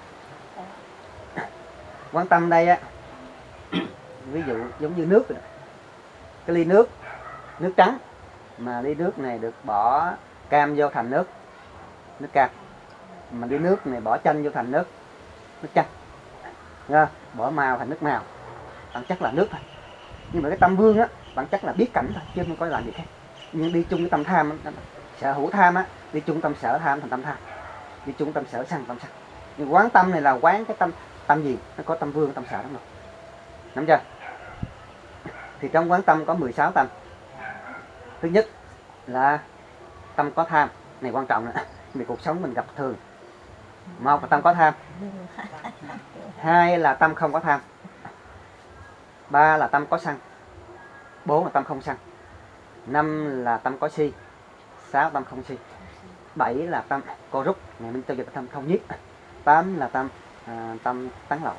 Quán tâm đây á, ví dụ giống như nước rồi đó. Cái ly nước trắng, mà ly nước này được bỏ cam vô thành nước cam, mà ly nước này bỏ chanh vô thành nước chanh. Nghe? Bỏ màu thành nước màu, bản chất là nước thôi. Nhưng mà cái tâm vương á, bản chất là biết cảnh thôi, chứ không có làm gì khác. Nhưng đi chung với tâm tham, sở hữu tham á, đi chung tâm sở tham thành tâm tham, đi chung tâm sở sân tâm sân. Nhưng quán tâm này là quán cái tâm gì? Nó có tâm vương, tâm sở đúng không? Nắm chưa? Thì trong quán tâm có 16 tâm. Thứ nhất là tâm có tham, này quan trọng nè, vì cuộc sống mình gặp thường. Một là tâm có tham, 2 là tâm không có tham, 3 là tâm có sân, 4 là tâm không sân, 5 là tâm có si, 6 tâm không si, 7 là tâm có rút, này mình cho dịch tâm không nhiếp, 8 là tâm tán loạn.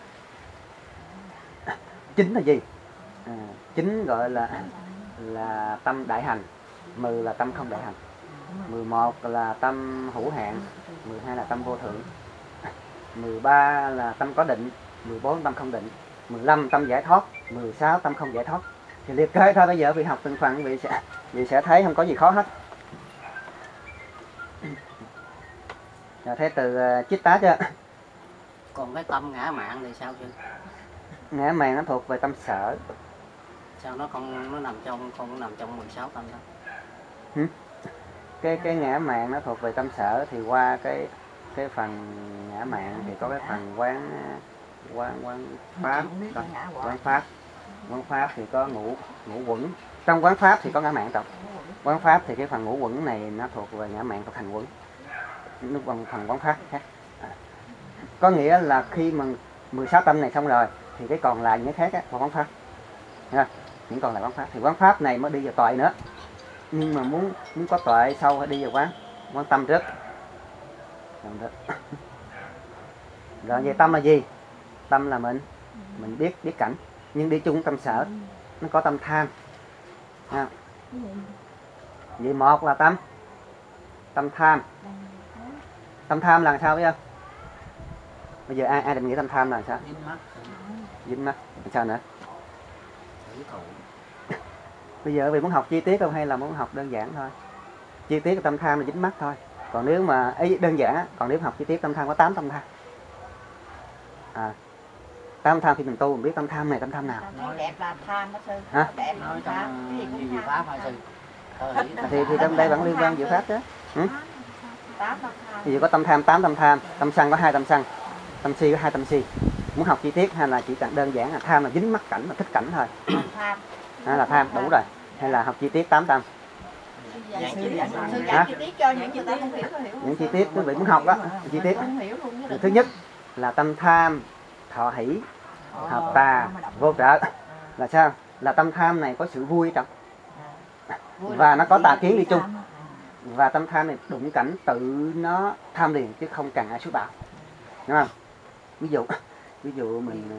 9 là gì? 9 gọi là tâm đại hành, 10 là tâm không đại hành, 11 là tâm hữu hạn, 12 là tâm vô thượng, 13 là tâm có định, 14 tâm không định, 15 tâm giải thoát, 16 tâm không giải thoát. Thì liệt kê thôi, bây giờ vì học từng phần vị sẽ thấy không có gì khó hết. Rồi thấy từ chích tá chưa? Còn cái tâm ngã mạn thì sao chứ? Ngã mạn nó thuộc về tâm sở. Sao nó nằm trong 16 tâm đó? Cái ngã mạn nó thuộc về tâm sở, thì qua cái phần ngã mạn thì có cái phần quán pháp, quán pháp thì có ngũ quẩn. Trong quán pháp thì có ngã mạn tổng. Quán pháp thì cái phần ngũ quẩn này nó thuộc về ngã mạn, thuộc hành quẩn. Nó bằng phần quán pháp khác. Có nghĩa là khi mà 16 tâm này xong rồi thì cái còn lại những cái khác là quán pháp. Nha. Những còn lại quán pháp thì quán pháp này mới đi vào tuệ nữa. Nhưng mà muốn có tuệ sau phải đi vào quán tâm trước. Rồi về tâm là gì? Tâm là mình biết cảnh, nhưng đi chung tâm sở, nó có tâm tham. Ha. Vậy một là tâm tham. Tâm tham là sao biết không? Bây giờ ai định nghĩa tâm tham là sao? dính mắt Dính mắt. Sao nữa? thử thụ. Bây giờ vì muốn học chi tiết không hay là muốn học đơn giản thôi? Chi tiết của tâm tham là dính mắt thôi. Còn nếu mà ấy đơn giản á, còn nếu học chi tiết tâm tham có 8 tâm tham. 8 tham khi mình tu mình biết tâm tham này tâm tham nào. Thấy đẹp là tham đó sư. Hả? Đẹp là Nói tham. trong Cái gì cũng gì tham. pháp hay sư. Thì trong đây vẫn liên quan diệu pháp đó. Tám là tham. Ví dụ có tâm tham 8 tâm tham, tâm sân có 2 tâm sân, tâm si có 2 tâm si. Muốn học chi tiết hay là chỉ cần đơn giản là tham là dính mắt cảnh là thích cảnh thôi. Tham. Hay là tham đủ rồi. Hay là học chi tiết 8 tâm. Sư Hả? giảng chi tiết cho những người ta không hiểu có hiểu. Những chi tiết quý vị muốn học đó, chi tiết. Không hiểu luôn. Thứ nhất là tâm tham thọ hỷ, hợp tà, vô trợ. Là sao? Là tâm tham này có sự vui trong. Và nó có tà kiến đi chung. Và tâm tham này đụng cảnh tự nó tham liền chứ không cần ai xúi bảo. Đúng không? Ví dụ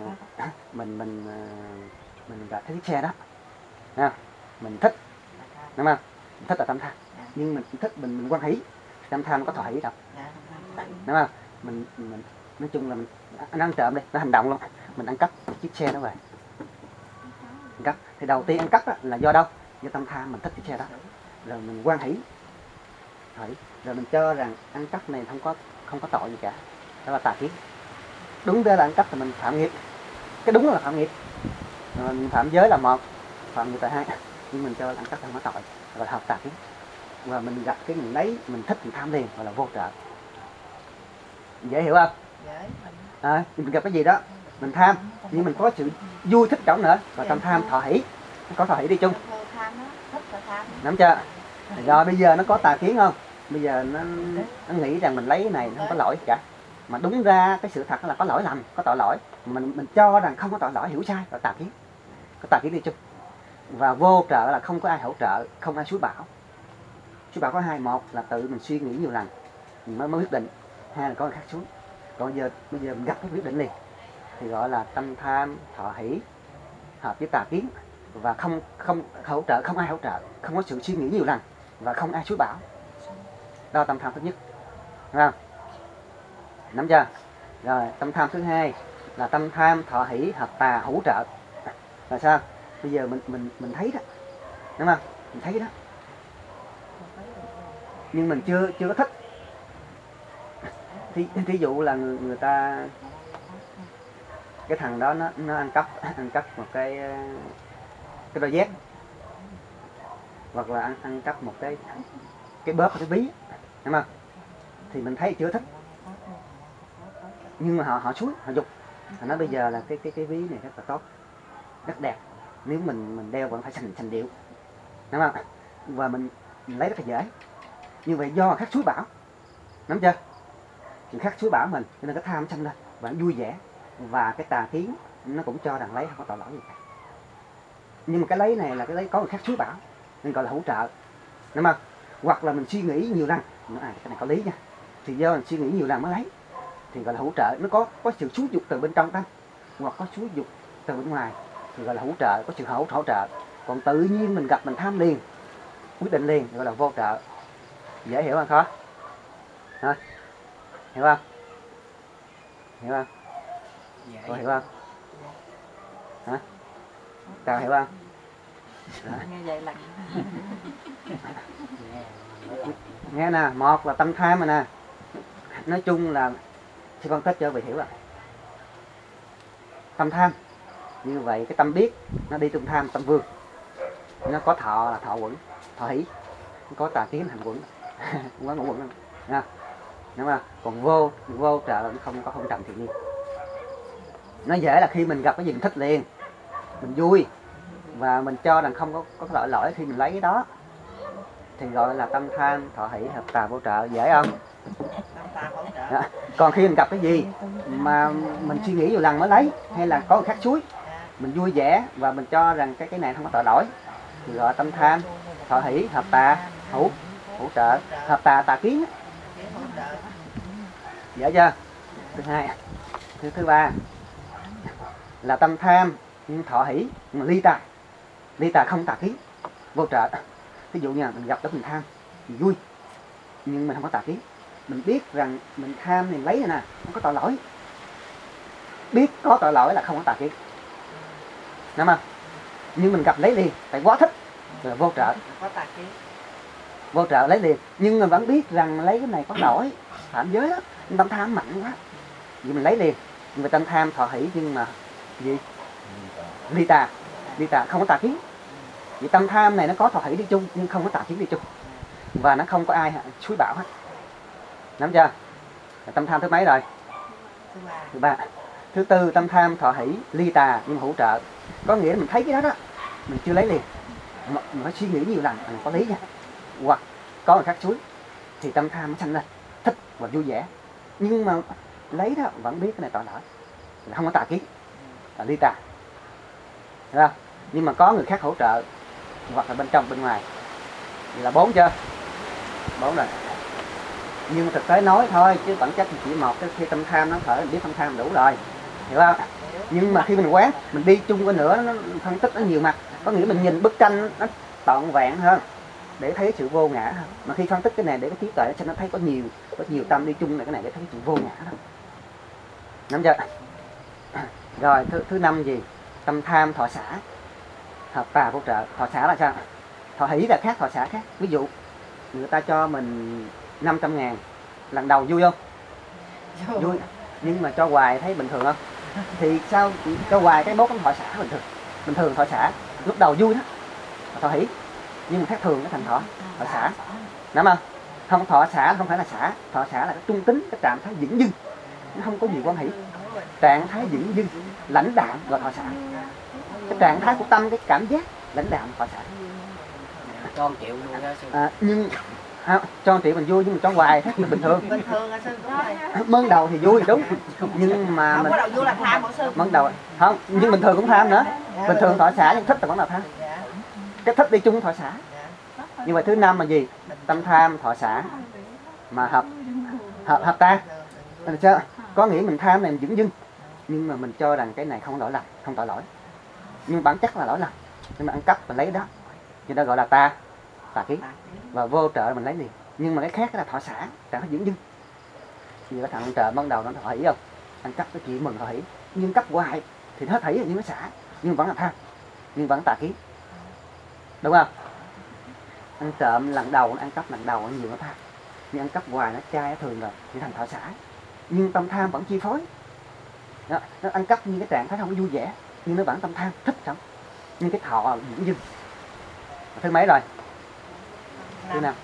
mình gặp cái chiếc xe đó. Đúng không? Mình thích. Đúng không? Mình thích là tâm tham. Nhưng mình thích mình quan hỷ. Tâm tham nó có thọ hỷ đâu. Đúng không? Mình nói chung là anh ăn trộm đi, nó hành động luôn. Mình ăn cắp chiếc xe đó về. Ăn cắp. Thì đầu tiên ăn cắp là do đâu? Do tâm tham mình thích chiếc xe đó. Rồi mình quan hỷ. Rồi mình cho rằng ăn cắp này không có tội gì cả. Đó là tà kiến. Đúng ra là ăn cắp thì mình phạm nghiệp. Cái đúng là phạm nghiệp. Rồi mình phạm giới là một, phạm nghiệp là hai. Nhưng mình cho là ăn cắp không có tội, gọi là hợp tà kiến. Và mình gặp cái mình lấy, mình thích mình tham liền, gọi là vô trợ. Dễ hiểu không? Mình gặp cái gì đó mình tham, nhưng mình có sự vui thích trọng nữa, và tâm tham thọ hỷ, nó có thọ hỷ đi chung. Nắm chưa? Rồi bây giờ nó có tà kiến không? Bây giờ nó nghĩ rằng mình lấy cái này nó không có lỗi cả, mà đúng ra cái sự thật là có lỗi lầm, có tội lỗi, mình cho rằng không có tội lỗi, hiểu sai, là tà kiến, có tà kiến đi chung. Và vô trợ là không có ai hỗ trợ, không ai xúi bảo. Xúi bảo có hai, một là tự mình suy nghĩ nhiều lần mình mới quyết định, hai là có người khác xúi. Còn bây giờ mình gặp cái quyết định liền thì gọi là tâm tham thọ hỷ hợp với tà kiến, và không hỗ trợ, không ai hỗ trợ, không có sự suy nghĩ nhiều lần và không ai xúi bảo. Đó là tâm tham thứ nhất, đúng không? Nắm chưa? Rồi tâm tham thứ hai là tâm tham thọ hỷ hợp tà hỗ trợ. Là sao? Bây giờ mình thấy đó, đúng không? Mình thấy đó, nhưng mình chưa có thích. Thí dụ là người ta, cái thằng đó nó ăn cắp một cái đôi dép, hoặc là ăn cắp một cái bóp, cái ví, đúng không? Thì mình thấy chưa thích, nhưng mà họ xúi, họ giục, họ nói bây giờ là cái ví này rất là tốt, rất đẹp, nếu mình đeo vẫn phải sành điệu, đúng không? Và mình lấy rất là dễ. Như vậy do khác xúi bảo, nắm chưa? Người khác xúi bảo mình, cho nên cái tham sanh lên và vui vẻ, và cái tà kiến nó cũng cho rằng lấy không có tội lỗi gì cả. Nhưng mà cái lấy này là cái lấy có người khác xúi bảo nên gọi là hỗ trợ, đúng không? Hoặc là mình suy nghĩ nhiều lần, cái này có lý nha, thì do mình suy nghĩ nhiều lần mới lấy thì gọi là hỗ trợ. Nó có sự xúi dục từ bên trong tâm, hoặc có xúi dục từ bên ngoài thì gọi là hỗ trợ, có sự hỗ trợ. Còn tự nhiên mình gặp mình tham liền, quyết định liền thì gọi là vô trợ. Dễ hiểu không? Khó hả? Hiểu không? Hiểu không? Có hiểu không? Hả? Tao hiểu không? Nghe vậy là Nghe nè, một là tâm tham rồi nè. Nói chung là sẽ phân tích cho vị hiểu rồi. Tâm tham như vậy, cái tâm biết nó đi trong tham, tâm vương. Nó có thọ là thọ quẩn, thọ hỷ, có tà kiến hành quẩn, không có ngũ quẩn đâu nha, đúng không? Còn vô trợ là nó không trầm thiện nhiên. Nó dễ là khi mình gặp cái gì mình thích liền, mình vui và mình cho rằng không có lỗi khi mình lấy cái đó thì gọi là tâm tham thọ hỷ hợp tà vô trợ. Dễ không? Đó. Còn khi mình gặp cái gì mà mình suy nghĩ nhiều lần mới lấy, hay là có người khác xúi, mình vui vẻ và mình cho rằng cái này không có tội lỗi thì gọi là tâm tham thọ hỷ hợp tà hỗ trợ, hợp tà kiến. Dễ chưa? Thứ hai. Thứ ba là tâm tham nhưng thọ hỷ mà ly tà không tà kiến, vô trợ. ví dụ như mình gặp đó mình tham mình vui nhưng mình không có tà kiến, mình biết rằng mình tham mình lấy này nè không có tội lỗi, biết có tội lỗi là không có tà kiến, đúng không? Nhưng mình gặp lấy liền tại quá thích rồi vô trợ, có tà kiến. vô trợ lấy liền, nhưng mình vẫn biết rằng lấy cái này có lỗi phạm giới đó, tâm tham mạnh quá vì mình lấy liền. Người tâm tham thọ hỷ nhưng mà gì ly tà không có tà kiến, vì tâm tham này nó có thọ hỷ đi chung nhưng không có tà kiến đi chung, và nó không có ai suối bảo hết, nắm chưa? Tâm tham thứ mấy rồi? Thứ ba. Thứ tư, tâm tham thọ hỷ ly tà nhưng hỗ trợ, có nghĩa là mình thấy cái đó đó mình chưa lấy liền, mình phải suy nghĩ nhiều lần mình có lý nha, hoặc có người khác suối thì tâm tham nó sanh lên thích và vui vẻ, nhưng mà lấy đó vẫn biết cái này tội lỗi là không có tà kiến, là ly tà, hiểu không? Nhưng mà có người khác hỗ trợ hoặc là bên trong bên ngoài thì là 4 chưa? 4 rồi. Nhưng mà thực tế nói thôi chứ bản chất chỉ một, cái khi tâm tham nó khởi mình biết tâm tham đủ rồi, hiểu không? Nhưng mà khi mình quán mình đi chung với nữa nó phân tích nó nhiều mặt, có nghĩa mình nhìn bức tranh nó trọn vẹn hơn để thấy sự vô ngã hơn. Mà khi phân tích cái này để cái trí tuệ nó thấy có nhiều tâm đi chung này, cái này để thấy sự vô ngã đó, nắm chưa? Rồi thứ năm gì? Tâm tham thọ xả hợp tà vô trợ. Thọ xả là sao? Thọ hỷ là khác, thọ xả khác. Ví dụ người ta cho mình 500.000 lần đầu vui không? Vui. Nhưng mà cho hoài thấy bình thường không? Thì sao cho hoài cái bốt thọ xả bình thường. Bình thường thọ xả lúc đầu vui đó, thọ hỷ, nhưng mà khác thường nó thành thọ xả, nắm không? Không, thọ xả không phải là xả, thọ xả là cái trung tính, cái trạng thái dửng dưng, nó không có gì quan hỷ. Trạng thái dửng dưng lãnh đạm là thọ xả, cái trạng thái của tâm, cái cảm giác lãnh đạm thọ xả. Cho 1 triệu luôn đó sư. Nhưng cho 1 triệu mình vui, nhưng mà cho hoài thấy bình thường. Bình thường là sư cũng vậy. Mơn đầu thì vui đúng, nhưng mà Không mình có đầu vui là tham của sư. mơn đầu không, nhưng bình thường cũng tham nữa. Bình thường thọ xả nhưng thích là vẫn là tham. Cái thích đi chung thọ xả. Như vậy thứ năm là gì? Tâm tham thọ xả mà hợp ta. Được chưa? Có nghĩa mình tham này mình dửng dưng, nhưng mà mình cho rằng cái này không lỗi lầm, không tội lỗi, nhưng bản chất là lỗi lầm, nhưng mà ăn cắp mình lấy đó, cho nên gọi là tà kiến, và vô trợ mình lấy liền. Nhưng mà cái khác là thọ xả, trạng thái dửng dưng. Vì cái thằng ăn trợ ban đầu nó thọ hỷ không? Ăn cắp cái chuyện mừng thọ hỷ, nhưng cắp hoài thì nó hỷ nhưng nó xả, nhưng vẫn là tham, nhưng vẫn tà kiến, đúng không? Ăn trộm lần đầu, ăn cắp lần đầu nhiều nó tham, nhưng ăn cắp hoài nó chai nó thường rồi thì thành thọ xả, nhưng tâm tham vẫn chi phối đó, nó ăn cắp như cái trạng thái không vui vẻ nhưng nó vẫn tâm tham thích không, nhưng cái thọ dửng dưng. Thứ mấy rồi? Thứ 5.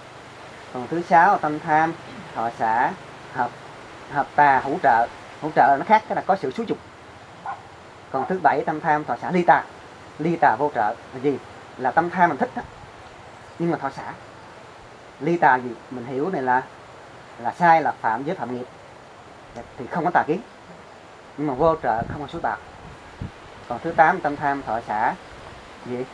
Còn thứ 6 tâm tham thọ xả hợp tà hỗ trợ là nó khác, cái là có sự xúi dục. Còn thứ 7 tâm tham thọ xả ly tà vô trợ là gì? Là tâm tham mình thích đó, nhưng mà thọ xả. Ly tà gì? Mình hiểu này là sai, là phạm giới phạm nghiệp thì không có tà kiến, nhưng mà vô trợ không có suối bạc. Còn thứ 8 tâm tham thọ xả gì?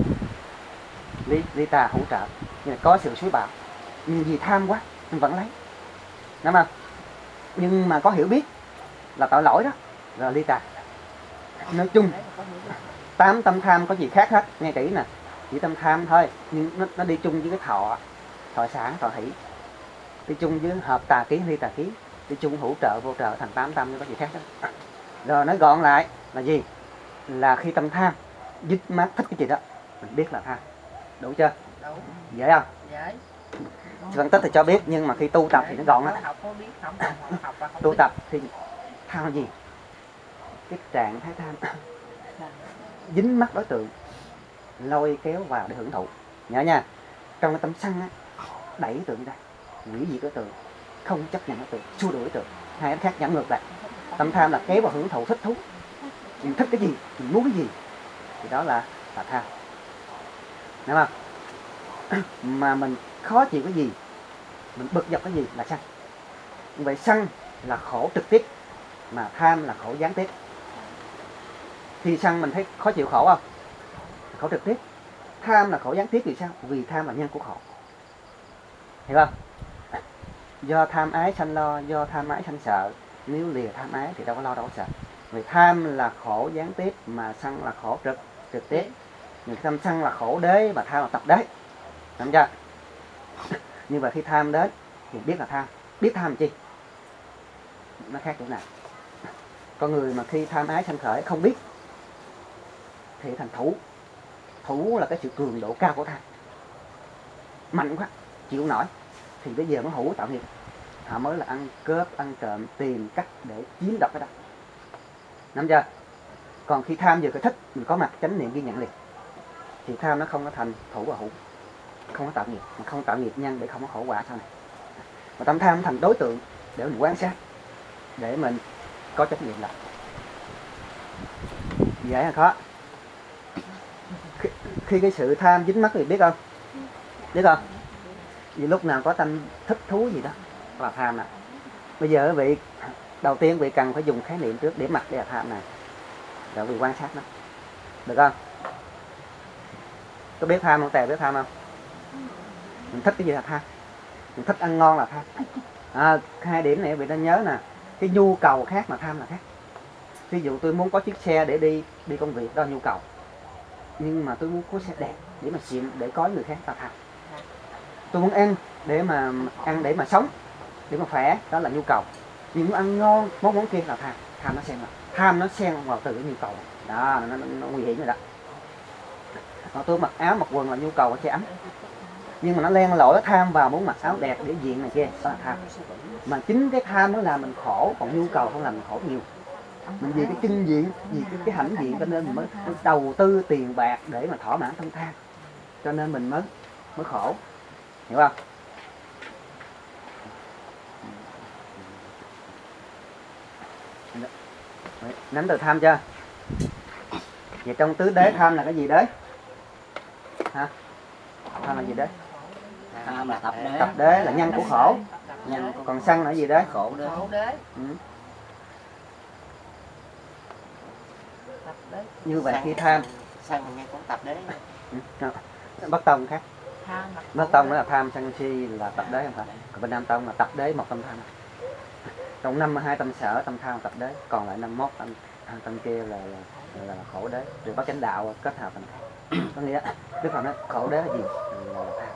Ly tà hỗ trợ, nhưng mà có sự suối bạc, nhưng vì tham quá mình vẫn lấy, đúng không? Nhưng mà có hiểu biết là tội lỗi đó rồi ly tà. Nói chung 8 tâm tham có gì khác hết, nghe kỹ nè, chỉ tâm tham thôi, nhưng nó đi chung với cái thọ xả, thọ hỷ, đi chung với hợp tà kiến, ly tà kiến, đi chung hỗ trợ vô trợ thành 8 tâm, có gì khác đó. Rồi nói gọn lại là gì? Là khi tâm tham dứt mát thích cái gì đó mình biết là tham, đủ chưa? Đủ. Dễ không? Dễ. Phân tích thì cho biết, nhưng mà khi tu tập thì nó gọn á. Học có biết, không học là không Tu biết. tập thì tham là gì? Cái trạng thái tham dính mắc đối tượng, lôi kéo vào để hưởng thụ. Nhớ nha, trong cái tâm sân á, đẩy đối tượng ra, hủy diệt đối tượng, không chấp nhận đối tượng, xua đuổi đối tượng. Hai cái khác nhắm ngược lại. Tâm tham là kéo vào hưởng thụ, thích thú. Mình thích cái gì, mình muốn cái gì thì đó là tham, đúng không? Mà mình khó chịu cái gì, mình bực dọc cái gì là sân. Vậy sân là khổ trực tiếp, mà tham là khổ gián tiếp. Thì sân mình thấy khó chịu khổ không? Khổ trực tiếp. Tham là khổ gián tiếp vì sao? Vì tham là nhân của khổ, hiểu không? Do tham ái sanh lo, do tham ái sanh sợ. Nếu lìa tham ái thì đâu có lo, đâu có sợ. Vì tham là khổ gián tiếp, mà sân là khổ trực tiếp. Người tham sân là khổ đế, mà tham là tập đế. Nắm chưa? Nhưng mà khi tham đến thì biết là tham, biết tham chi, nó khác chỗ nào. Con người mà khi tham ái sanh khởi không biết thì thành thủ. Thủ là cái sự cường độ cao của tham, mạnh quá chịu nổi, thì bây giờ nó hữu tạo nghiệp, họ mới là ăn cướp, ăn trộm, tìm cách để chiếm đoạt cái đó. Nắm chưa? Còn khi tham vừa cái thích, mình có mặt chánh niệm ghi nhận liền, thì tham nó không có thành thủ và hữu, không có tạo nghiệp, mà không tạo nghiệp nhân để không có khổ quả sau này. Mà tâm tham thành đối tượng để mình quan sát, để mình có trách nhiệm làm. Dễ hay khó? Khi cái sự tham dính mắc thì biết không? Biết không? Vì lúc nào có tâm thích thú gì đó là tham nè. Bây giờ quý vị đầu tiên quý vị cần phải dùng khái niệm trước để mặc đây là tham này, rồi quý vị quan sát nó, được không? Có biết tham không? Tè biết tham không? Mình thích cái gì là tham, mình thích ăn ngon là tham. Hai điểm này quý vị nên nhớ nè. Cái nhu cầu khác mà tham là khác. Ví dụ tôi muốn có chiếc xe để đi công việc, đó là nhu cầu. Nhưng mà tôi muốn có xe đẹp để mà xịn, để có người khác, là tham. Tôi muốn ăn để mà sống, để mà khỏe, đó là nhu cầu. Nhưng muốn ăn ngon, món kia là tham. Tham nó xen vào từ cái nhu cầu đó, nó nguy hiểm rồi đó. Còn tôi mặc áo mặc quần là nhu cầu che ấm, nhưng mà nó len lỏi tham vào muốn mặc áo đẹp để diện này kia, đó là tham. Mà chính cái tham nó làm mình khổ, còn nhu cầu không làm mình khổ nhiều. Mình vì cái chân diện, vì cái hãnh diện, cho nên mình mới đầu tư tiền bạc để mà thỏa mãn thân tham, cho nên mình mới khổ, hiểu không? Nắm từ tham chưa? Vậy trong tứ đế tham là cái gì đấy? Hả? Tham là gì đấy? Tham là tập đế. Tập đế là nhân của khổ. Nhân của Còn sân là gì đấy? khổ đế. Khổ đế. Ừ. Tập đế. Như vậy khi tham sân nghe cũng tập đế. Bắc Tông khác. Tham là Bắc Tông đó là tham sân si là tập đế không phải. Còn bên Nam Tông là tập đế một tâm tham. Trong 52 tâm sở, tâm tham tập đế, còn lại 51 tâm kia là khổ đế. Rồi Bát Chánh Đạo kết hợp thành khác. Có nghĩa Đức Phật nói khổ đế là gì? Là tham.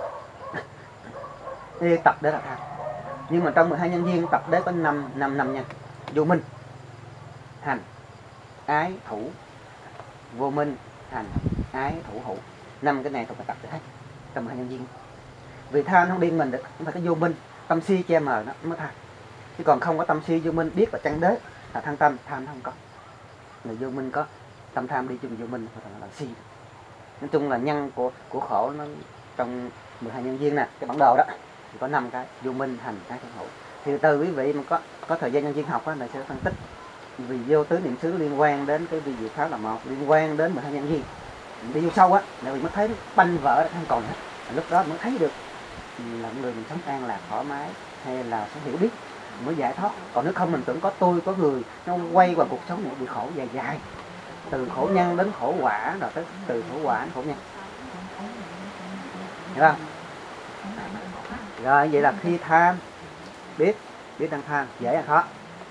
Thì tập đế là tham. Nhưng mà trong 12 nhân duyên tập đế có 5 nhân. Vô minh, hành, ái, thủ. Vô minh, hành, ái, thủ, hữu. 5 cái này thuộc về tập đế hết trong 12 nhân duyên. Vì tham không điên mình được, không phải cái vô minh, tâm si che mờ nó mới tham. Chứ còn không có tâm si vô minh biết là chân đế là thăng tâm, tham nó không có. Người vô minh có tâm tham đi chung vô minh là si. Nói chung là nhân của khổ nó trong 12 nhân duyên nè, cái bản đồ đó thì có 5 cái: vô minh, hành, ái, thủ, hữu. Thì từ quý vị mà có thời gian nhân duyên học á là sẽ phân tích. Vì vô tứ niệm xứ liên quan đến cái vi diệu pháp là một, liên quan đến 12 nhân duyên. Đi vô sâu á, là vì mới thấy banh vỡ không còn hết. Lúc đó mới thấy được là người mình sống an lạc thoải mái hay là sống hiểu biết mới giải thoát. Còn nếu không mình tưởng có tôi có người, nó quay vào cuộc sống này bị khổ dài dài, từ khổ nhân đến khổ quả, rồi tới từ khổ quả đến khổ nhân, hiểu không? Rồi vậy là khi tham biết đang tham, dễ hay khó?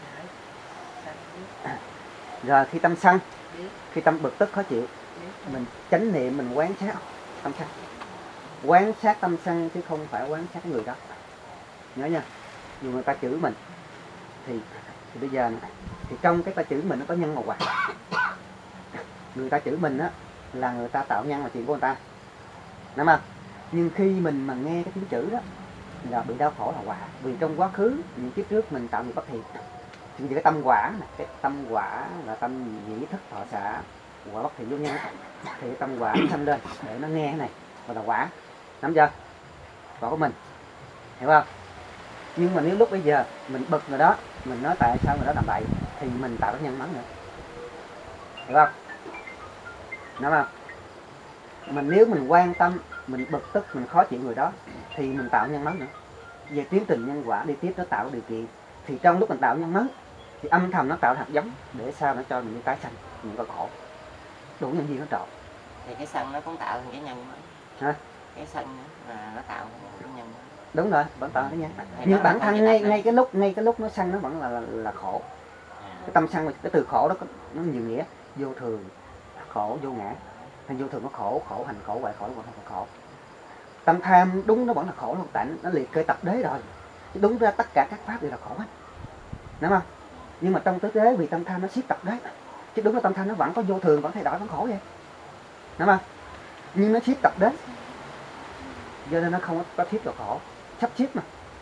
Rồi khi tâm sân, khi tâm bực tức khó chịu, mình chánh niệm, mình quán sát tâm sân, quán sát tâm sân chứ không phải quán sát người đó, nhớ nha. Dù người ta chửi mình thì bây giờ thì trong cái ta chửi mình nó có nhân và quả. Người ta chửi mình á là người ta tạo nhân là chuyện của người ta, đúng không? Nhưng khi mình mà nghe cái tiếng chửi đó là bị đau khổ là quả. Vì trong quá khứ những kiếp trước mình tạo nghiệp bất thiện, thì cái tâm quả này, cái tâm quả là tâm nhĩ thức thọ xả quả bất thiện vô nhân, thì tâm quả nó sanh lên để nó nghe cái này gọi là quả, nắm chưa? Quả của mình, hiểu không? Nhưng mà nếu lúc bây giờ mình bực người đó, mình nói tại sao người đó làm vậy, thì mình tạo cái nhân mắng nữa, hiểu không? Đúng không? Mình nếu mình quan tâm, mình bực tức, mình khó chịu người đó, thì mình tạo nhân mắng nữa. Về tiến trình nhân quả đi tiếp nó tạo điều kiện. Thì trong lúc mình tạo nhân mắng thì âm thầm nó tạo hạt giống để sao nó cho mình đi tái sanh, mình có khổ. Đủ nhân duyên nó trộn. Thì cái sân nó cũng tạo thành cái nhân đó. Hả? Cái sân là nó tạo thành cái nhân đó. Đúng rồi, vẫn tạo cái nhân. Nhưng bản thân ngay cái lúc nó sanh nó vẫn là khổ. Cái tâm sân, cái từ khổ đó nó nhiều nghĩa: vô thường, khổ, vô ngã. Thành vô thường nó khổ, khổ hành khổ, hoại khổ, hoại khổ. Tâm tham đúng nó vẫn là khổ luôn, tại nó liệt kê tập đế rồi. Chứ đúng ra tất cả các pháp đều là khổ hết, đúng không? Nhưng mà trong thực tế vì tâm tham nó siết tập đế, chứ đúng là tâm tham nó vẫn có vô thường, vẫn thay đổi, vẫn khổ vậy, đúng không? Nhưng nó siết tập đế, cho nên nó không có thiết vào khổ, sắp siết mà.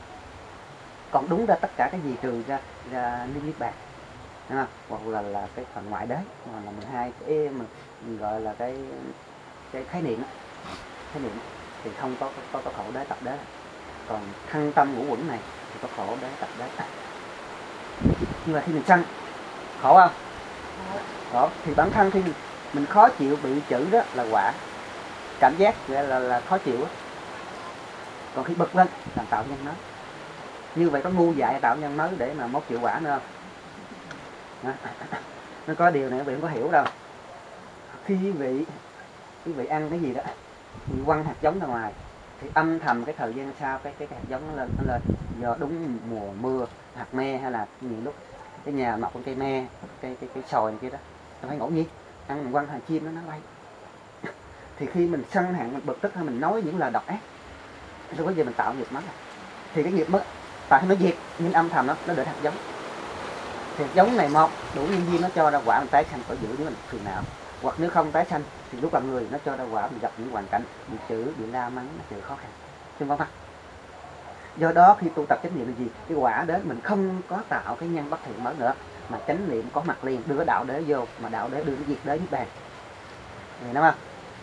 Còn đúng ra tất cả cái gì trừ ra niết bàn, đúng không? Hoặc là cái phần ngoại đế, mà là 12 cái mình gọi là cái khái niệm đó. Khái niệm thì không có khổ đế tập đế. Còn thân tâm ngũ uẩn này thì có khổ đế tập đế. Nhưng mà khi mình sân khổ không? Khổ. Thì bản thân khi mình khó chịu bị chữ đó là quả, cảm giác là khó chịu đó. Còn khi bật lên là tạo nhân mới. Như vậy có ngu dại tạo nhân mới để mà mốt chịu quả nữa không? Nó có điều này quý vị không có hiểu đâu. Khi quý vị ăn cái gì đó, thì quăng hạt giống ra ngoài, thì âm thầm cái thời gian sau cái hạt giống nó lên do đúng mùa mưa, hạt me hay là nhiều lúc cái nhà mọc con cây me, cái sồi này kia đó, nó phải ngẫu nhiên ăn mình quăng hạt chim nó bay. Thì khi mình sân hận, mình bực tức hay mình nói những lời độc ác, lúc bây giờ mình tạo nghiệp mất. Thì cái nghiệp mất tại nó diệt, nhưng âm thầm nó để hạt giống. Thì hạt giống này một đủ nhân duyên nó cho ra quả mình tái sanh khỏi giữ nếu mình phiền não, hoặc nếu không tái sanh thì lúc làm người nó cho ra quả mình gặp những hoàn cảnh bị chửi, bị la mắng, nó chịu khó khăn, chứ không phải. Do đó khi tu tập chánh niệm là gì? Cái quả đến mình không có tạo cái nhân bất thiện mới nữa, mà chánh niệm có mặt liền đưa đạo đế vô, mà đạo đế đưa cái diệt đế niết bàn, đúng không?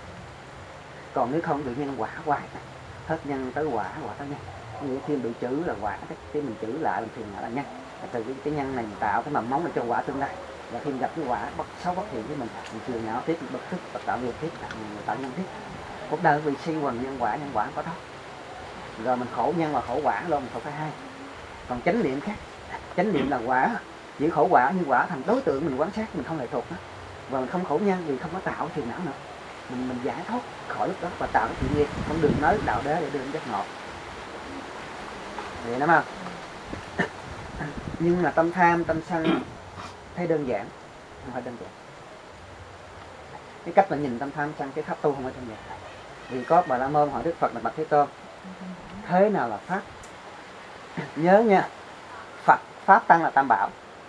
Còn nếu không tự nhiên quả hoài, hết nhân tới quả tới nhân. Như khi bị chữ là quả, cái mình chữ lại mình phiền não là nhân. Từ cái nhân này mình tạo cái mầm móng để cho quả tương lai. Và khi mình gặp cái quả xấu bất thiện với mình phiền não tiếp, mình bực tức và tạo nghiệp tiếp, tạo nhân tiếp. Cuộc đời vì suy quần nhân quả không có đó. Rồi mình khổ nhân và khổ quả luôn, mình khổ cả hai. Còn chánh niệm khác, chánh niệm là quả, chỉ khổ quả nhưng quả thành đối tượng mình quan sát, mình không lệ thuộc đó. Và mình không khổ nhân vì không có tạo phiền não nữa. Mình giải thoát khỏi lúc đó và tạo cái thiện nghiệp, không đường nói đạo đế để đưa đến giác ngộ. Vậy đúng không? Nhưng mà tâm tham, tâm sân thấy đơn giản, không phải đơn giản. Cái cách mà nhìn tâm tham sân cái pháp tu không phải đơn giản. Vì có Bà La Môn hỏi Đức Phật là Bạch Thế Tôn, thế nào là pháp? Nhớ nha, Phật pháp tăng là tam bảo,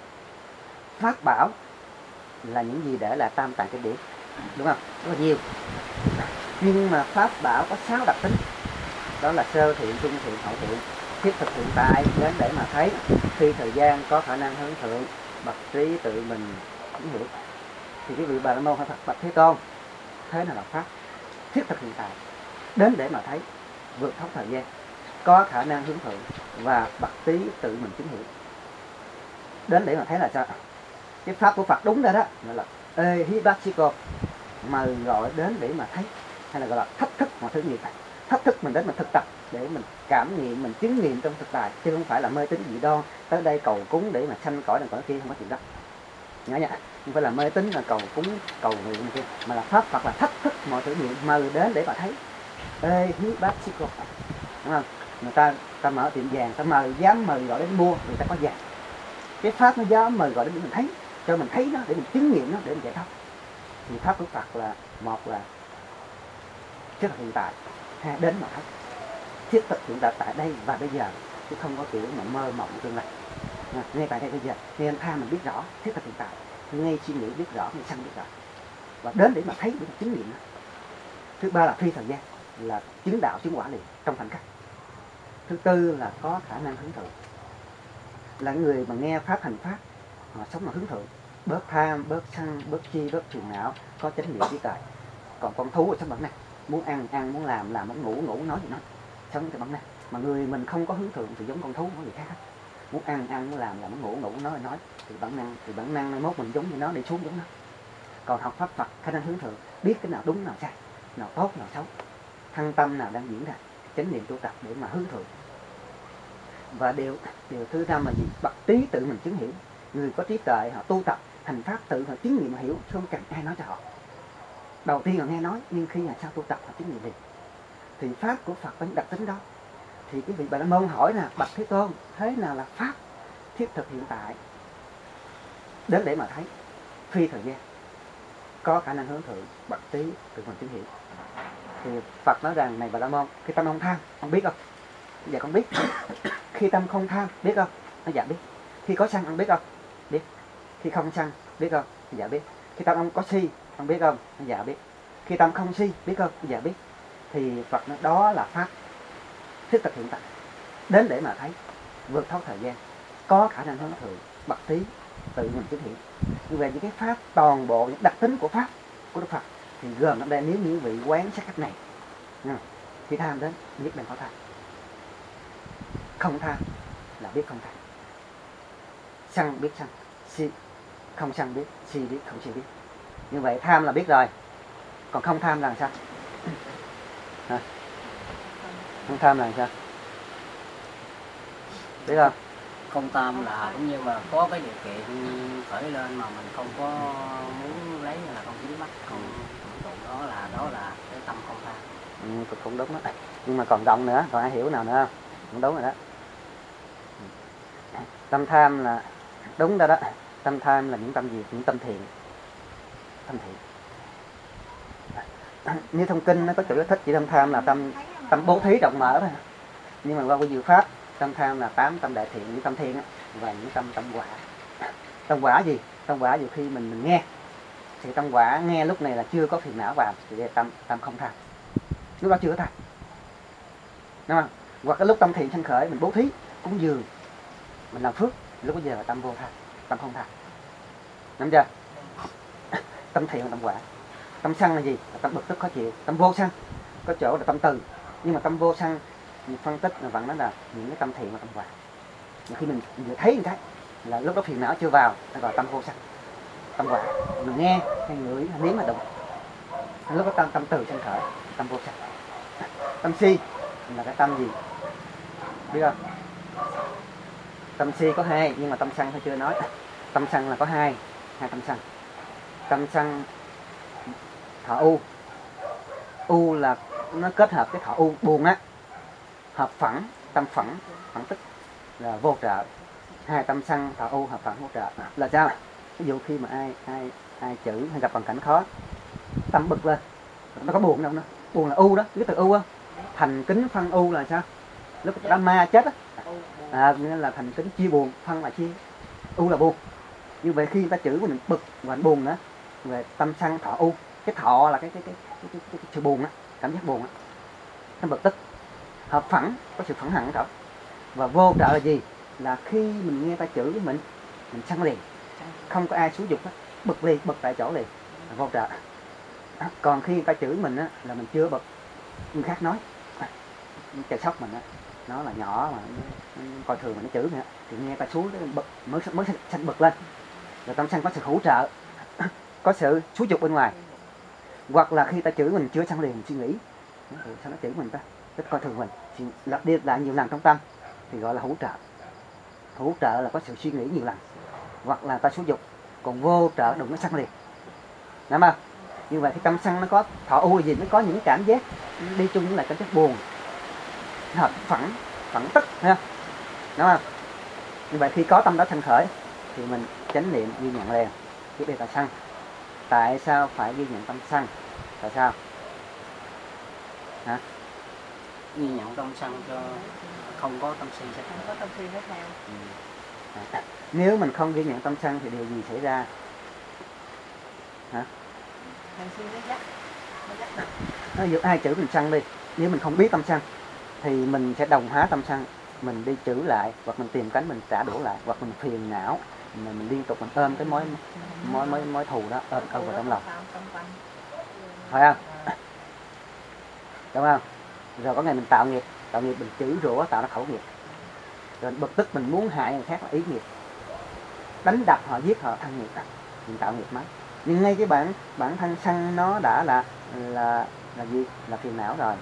pháp bảo là những gì để là tam tạng kinh điển, đúng không? Rất là nhiều. Nhưng mà pháp bảo có 6 đặc tính, đó là sơ thiện, trung thiện, hậu thiện, thiết thực hiện tại, đến để mà thấy, khi thời gian có khả năng hướng thượng, bậc trí tự mình cũng hiểu. Thì quý vị Bà La Môn hỏi Phật Bạch Thế Tôn, thế nào là pháp? Thiết thực hiện tại, đến để mà thấy, vượt thoát thời gian, có khả năng hướng thượng và bậc trí tự mình chứng hiểu. Đến để mà thấy là sao? Cái pháp của Phật đúng ra đó là Ehibachiko, mời gọi đến để mà thấy, hay là gọi là thách thức mọi thứ nghiệp. Thách thức mình đến mình thực tập để mình cảm nghiệm, mình chứng nghiệm trong thực tại, chứ không phải là mê tín dị đoan tới đây cầu cúng để mà sanh cõi này cõi kia, không có chuyện đó. Nhớ nha, không phải là mê tín là cầu cúng cầu nguyện kia, mà là pháp Phật là thách thức mọi thứ nghiệp, mời đến để mà thấy. Ehibachiko, đúng không? Người ta mở tiệm vàng, ta dám mời gọi đến mua, người ta có vàng. Cái pháp nó dám mời gọi đến để mình thấy, cho mình thấy nó, để mình chứng nghiệm nó, để mình giải thoát. Thì pháp của Phật là một là thiết thực hiện tại, hai đến mà thấy, thiết thực hiện tại đây và bây giờ, chứ không có kiểu mà mơ mộng tương lai. Ngay tại đây bây giờ, nên tham mình biết rõ thiết thực hiện tại, ngay suy nghĩ biết rõ, ngay sanh biết rõ, và đến để mà thấy, để mà chứng nghiệm nó. Thứ ba là phi thời gian, là chứng đạo chứng quả liền trong khoảnh khắc. Thứ tư là có khả năng hướng thượng, là người mà nghe pháp hành pháp, họ sống mà hướng thượng, bớt tham, bớt sân, bớt chi, bớt phiền não, có chánh niệm trí tuệ. Còn con thú ở trong bản năng, muốn ăn, muốn làm, muốn ngủ, nói gì nói, sống theo bản năng. Mà người mình không có hướng thượng thì giống con thú, không có gì khác hết. Muốn ăn, muốn làm, muốn ngủ, nói thì bản năng mai mốt mình giống như nó, đi xuống giống nó. Còn học pháp Phật khả năng hướng thượng, biết cái nào đúng nào sai, nào tốt nào xấu, thăng tâm nào đang diễn ra, chánh niệm tu tập để mà hướng thượng. Và điều thứ năm là gì? Bậc trí tự mình chứng hiểu. Người có trí tuệ họ tu tập hành pháp tự họ chứng nghiệm, họ hiểu, không cần ai nói cho họ. Đầu tiên họ nghe nói, nhưng khi là sau tu tập họ chứng nghiệm liền. Thì pháp của Phật có những đặc tính đó. Thì quý vị Bà La Môn hỏi là Bạch Thế Tôn, thế nào là pháp thiết thực hiện tại, đến để mà thấy, phi thời gian, có khả năng hướng thượng, bậc trí tự mình chứng hiểu. Thì Phật nói rằng này Bà La Môn, khi tâm không tham, ông biết không? Dạ con biết. Khi tâm không tham, biết không? Nó dạ biết. Khi có sân, ông biết không? Biết. Khi không sân, biết không? Dạ biết. Khi tâm ông có si, ông biết không? Dạ biết. Khi tâm không si, biết không? Dạ biết. Thì Phật nói đó là pháp thức thực hiện tại, đến để mà thấy vượt thoát thời gian, có khả năng hướng thượng bậc trí tự mình thực hiện. Như vậy những cái pháp toàn bộ những đặc tính của pháp của Đức Phật thì gồm ở đây, nếu như vị quán sát cách này khi tham đến biết đừng có tham, không tham là biết không tham, sân biết sân, si không sân biết, si biết không si biết. Như vậy tham là biết rồi, còn không tham là sao? Không tham là sao? Biết không? Không tham là cũng như mà có cái điều kiện khởi lên mà mình không có muốn lấy là không dính mắt, còn đó là cái tâm không tham. Cũng đúng đó. Nhưng mà còn rộng nữa, còn ai hiểu nào nữa không? Cũng đúng rồi đó. Tâm tham là đúng đó đó. Tâm tham là những tâm gì? Những tâm thiện. Tâm thiện. Như thông kinh nó có chữ thích chỉ tâm tham là tâm bố thí rộng mở thôi. Nhưng mà qua cái diệu pháp, tâm tham là 8 tâm đại thiện, những tâm thiện á, và những tâm quả. Tâm quả gì? Tâm quả nhiều khi mình nghe. Thì tâm quả nghe lúc này là chưa có phiền não vào thì tâm không tham. Lúc đó chưa có tham. Đúng không? Hoặc cái lúc tâm thiện sanh khởi mình bố thí, cúng dường, mình làm phước, lúc bây giờ là tâm vô tham, tâm không tham. Nắm chưa? Tâm thiện là tâm quả. Tâm sân là gì? Là tâm bực tức khó chịu. Tâm vô sân có chỗ là tâm từ, nhưng mà tâm vô sân mình phân tích là vẫn nói là những cái tâm thiện và tâm quả. Nhưng khi mình vừa thấy như thế là lúc đó phiền não chưa vào, nó gọi tâm vô sân, tâm quả. Mình nghe hay ngửi hay nếm là đụng, lúc đó tâm từ sanh khởi, tâm vô sân. Tâm si là cái tâm gì? Biết không? Tâm si có hai, nhưng mà tâm sân thôi chưa nói. Tâm sân là có hai tâm sân. Tâm sân thọ u là nó kết hợp cái thọ u buồn á, hợp phẫn, tâm phẫn tức là vô trợ. Hai tâm sân thọ u hợp phẫn vô trợ là sao? Ví dụ khi mà ai chữ hay gặp hoàn cảnh khó, tâm bực lên, nó có buồn đâu nữa. Buồn là u đó, cái từ u á. Thành kính phân u là sao? Lúc đám ma chết á, nên là thành kính chia buồn, phân là chia, u là buồn. Như vậy khi người ta chửi của mình bực và buồn nữa, về tâm sân thọ u, cái thọ là cái sự buồn á, cảm giác buồn á, nó bực tức. Hợp phẫn có sự phẫn hận đó. Và vô trợ là gì? Là khi mình nghe ta chửi với mình sân liền, không có ai xúi dục á, bực liền, bực tại chỗ liền, là vô trợ. Còn khi người ta chửi mình á, là mình chưa bực, người khác nói, chà sóc mình á, nó là nhỏ mà nó coi thường mà nó chửi nữa, thì nghe ta xúi bực mới sanh bực lên. Rồi tâm sân có sự hỗ trợ, có sự xúi dục bên ngoài. Hoặc là khi ta chửi mình chưa sân liền, mình suy nghĩ sao nó chửi mình ta, rất coi thường mình, thì lặp đi lại nhiều lần trong tâm thì gọi là hỗ trợ. Hỗ trợ là có sự suy nghĩ nhiều lần, hoặc là ta xúi dục. Còn vô trợ đừng có sân liền, đúng không? Như vậy thì tâm sân nó có thọ u gì, nó có những cảm giác đi chung với lại cảm giác buồn, hợp phẫn tức, ha, đúng không? Như vậy khi có tâm đó sanh khởi thì mình chánh niệm ghi nhận liền. Tiếp đây là sân. Tại sao phải ghi nhận tâm sân? Tại sao? Hả? Ghi nhận tâm sân cho không có tâm si sẽ Không có tâm si nó theo. Nếu mình không ghi nhận tâm sân thì điều gì xảy ra? Hả? Tâm si nó dắt mình. Ví dụ ai chửi mình sân đi, nếu mình không biết tâm sân thì mình sẽ đồng hóa tâm sân, mình đi chửi lại, hoặc mình tìm cánh mình trả đũa lại, hoặc mình phiền não, mình liên tục mình ôm cái mối thù đó ôm vào trong lòng, phải không? Đúng không? Rồi có ngày mình tạo nghiệp mình chửi rủa tạo ra khẩu nghiệp, rồi bực tức mình muốn hại người khác là ý nghiệp, đánh đập họ, giết họ thân nghiệp, mình tạo nghiệp mới. Nhưng ngay cái bản thân sân nó đã là gì? Là phiền não rồi.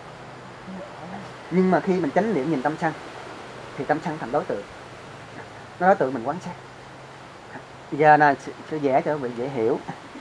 Nhưng mà khi mình chánh niệm nhìn tâm sân thì tâm sân thành đối tượng, nó đối tượng mình quán sát. Giờ là sẽ dễ cho quý vị dễ hiểu.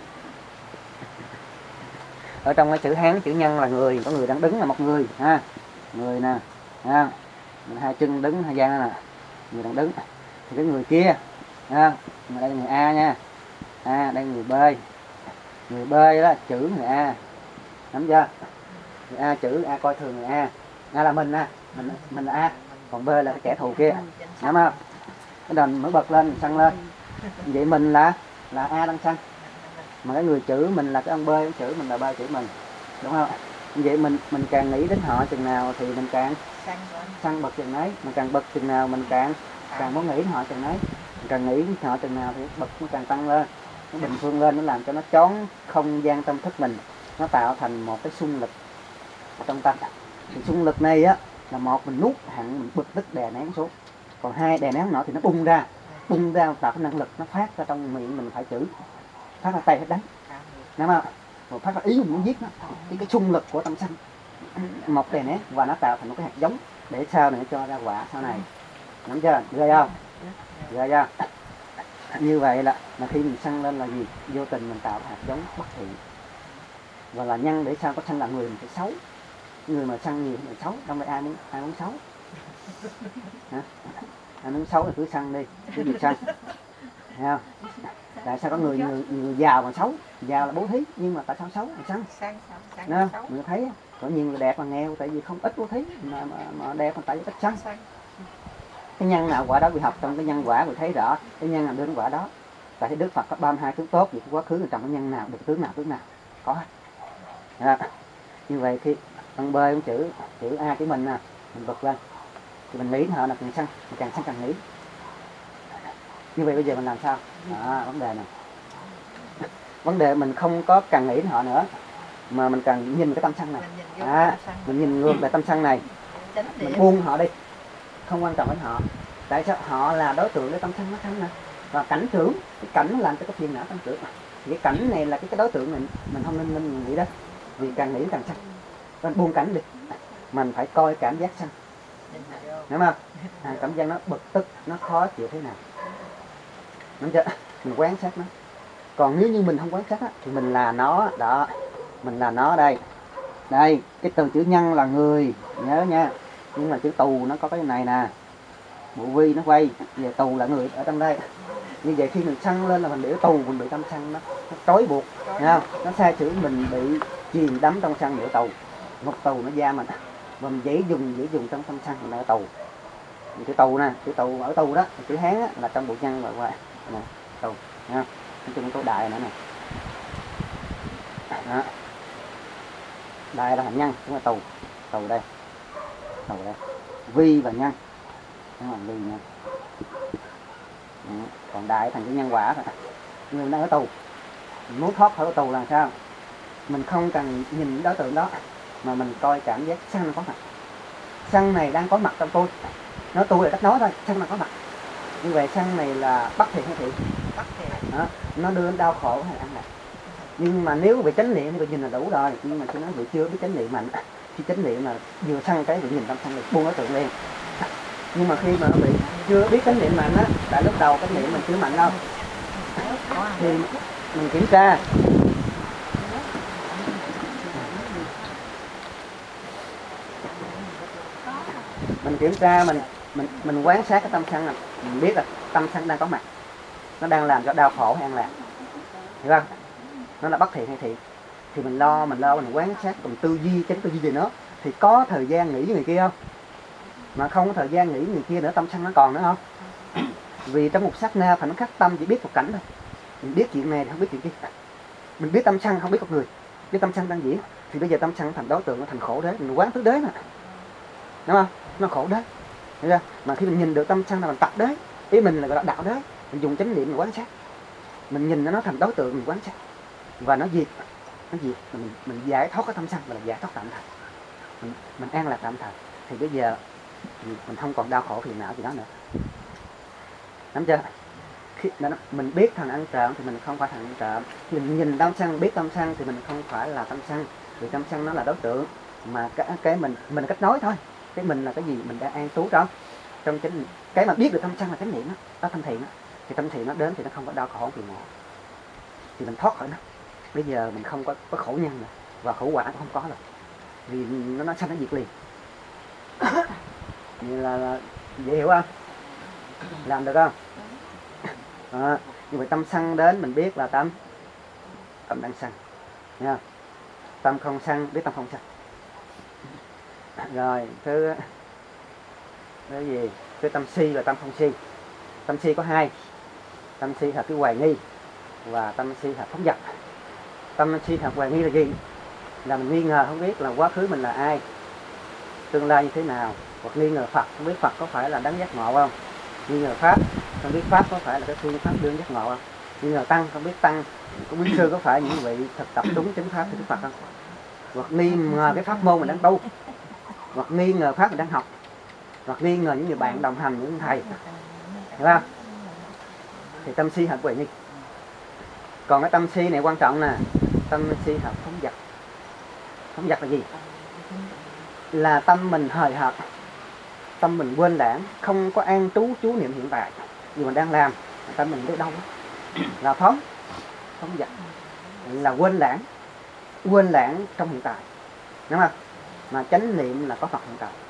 Ở trong cái chữ Hán, chữ nhân là người, có người đang đứng là một người ha, người nè, ha, hai chân đứng, hai gian nè, người đang đứng. Thì cái người kia, ha, mà đây là người A nha, đây là người B. Người B đó chữ người A, nắm chưa? Người A chữ A coi thường người A. A là mình, mình là A, còn B là cái kẻ thù kia, hiểu không? Cái đền mới bật lên săn lên, vậy mình là A đang săn, mà cái người chữ mình là cái ông B, cái chữ mình là B chữ mình, đúng không? Vậy mình càng nghĩ đến họ chừng nào thì mình càng săn bật chừng ấy, mình càng bật chừng nào mình càng muốn nghĩ đến họ chừng ấy, mình càng nghĩ đến họ chừng nào thì bật nó càng tăng lên, nó bình phương lên, nó làm cho nó trón không gian tâm thức mình, nó tạo thành một cái xung lực trong tâm. Thì xung lực này á là một mình nuốt hẳn, mình bực tức đè nén xuống, còn hai đè nén nọ thì nó bung ra tạo cái năng lực, nó phát ra trong miệng mình phải chữ, phát ra tay phải đánh, đúng không? Rồi phát ra ý mình muốn giết nó, cái xung lực của tâm sân một đè nén và nó tạo thành một cái hạt giống để sau này cho ra quả sau này, nắm chưa? Ghê không? Ghê chưa? Như vậy là khi mình sân lên là gì? Vô tình mình tạo hạt giống bất thiện, và là nhân để sao có sân là người mình phải xấu, người mà sân nhiều thì xấu, không phải ai muốn xấu. Hả? Ai muốn xấu thì cứ sân đi, cứ việc sân, thấy không? Tại sao có người giàu mà xấu, giàu là bố thí nhưng mà tại sao xấu là sân? Nó mình thấy có nhiều người đẹp mà nghèo tại vì không ít bố thí, mà đẹp mà tại vì ít sân. Cái nhân nào quả đó bị học trong cái nhân quả, mình thấy rõ cái nhân nào đến quả đó. Tại Đức Phật có 32 tướng tốt, vì quá khứ trong cái nhân nào được tướng nào có hết. Như vậy khi ông B ông chữ A của mình mình bật lên thì mình nghĩ họ là càng sân càng nghĩ. Như vậy bây giờ mình làm sao? Vấn đề này, vấn đề mình không có càng nghĩ đến họ nữa, mà mình càng nhìn cái tâm sân này, mình nhìn ngược lại tâm sân này, mình buông họ đi, không quan trọng đến họ. Tại sao? Họ là đối tượng để tâm sân nó sân nè, và cảnh trưởng, cái cảnh nó làm cho cái phiền não tâm trưởng. Cái cảnh này là cái đối tượng mình không nên mình nghĩ đó, vì càng nghĩ càng sân. Nên buông cảnh đi, mình phải coi cảm giác sân, hiểu không? Cảm giác nó bực tức, nó khó chịu thế nào, đúng chưa? Mình quan sát nó. Còn nếu như mình không quan sát thì mình là nó đó, mình là nó đây. Đây, cái từ chữ nhân là người, nhớ nha. Nhưng mà chữ tù nó có cái này nè, bộ vi nó quay, về tù là người ở trong đây. Như vậy khi mình sân lên là mình để tù, mình bị tâm sân nó trói buộc, nghe không? Nó sai chữ mình bị chìm đắm trong sân, để tù, một tù nó giam mình, và mình dễ dùng trong tâm sân mình ở tù. Chữ tù nè, chữ tù ở tù đó, chữ Hán là trong bộ nhân và ngoài nè, tù, nghe không? Nói chung câu đại nữa nè, đó. Đại là hành nhân, cũng là tù đây, vi và nhân, đúng là vi nhân. Còn đại thành cái nhân quả thôi. Người đang ở tù, mình muốn thoát khỏi tù là sao? Mình không cần nhìn đối tượng đó, mà mình coi cảm giác sân có mặt. Sân này đang có mặt trong tôi, nói tôi là cách nói thôi, sân là có mặt. Như vậy sân này là bất thiện hay thiện? Bất thiện. Đó, nó đưa đến đau khổ hay ăn lạc. Nhưng mà nếu bị chánh niệm thì bị nhìn là đủ rồi. Nhưng mà tôi nói bị chưa biết chánh niệm mạnh, khi chánh niệm là vừa sân cái bị nhìn tâm sân được buông đối tượng liền. Nhưng mà khi mà bị chưa biết chánh niệm mạnh á, tại lúc đầu chánh niệm mình chưa mạnh đâu, thì mình kiểm tra, mình quan sát cái tâm sân này, mình biết là tâm sân đang có mặt, nó đang làm cho đau khổ hay an lạc, hiểu không? Nó là bất thiện hay thiện, thì mình quan sát, cùng tư duy về nó, thì có thời gian nghĩ với người kia không? Mà không có thời gian nghĩ người kia nữa, tâm sân nó còn nữa không? Vì trong một sát na phải nó khắc tâm, chỉ biết một cảnh thôi. Mình biết chuyện này thì không biết chuyện kia, mình biết tâm sân không biết con người, biết tâm sân đang diễn, thì bây giờ tâm sân thành đối tượng, nó thành khổ đế, mình quán tứ đế mà, đúng không? Nó khổ đế, hiểu chưa? Mà khi mình nhìn được tâm sân là mình tập đế, ý mình là gọi là đạo đế, mình dùng chánh niệm mình quan sát, mình nhìn nó thành đối tượng mình quan sát, và nó diệt, mình giải thoát cái tâm sân, mình là giải thoát tạm thời, mình an lạc tạm thời, thì bây giờ mình không còn đau khổ phiền não gì đó nữa, nắm chưa? Khi mình biết thằng ăn trộm thì mình không phải thằng ăn trộm, mình nhìn tâm sân, biết tâm sân thì mình không phải là tâm sân, vì tâm sân nó là đối tượng, mà cái mình là cách nói thôi, cái mình là cái gì, mình đang an trú trong chánh, cái mà biết được tâm sân là chánh niệm đó, tâm thiện đó, thì tâm thiện nó đến thì nó không có đau khổ phiền não, thì mình thoát khỏi nó. Bây giờ mình không có khổ nhân nữa, và khổ quả cũng không có rồi, vì nó sanh nó diệt liền. Như là dễ hiểu không? Làm được không? Như vậy tâm sân đến mình biết là tâm đang sân, nha. Tâm không sân biết tâm không sân, Rồi thứ cái gì, cái tâm si và tâm không si. Tâm si có hai, tâm si là cái hoài nghi và tâm si là phóng dật. Tâm si là hoài nghi là gì? Là mình nghi ngờ không biết là quá khứ mình là ai, tương lai như thế nào, hoặc nghi ngờ Phật, không biết Phật có phải là đấng giác ngộ không, nghi ngờ Pháp, không biết Pháp có phải là cái phương pháp đương giác ngộ không, nghi ngờ Tăng, không biết Tăng, không biết sư có phải những vị thực tập đúng chính pháp của Đức Phật không, hoặc nghi ngờ cái pháp môn mình đang tu, hoặc nghi ngờ pháp mình đang học, hoặc nghi ngờ những người bạn đồng hành, những thầy, hiểu không? Thì tâm si hợp huệ nghi. Còn cái tâm si này quan trọng nè, tâm si hợp phóng dật. Phóng dật là gì? Là tâm mình hời hợt, tâm mình quên lãng, không có an trú chú niệm hiện tại gì mình đang làm, tâm mình tới đâu đó. Là phóng dật, là quên lãng trong hiện tại, đúng không? Mà chánh niệm là có Phật hiện tại.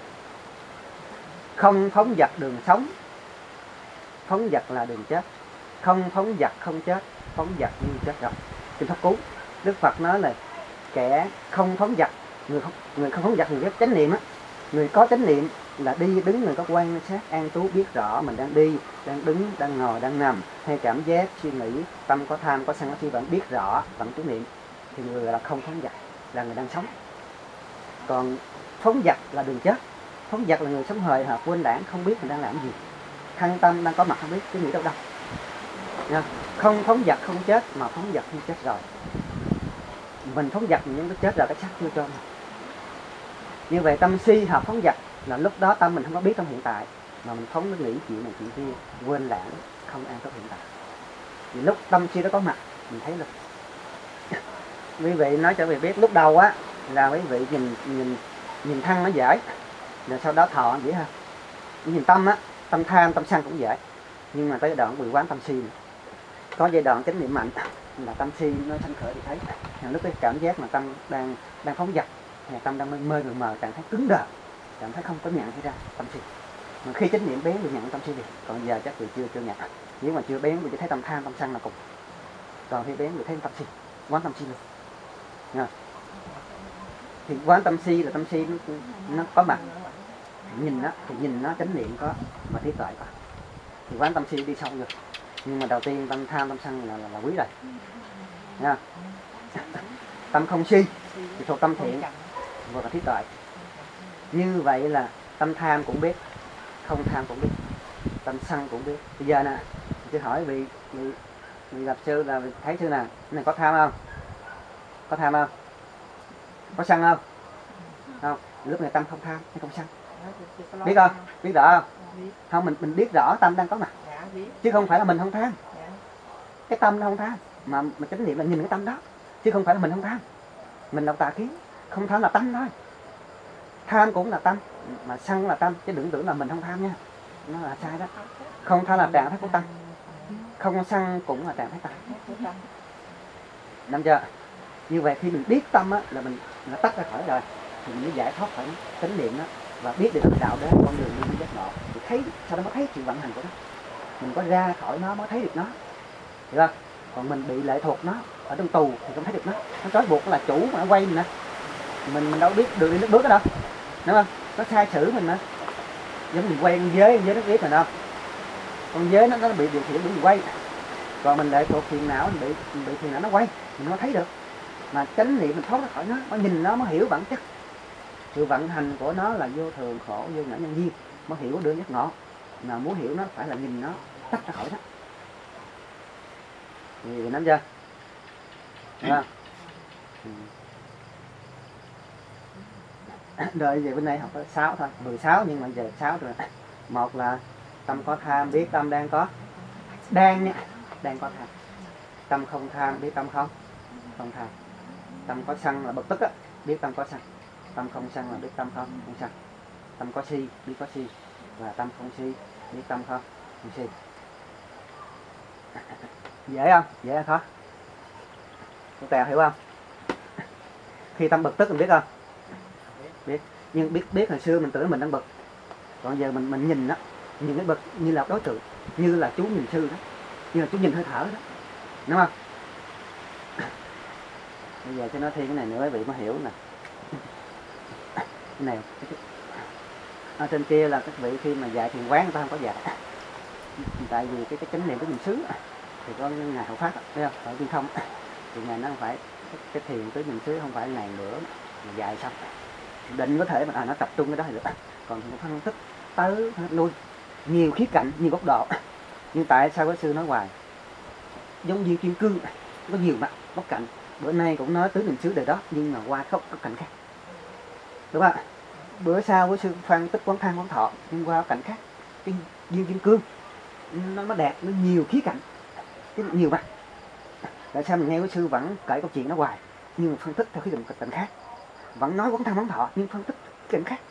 Không phóng dật đường sống, phóng dật là đường chết. Không phóng dật không chết, phóng dật như chết rồi. Kinh Pháp Cú, Đức Phật nói là kẻ không phóng dật, người không phóng dật, người chánh niệm á, người có chánh niệm là đi đứng, người có quan sát an trú biết rõ mình đang đi, đang đứng, đang ngồi, đang nằm, hay cảm giác, suy nghĩ, tâm có tham, có sân, có si, vẫn biết rõ, vẫn chú niệm, thì người là không phóng dật, là người đang sống. Còn phóng dật là đường chết. Phóng dật là người sống hời hợt, quên đảng, không biết mình đang làm gì, thân tâm đang có mặt không biết cái nghĩ đâu đâu. Nha. Không phóng dật không chết, mà phóng dật như chết rồi. Mình phóng dật những cái chết rồi, cái xác chưa cho mình. Như vậy tâm si hợp phóng dật là lúc đó tâm mình không có biết trong hiện tại, mà mình phóng nó nghĩ chuyện này chuyện kia, quên lãng, không an trong hiện tại. Vì lúc tâm si đó có mặt, mình thấy là quý vị nói cho quý vị biết, lúc đầu á là quý vị nhìn thân nó dễ, rồi sau đó thọ dễ hơn. Nhìn tâm á, tâm tham, tâm sân cũng dễ, nhưng mà tới đoạn bị quán tâm si nữa. Có giai đoạn chánh niệm mạnh là tâm si nó sanh khởi thì thấy, lúc cái cảm giác mà tâm đang phóng dật, tâm đang mơ mờ, cảm thấy cứng đờ, cảm thấy không có nhận gì ra tâm si. Mà khi chánh niệm bén thì nhận tâm si đi, còn giờ chắc vì chưa nhận. Nếu mà chưa bén thì chỉ thấy tâm tham, tâm sân là cùng. Còn khi bén thì thấy tâm si, quán tâm si luôn. Nha. Thì quán tâm si là tâm si nó có mặt, nhìn nó thì nhìn nó chánh niệm có, mà trí tuệ có, thì quán tâm si đi sâu rồi. Nhưng mà đầu tiên tâm tham, tâm sân là quý rồi. Nha. Tâm không si thì thuộc tâm thiện và là trí tuệ. Như vậy là tâm tham cũng biết, không tham cũng biết, tâm sân cũng biết. Bây giờ nè, tôi hỏi vị gặp sư là thấy sư nào, này có tham không? Có tham không? Có sân không? Không. Lúc này tâm không tham hay không sân? Biết không? Biết rõ không? Không, mình biết rõ tâm đang có mặt, chứ không phải là mình không tham. Cái tâm nó không tham, mà chánh niệm là nhìn cái tâm đó, chứ không phải là mình không tham. Mình là tà kiến, không tham là tâm thôi. Tham cũng là tâm, mà sân là tâm, chứ đừng tưởng là mình không tham nha, nó là sai đó. Không tham là trạng thái của tâm, không sân cũng là trạng thái tâm. Nắm chưa? Như vậy khi mình biết tâm á, là mình tách ra khỏi rồi, thì mình mới giải thoát khỏi chánh niệm đó, và biết được cái đạo đến con đường đi giác ngộ. Thì thấy, sau đó mới thấy sự vận hành của nó. Mình có ra khỏi nó mới thấy được nó, hiểu không? Còn mình bị lệ thuộc nó ở trong tù thì không thấy được nó. Nó trói buộc là chủ mà nó quay mình nè, mình đâu biết đường đi nước bước đó đâu, đúng không? Nó sai xử mình mà, giống mình quay con dế nó biết mình không? Con dế nó bị điều khiển đúng mình quay, còn mình lệ thuộc phiền não, mình bị phiền não nó quay, mình mới thấy được. Mà chánh niệm mình thoát ra khỏi nó nhìn nó mới hiểu bản chất. Sự vận hành của nó là vô thường, khổ, vô ngã, nhân duyên, mới hiểu được giác ngộ. Mà muốn hiểu nó phải là nhìn nó tách ra khỏi nó. Thì nắm chưa? Đúng không? Đợi về bên đây học có 6 thôi, 16 nhưng mà giờ 6 rồi. Một là tâm có tham, biết tâm đang có, đang có tham. Tâm không tham, biết tâm không tham. Tâm có sân là bực tức á, biết tâm có sân. Tâm không sân là biết tâm không sân. Tâm có si, biết có si. Và tâm không si, biết tâm không si. Dễ không? Dễ hay khó? Cô Tèo hiểu không? Khi tâm bực tức mình biết không? Biết. Nhưng biết hồi xưa mình tưởng mình đang bực. Còn giờ mình nhìn đó, nhìn cái bực như là đối tượng, như là chú nhìn sư đó, như là chú nhìn hơi thở đó, đúng không? Bây giờ cho nó thêm cái này nữa quý vị mới hiểu nè. cái này ở trên kia là các vị khi mà dạy thiền quán người ta không có dạy, tại vì cái chánh niệm của niệm xứ thì có ngài Hộ Pháp thấy không, ở Viên Thông thì ngài nó không phải cái thiền tới niệm xứ không phải ngày bữa mà dạy xong định có thể mà nó tập trung cái đó thì được, còn phân tích tới lui nhiều khía cạnh nhiều góc độ. Nhưng tại sao cái sư nói hoài giống như kim cương có nhiều mặt góc cạnh, bữa nay cũng nói tứ niệm xứ đời đó nhưng mà qua góc cạnh khác, đúng không? Bữa sau với sư phân tích quán thang quán thọ nhưng qua cạnh khác, cái viên kim cương nó đẹp, nó nhiều khía cạnh, cái nhiều mặt. Tại sao mình nghe với sư vẫn kể câu chuyện nó hoài nhưng mà phân tích theo khía cạnh khác, vẫn nói quán thang quán thọ nhưng phân tích cạnh khác,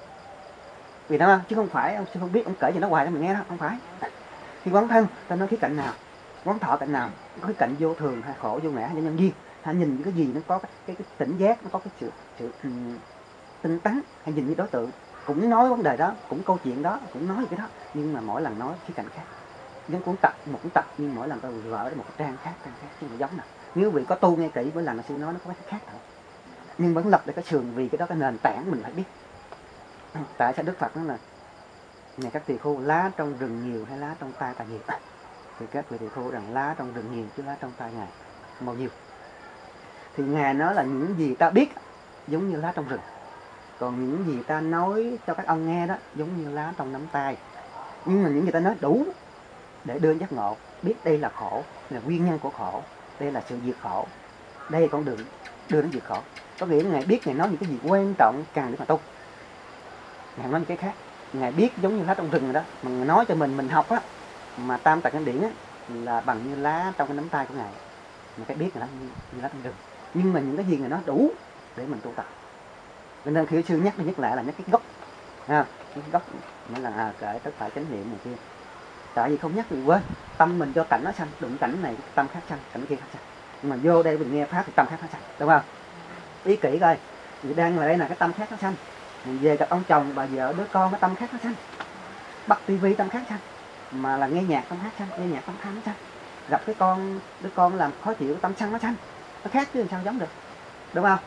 vì đó chứ không phải ông sư không biết ông kể gì nó hoài cho mình nghe đâu, không phải. Khi quán thân ta nói khía cạnh nào, quán thọ cạnh nào, có khía cạnh vô thường hay khổ vô ngã hay nhân duyên, hay nhìn những cái gì nó có cái tỉnh giác, nó có cái sự tinh tấn, hay nhìn như đối tượng cũng nói vấn đề đó, cũng câu chuyện đó, cũng nói cái đó, nhưng mà mỗi lần nói khía cạnh khác. Giống cuốn tập, một cuốn tập nhưng mỗi lần ta vỡ một cái trang khác chứ không giống nào. Nếu vị có tu nghe kỹ mỗi lần là sư nói nó có cái khác thôi, nhưng vẫn lập được cái sườn, vì cái đó cái nền tảng mình phải biết. Tại sao Đức Phật nói là này các tỳ khưu, lá trong rừng nhiều hay lá trong tay ta nhiều? Thì các vị tỳ khưu rằng lá trong rừng nhiều chứ lá trong tay ngài bao nhiêu. Thì ngài nói là những gì ta biết giống như lá trong rừng, còn những gì ta nói cho các ông nghe đó giống như lá trong nắm tay. Nhưng mà những gì ta nói đủ để đưa giác ngộ, biết đây là khổ, là nguyên nhân của khổ, đây là sự diệt khổ, đây là con đường đưa đến diệt khổ. Có nghĩa là ngài biết, ngài nói những cái gì quan trọng càng để mà tu. Ngài nói những cái khác, ngài biết giống như lá trong rừng rồi đó, mà ngài nói cho mình học á, mà tam tạng kinh điển á là bằng như lá trong cái nắm tay của ngài, mà cái biết là như lá trong rừng. Nhưng mà những cái gì ngài nói đủ để mình tu tập. Cho nên khi sư nhắc lại là nhắc cái gốc, ha, cái gốc mới là kể tất cả chánh niệm một kia. Tại vì không nhắc thì quên, tâm mình cho cảnh nó sanh, đụng cảnh này tâm khác sanh, cảnh kia khác sanh. Nhưng mà vô đây mình nghe pháp thì tâm khác nó sanh, đúng không? Ý kỹ coi, vì đang là đây là cái tâm khác nó sanh. Mình về gặp ông chồng, bà vợ, đứa con cái tâm khác nó sanh. Bắt tivi tâm khác sanh, mà là nghe nhạc tâm khác sanh, nghe nhạc tâm tham nó sanh. Gặp cái đứa con làm khó chịu tâm sân nó sanh, nó khác chứ làm sao giống được, đúng không?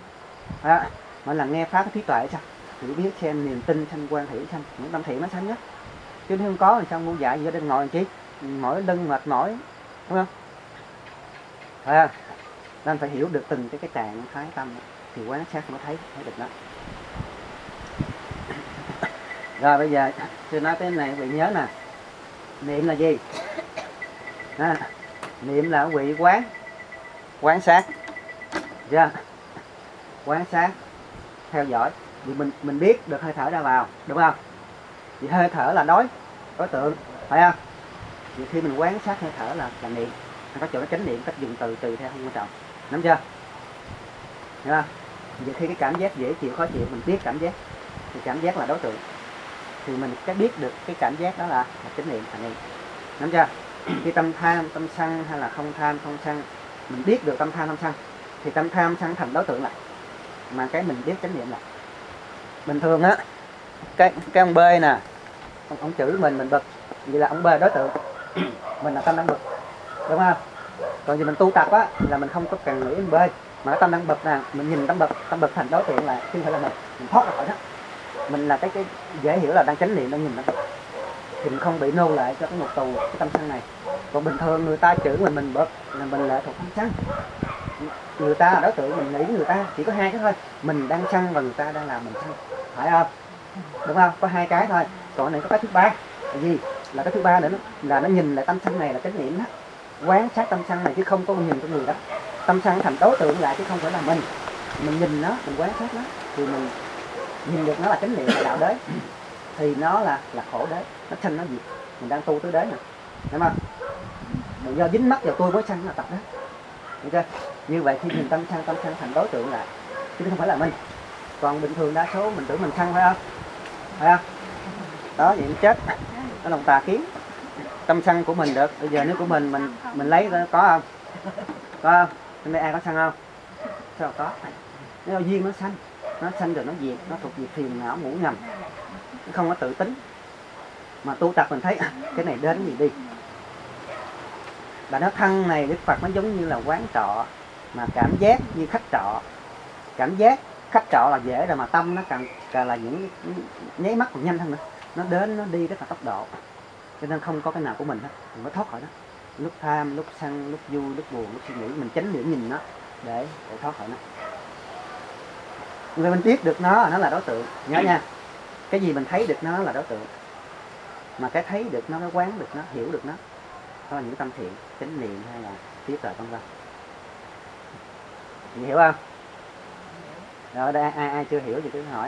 Mà là nghe pháp cái trí tuệ sao? Hiểu biết xem niềm tin sanh quan hỷ sanh, những tâm thiện nó sanh nhất. Chứ nếu không có thì sao ngu dại gì ở đây ngồi làm chi? Mỏi lưng mệt mỏi, đúng không? Nên phải hiểu được từng cái trạng thái tâm thì quán sát mới thấy được đó. Rồi bây giờ sư nói cái này vị nhớ nè, niệm là gì? Niệm là vị quán sát, chưa? Quán sát, theo dõi, vì mình biết được hơi thở ra vào, đúng không? Vì hơi thở là đối tượng, phải không? Vì khi mình quán sát hơi thở là niệm, có chỗ nó chánh niệm, cách dùng từ tùy theo không quan trọng, nắm chưa? Hiểu không? Vì khi cái cảm giác dễ chịu khó chịu mình biết cảm giác, thì cảm giác là đối tượng, thì mình cái biết được cái cảm giác đó là chánh niệm, là niệm, nắm chưa? Khi tâm tham tâm sân hay là không tham không sân, mình biết được tâm tham tâm sân thì tâm tham sân thành đối tượng lại, mà cái mình biết chánh niệm là bình thường á. Cái ông B nè, ông chửi mình bực, vậy là ông B đối tượng, mình là tâm đang bực, đúng không? Còn vì mình tu tập á là mình không có cần nghĩ đến B, mà tâm đang bực nè, mình nhìn tâm bực thành đối tượng là chứ không phải là mình thoát ra khỏi đó. Mình là cái dễ hiểu là đang chánh niệm, đang nhìn nó thì mình không bị nô lệ cho cái ngục tù cái tâm sân này. Còn bình thường người ta chửi mình bực là mình lệ thuộc tâm sân, người ta là đối tượng, mình nghĩ người ta chỉ có hai cái thôi, mình đang sân và người ta đang làm mình sân, phải không? Đúng không? Có hai cái thôi. Còn này có cái thứ ba là gì? Là cái thứ ba nữa là nó nhìn lại tâm sân này là chánh niệm đó, quán sát tâm sân này chứ không có nhìn cái người đó. Tâm sân thành đối tượng lại chứ không phải là mình nhìn nó, mình quán sát nó thì mình nhìn được nó là chánh niệm, là đạo đế, thì nó là khổ đế, nó sanh nó gì? Mình đang tu tứ đế nè, hiểu không? Mình do dính mắc vào tôi mới sanh là tập đó. Ok? Như vậy khi nhìn tâm sân thành đối tượng lại chứ không phải là mình. Còn bình thường đa số mình tưởng mình sân, phải không? Phải không? Đó, vậy nó chết, nó lòng tà kiến. Tâm sân của mình được, bây giờ nếu của mình lấy có không? Có không? Hôm nay ai có sân không? Sao có? Nếu duyên nó sanh rồi nó diệt, nó thuộc về phiền não ngủ ngầm, nó không có tự tính. Mà tu tập mình thấy cái này đến gì đi. Bà nói thân này Đức Phật nó giống như là quán trọ, mà cảm giác như khách trọ, cảm giác khách trọ là dễ rồi, mà tâm nó càng là những nháy mắt còn nhanh hơn nữa, nó đến nó đi rất là tốc độ, cho nên không có cái nào của mình hết, mình mới thoát khỏi nó. Lúc tham, lúc sân, lúc vui, lúc buồn, lúc suy nghĩ, mình chánh niệm nhìn nó để thoát khỏi nó. Người mình biết được nó là đối tượng, nhớ nha. Cái gì mình thấy được nó là đối tượng, mà cái thấy được nó, cái quán được nó, hiểu được nó, đó là những tâm thiện, chánh niệm hay là trí tuệ vân vân. Chị hiểu không? Rồi đây ai chưa hiểu thì cứ hỏi.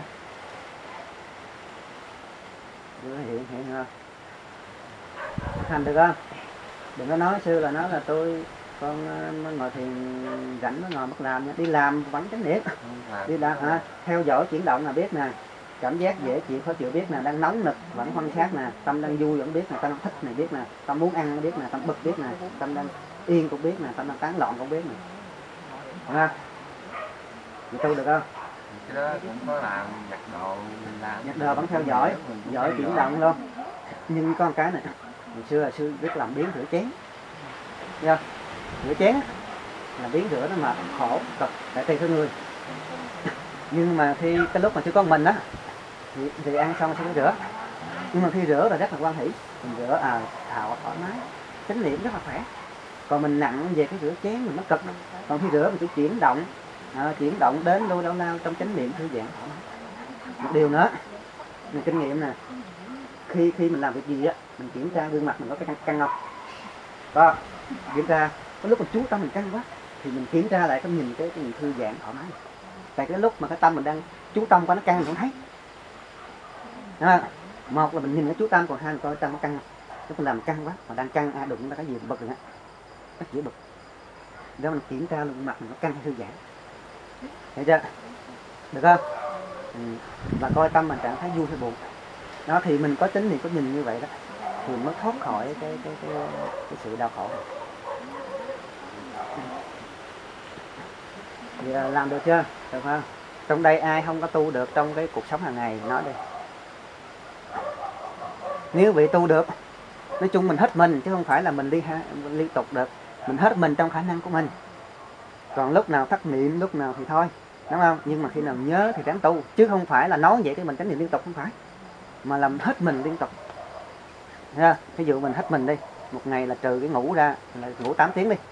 Chưa hiểu không? Thành được không? Đừng có nói xưa là nói là con ngồi thiền rảnh nó ngồi mất làm nha. Đi làm vẫn chánh niệm. Đi làm hả? Theo dõi chuyển động là biết nè, cảm giác dễ chịu khó chịu biết nè, đang nóng nực vẫn quan sát nè, tâm đang vui vẫn biết nè, tâm đang thích này biết nè, tâm muốn ăn biết nè, tâm bực biết nè, tâm đang yên cũng biết nè, tâm đang tán loạn cũng biết nè. Ha? Chị tu được không? Cái đó cũng có làm giặt đồ, làm Nhật đời vẫn theo dõi chuyển động luôn. Nhưng có một cái này, hồi xưa biết làm biến rửa chén, thấy không? Rửa chén là biến rửa nó mà khổ cực tại tùy theo người. Nhưng mà khi cái lúc mà chưa có mình á thì ăn xong sẽ rửa. Nhưng mà khi rửa là rất là quan hỷ, mình rửa thảo thoải mái, chánh niệm rất là khỏe. Còn mình nặng về cái rửa chén mình nó cực. Còn khi rửa mình chỉ chuyển động đến đâu lao trong chánh niệm thư giãn thoải mái. Một điều nữa, mình kinh nghiệm nè, khi mình làm việc gì á, mình kiểm tra gương mặt mình có cái căng không? Có, kiểm tra. Có lúc mình chú tâm mình căng quá thì mình kiểm tra lại cái nhìn cái nhìn thư giãn thoải mái. Tại cái lúc mà cái tâm mình đang chú tâm qua nó căng mình không thấy. À, một là mình nhìn cái chú tâm, còn hai là coi tâm nó căng. Lúc mình làm căng quá, mà đang căng đụng ra cái gì bực rồi á, rất dễ bực. Đó mình kiểm tra gương mặt mình nó căng hay thư giãn. Thấy chưa? Được không? Và coi tâm mình trạng thái vui hay buồn. Đó thì mình có chánh niệm có nhìn như vậy đó thì mới thoát khỏi cái sự đau khổ. Thì làm được chưa? Được không? Trong đây ai không có tu được trong cái cuộc sống hàng ngày nói đi. Nếu vị tu được, nói chung mình hết mình chứ không phải là mình liên tục được. Mình hết mình trong khả năng của mình. Còn lúc nào thất niệm, lúc nào thì thôi, đúng không? Nhưng mà khi nào nhớ thì ráng tu, chứ không phải là nói vậy cái mình chánh niệm liên tục, không phải, mà làm hết mình liên tục. Ha, ví dụ mình hết mình đi, một ngày là trừ cái ngủ ra là ngủ 8 tiếng đi,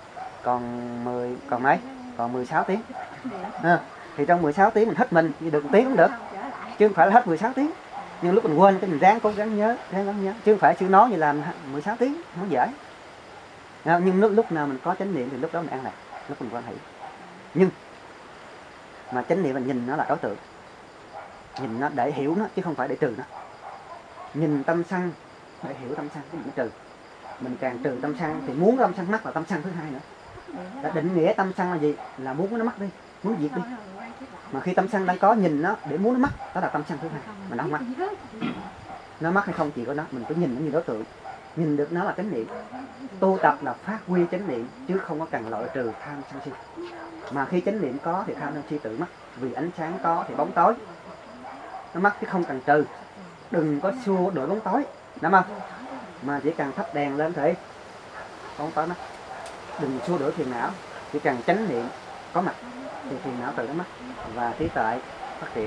còn 16 tiếng. Ha, thì trong 16 tiếng mình hết mình, như được 1 tiếng cũng được, chứ không phải là hết 16 tiếng. Nhưng lúc mình quên cái mình ráng cố gắng nhớ, chứ không phải sư nói như làm 16 tiếng, không dễ. Nhưng lúc nào mình có chánh niệm thì lúc đó mình ăn lại, lúc mình quan hỷ. Nhưng mà chánh niệm mình nhìn nó là đối tượng, nhìn nó để hiểu nó chứ không phải để trừ nó. Nhìn tâm sân để hiểu tâm sân, cái mình trừ. Mình càng trừ tâm sân thì muốn tâm sân mất là tâm sân thứ hai nữa. Đã định nghĩa tâm sân là gì? Là muốn nó mất đi, muốn diệt đi. Mà khi tâm sân đang có nhìn nó để muốn nó mất, đó là tâm sân thứ hai, mà nó không mất. Nó mất hay không chỉ có nó, mình cứ nhìn nó như đối tượng. Nhìn được nó là chánh niệm. Tu tập là phát huy chánh niệm chứ không có cần loại trừ tham sân si. Mà khi chánh niệm có thì tham sân si tự mất, vì ánh sáng có thì bóng tối nó mất chứ không cần trừ. Đừng có xua đuổi bóng tối, đúng không? Mà chỉ cần thắp đèn lên thì bóng tối mất. Đừng xua đuổi phiền não, chỉ cần chánh niệm có mặt thì phiền não tự nó mất và trí tuệ phát triển.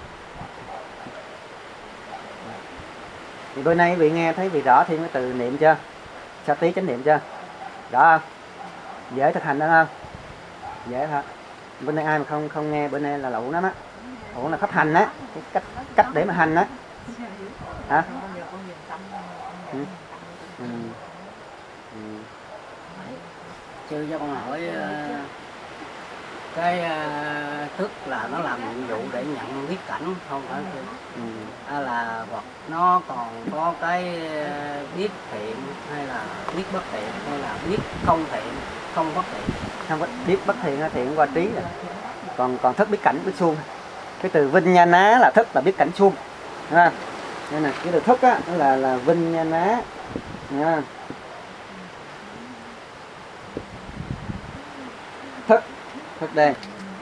Thì bữa nay vị nghe thấy vị rõ thêm cái từ niệm chưa? Sao tí chánh niệm chưa? Rõ không? Dễ thực hành đó không? Dễ hả? Bữa nay ai mà không nghe bữa nay là lậu lắm á. Ủa là pháp hành á, cái cách để mà hành á. Hả? Sư cho con hỏi cái thức là nó làm nhiệm vụ để nhận biết cảnh không phải hay là vật nó còn có cái biết thiện hay là biết bất thiện hay là biết không thiện không bất thiện? Không có biết bất thiện hay thiện qua trí rồi. Còn thức biết cảnh biết suông. Cái từ vinh nha ná là thức là biết cảnh suông, đúng không? Nên là cái từ thức á là vinh nha ná, đúng không? Thức đây.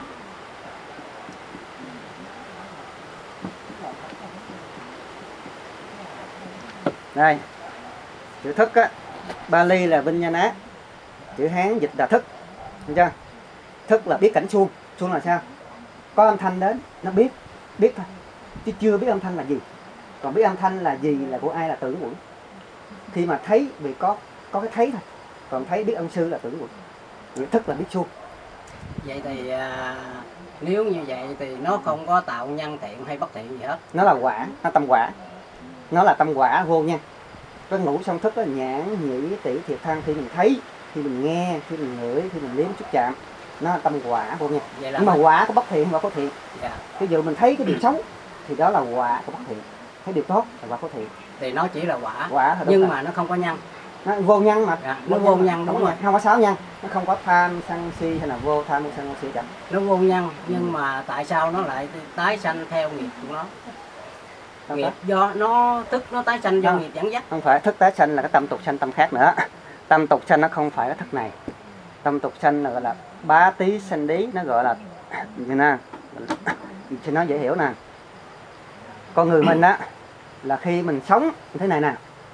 Đây. Chữ thức á, Bali là Vijnana, chữ Hán dịch là thức. Được chưa? Thức là biết cảnh suông. Suông là sao? có âm thanh đến nó biết thôi, chứ chưa biết âm thanh là gì. Còn biết âm thanh là gì là của ai là tưởng quẩn. Khi mà thấy vì có cái thấy thôi, còn thấy biết âm sư là tưởng quẩn. Nghĩa thức là biết suông. Vậy thì nếu như vậy thì nó không có tạo nhân thiện hay bất thiện gì hết. Nó là quả, nó tâm quả. Nó là tâm quả vô nhân. Cái ngũ song thức là nhãn, nhĩ, tỷ, thiệt, thân. Khi mình thấy, khi mình nghe, khi mình ngửi, khi mình nếm, xúc chạm, nó là tâm quả vô nhân. Nhưng mà quả có bất thiện và có thiện. Dạ. Ví dụ mình thấy cái điều xấu thì đó là quả của bất thiện, thấy điều tốt là quả có thiện. Thì nó chỉ là quả Thôi, nhưng mà nó không có nhân. nó vô nhân mà. Dạ, nó vô nhân, đúng rồi. Không có sáu nhân, nó không có tham sân si hay là vô tham sân si cả. Nó vô nhân nhưng mà tại sao nó lại tái sanh theo nghiệp của nó? Nghiệp do nó tức nó tái sanh do nghiệp dẫn dắt. Không phải, thức tái sanh là cái tâm tục sanh tâm khác nữa. Tâm tục sanh nó không phải cái thức này. Tâm tục sanh là gọi là bá tí sanh đí, nó gọi là như nè, cho nó dễ hiểu nè. Con người mình á là khi mình sống thế này nè,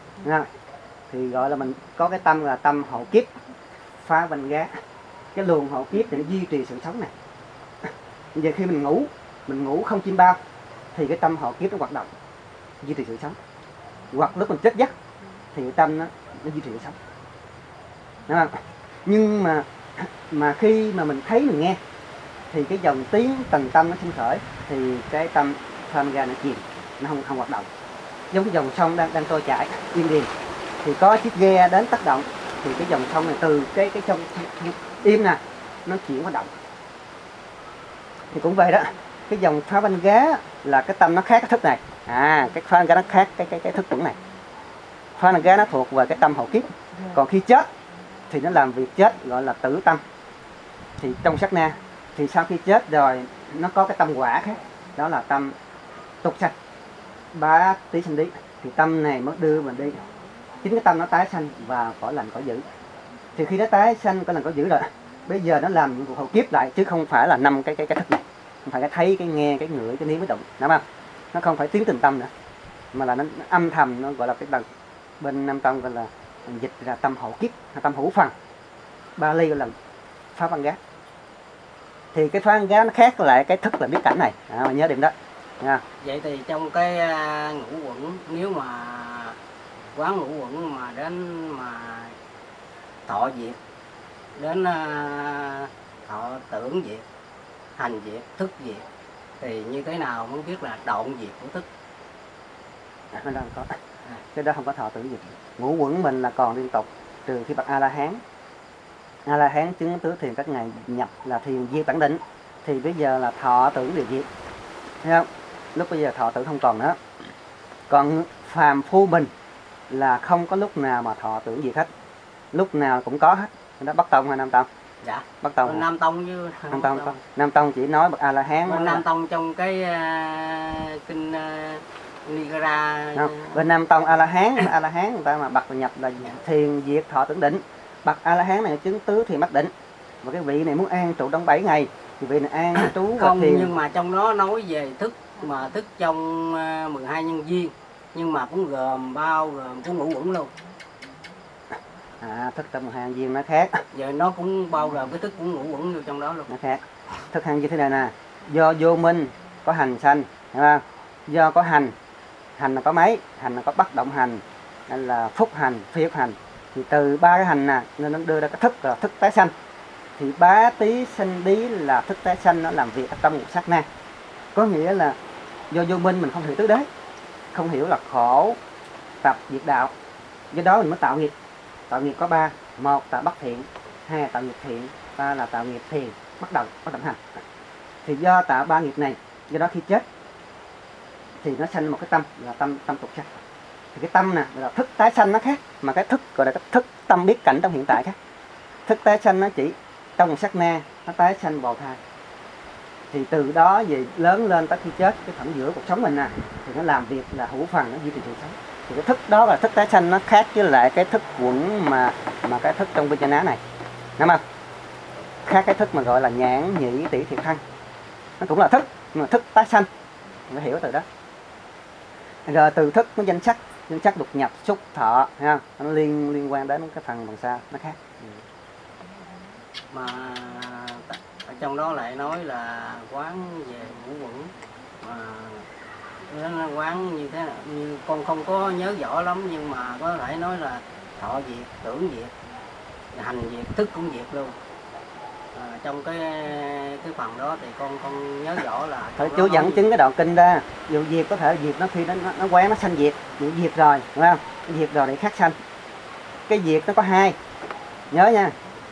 thì gọi là mình có cái tâm là tâm hộ kiếp phá vanh gá. Cái luồng hộ kiếp để duy trì sự sống này. Giờ khi mình ngủ không chim bao thì cái tâm hộ kiếp nó hoạt động duy trì sự sống. Hoặc lúc mình chết giấc thì cái tâm nó duy trì sự sống. Đúng không? Nhưng mà khi mà mình thấy mình nghe thì cái dòng tiếng tầng tâm nó sinh khởi thì cái tâm tham ga nó chìm, nó không hoạt động. Giống cái dòng sông đang trôi chảy yên điềm thì có chiếc ghe đến tác động thì cái dòng sông này từ cái sông im nè nó chuyển hoạt động. Thì cũng vậy đó, cái dòng phá vanh gá là cái tâm nó khác cái thức này. Cái phá vanh gá nó khác cái thức chuẩn này. Phá vanh gá nó thuộc về cái tâm hậu kiếp. Còn khi chết thì nó làm việc chết gọi là tử tâm. Thì trong sát na thì sau khi chết rồi nó có cái tâm quả khác, đó là tâm tục sanh bá tí sanh đí. Thì tâm này mới đưa mình đi. Chính cái tâm nó tái sanh và cõi lành cõi dữ. Thì khi nó tái sanh cõi lành cõi dữ rồi, bây giờ nó làm nhiệm vụ hậu kiếp lại chứ không phải là 5 cái thức này. Không phải cái thấy, cái nghe, cái ngửi, cái nếm, cái động, đúng không? Nó không phải tiến tình tâm nữa, mà là nó âm thầm, nó gọi là cái bằng bên Nam Tông gọi là dịch là tâm hậu kiếp, tâm hữu phần. Bali gọi là phá vanh gá. Thì cái phá vanh gá nó khác lại cái thức là biết cảnh này, nhớ điểm đó. Vậy thì trong cái ngũ quẩn, nếu mà quán ngũ quẩn mà đến mà thọ diệt, đến thọ tưởng diệt, hành diệt, thức diệt thì như thế nào mới biết là đoạn diệt của thức? Nó đang có. Cái đó không có thọ tưởng diệt. Ngũ quẩn mình là còn liên tục trừ khi bậc A La Hán. A La Hán chứng tứ thiền các ngày nhập là thiền diệt bản định thì bây giờ là thọ tưởng đều diệt. Thấy không? Lúc bây giờ thọ tưởng không còn nữa. Còn phàm phu mình là không có lúc nào mà thọ tưởng diệt hết. Lúc nào cũng có hết. Đó Bắc Tông hay Nam Tông? Dạ. Bắc Tông. Nam Tông chứ. Nam Tông chỉ nói bậc A La Hán. Bên Nam Tông trong cái kinh Nigara. Bên Nam Tông A La Hán người ta mà bậc nhập là thiền diệt thọ tưởng định. Bậc A La Hán này chứng tứ thiền mắc định. Và cái vị này muốn an trụ trong 7 ngày thì vị này an trú không thiền. Nhưng mà trong đó nói về thức mà thức trong 12 nhân duyên, nhưng mà cũng bao gồm của ngũ quẩn luôn. Thức trong 12 nhân duyên nó khác. Giờ nó cũng bao gồm cái thức của ngũ quẩn vô trong đó luôn. Nó khác. Thức hành như thế này nè, do vô minh có hành sanh, hiểu không? Do có hành là có mấy? Hành là có bất động hành, hay là phúc hành, phi phúc hành. Thì từ ba cái hành nè nên nó đưa ra cái thức là thức tái sanh. Thì bá tí sanh đí là thức tái sanh, nó làm việc ở trong một sát na. Có nghĩa là do vô minh mình không hiểu tứ đế, không hiểu là khổ tập diệt đạo, do đó mình mới tạo nghiệp. Tạo nghiệp có 3: 1 tạo bất thiện, 2 là tạo nghiệp thiện, 3 là tạo nghiệp thiền bất động hành. Thì do tạo 3 nghiệp này, do đó khi chết thì nó sanh một cái tâm là tâm tục sanh. Thì cái tâm nè là thức tái sanh nó khác, mà cái thức gọi là cái thức tâm biết cảnh trong hiện tại khác. Thức tái sanh nó chỉ trong một sát na, nó tái sanh bào thai. Thì từ đó về lớn lên tới khi chết, cái khoảng giữa cuộc sống mình nè thì nó làm việc là hữu phần, nó duy trì sự sống. Thì cái thức đó là thức tái sanh, nó khác với lại cái thức quẩn mà cái thức trong Vijayana này, đúng không? Khác cái thức mà gọi là nhãn nhĩ tỷ thiệt thân, nó cũng là thức nhưng mà thức tái sanh, mình phải hiểu từ đó. Rồi từ thức nó danh sắc đục nhập xúc thọ, ha, nó liên quan đến cái phần đằng sau nó khác. Mà trong đó lại nói là quán về ngũ quẩn, nó quán như thế nào, như con không có nhớ rõ lắm, nhưng mà có thể nói là thọ diệt, tưởng diệt, hành diệt, thức cũng diệt luôn. Trong cái phần đó thì con nhớ rõ là Thôi, chú dẫn chứng cái đoạn kinh ra. Dù diệt có thể diệt nó khi nó quán nó sanh diệt, diệt rồi đúng không? Diệt rồi để khác sanh. Cái diệt nó có hai, nhớ nha.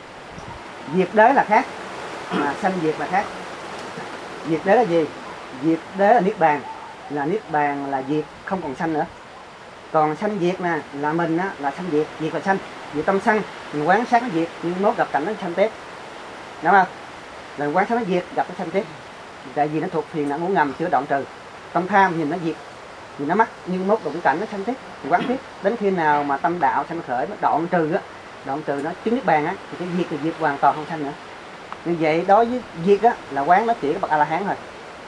Diệt đế là khác, mà sanh diệt là khác. Diệt đế là gì? Diệt đế là niết bàn, là niết bàn là diệt, không còn sanh nữa. Còn sanh diệt nè là mình á, là sanh diệt, diệt là sanh, diệt tâm sanh, mình quán sát nó diệt, nhưng mốt gặp cảnh nó sanh tiếp, đúng không? Là quán sát nó diệt, gặp nó sanh tiếp. Tại vì nó thuộc thiền não ngũ ngầm chưa đoạn trừ. Tâm tham nhìn nó diệt, nhìn nó mắc, nhưng mốt đụng cảnh nó sanh tiếp, quán tiếp đến khi nào mà tâm đạo sanh khởi nó đoạn trừ á, đoạn trừ nó chứng niết bàn á, thì cái diệt là diệt hoàn toàn không sanh nữa. Như vậy đối với diệt á là quán nó chỉ cái bậc A La Hán thôi.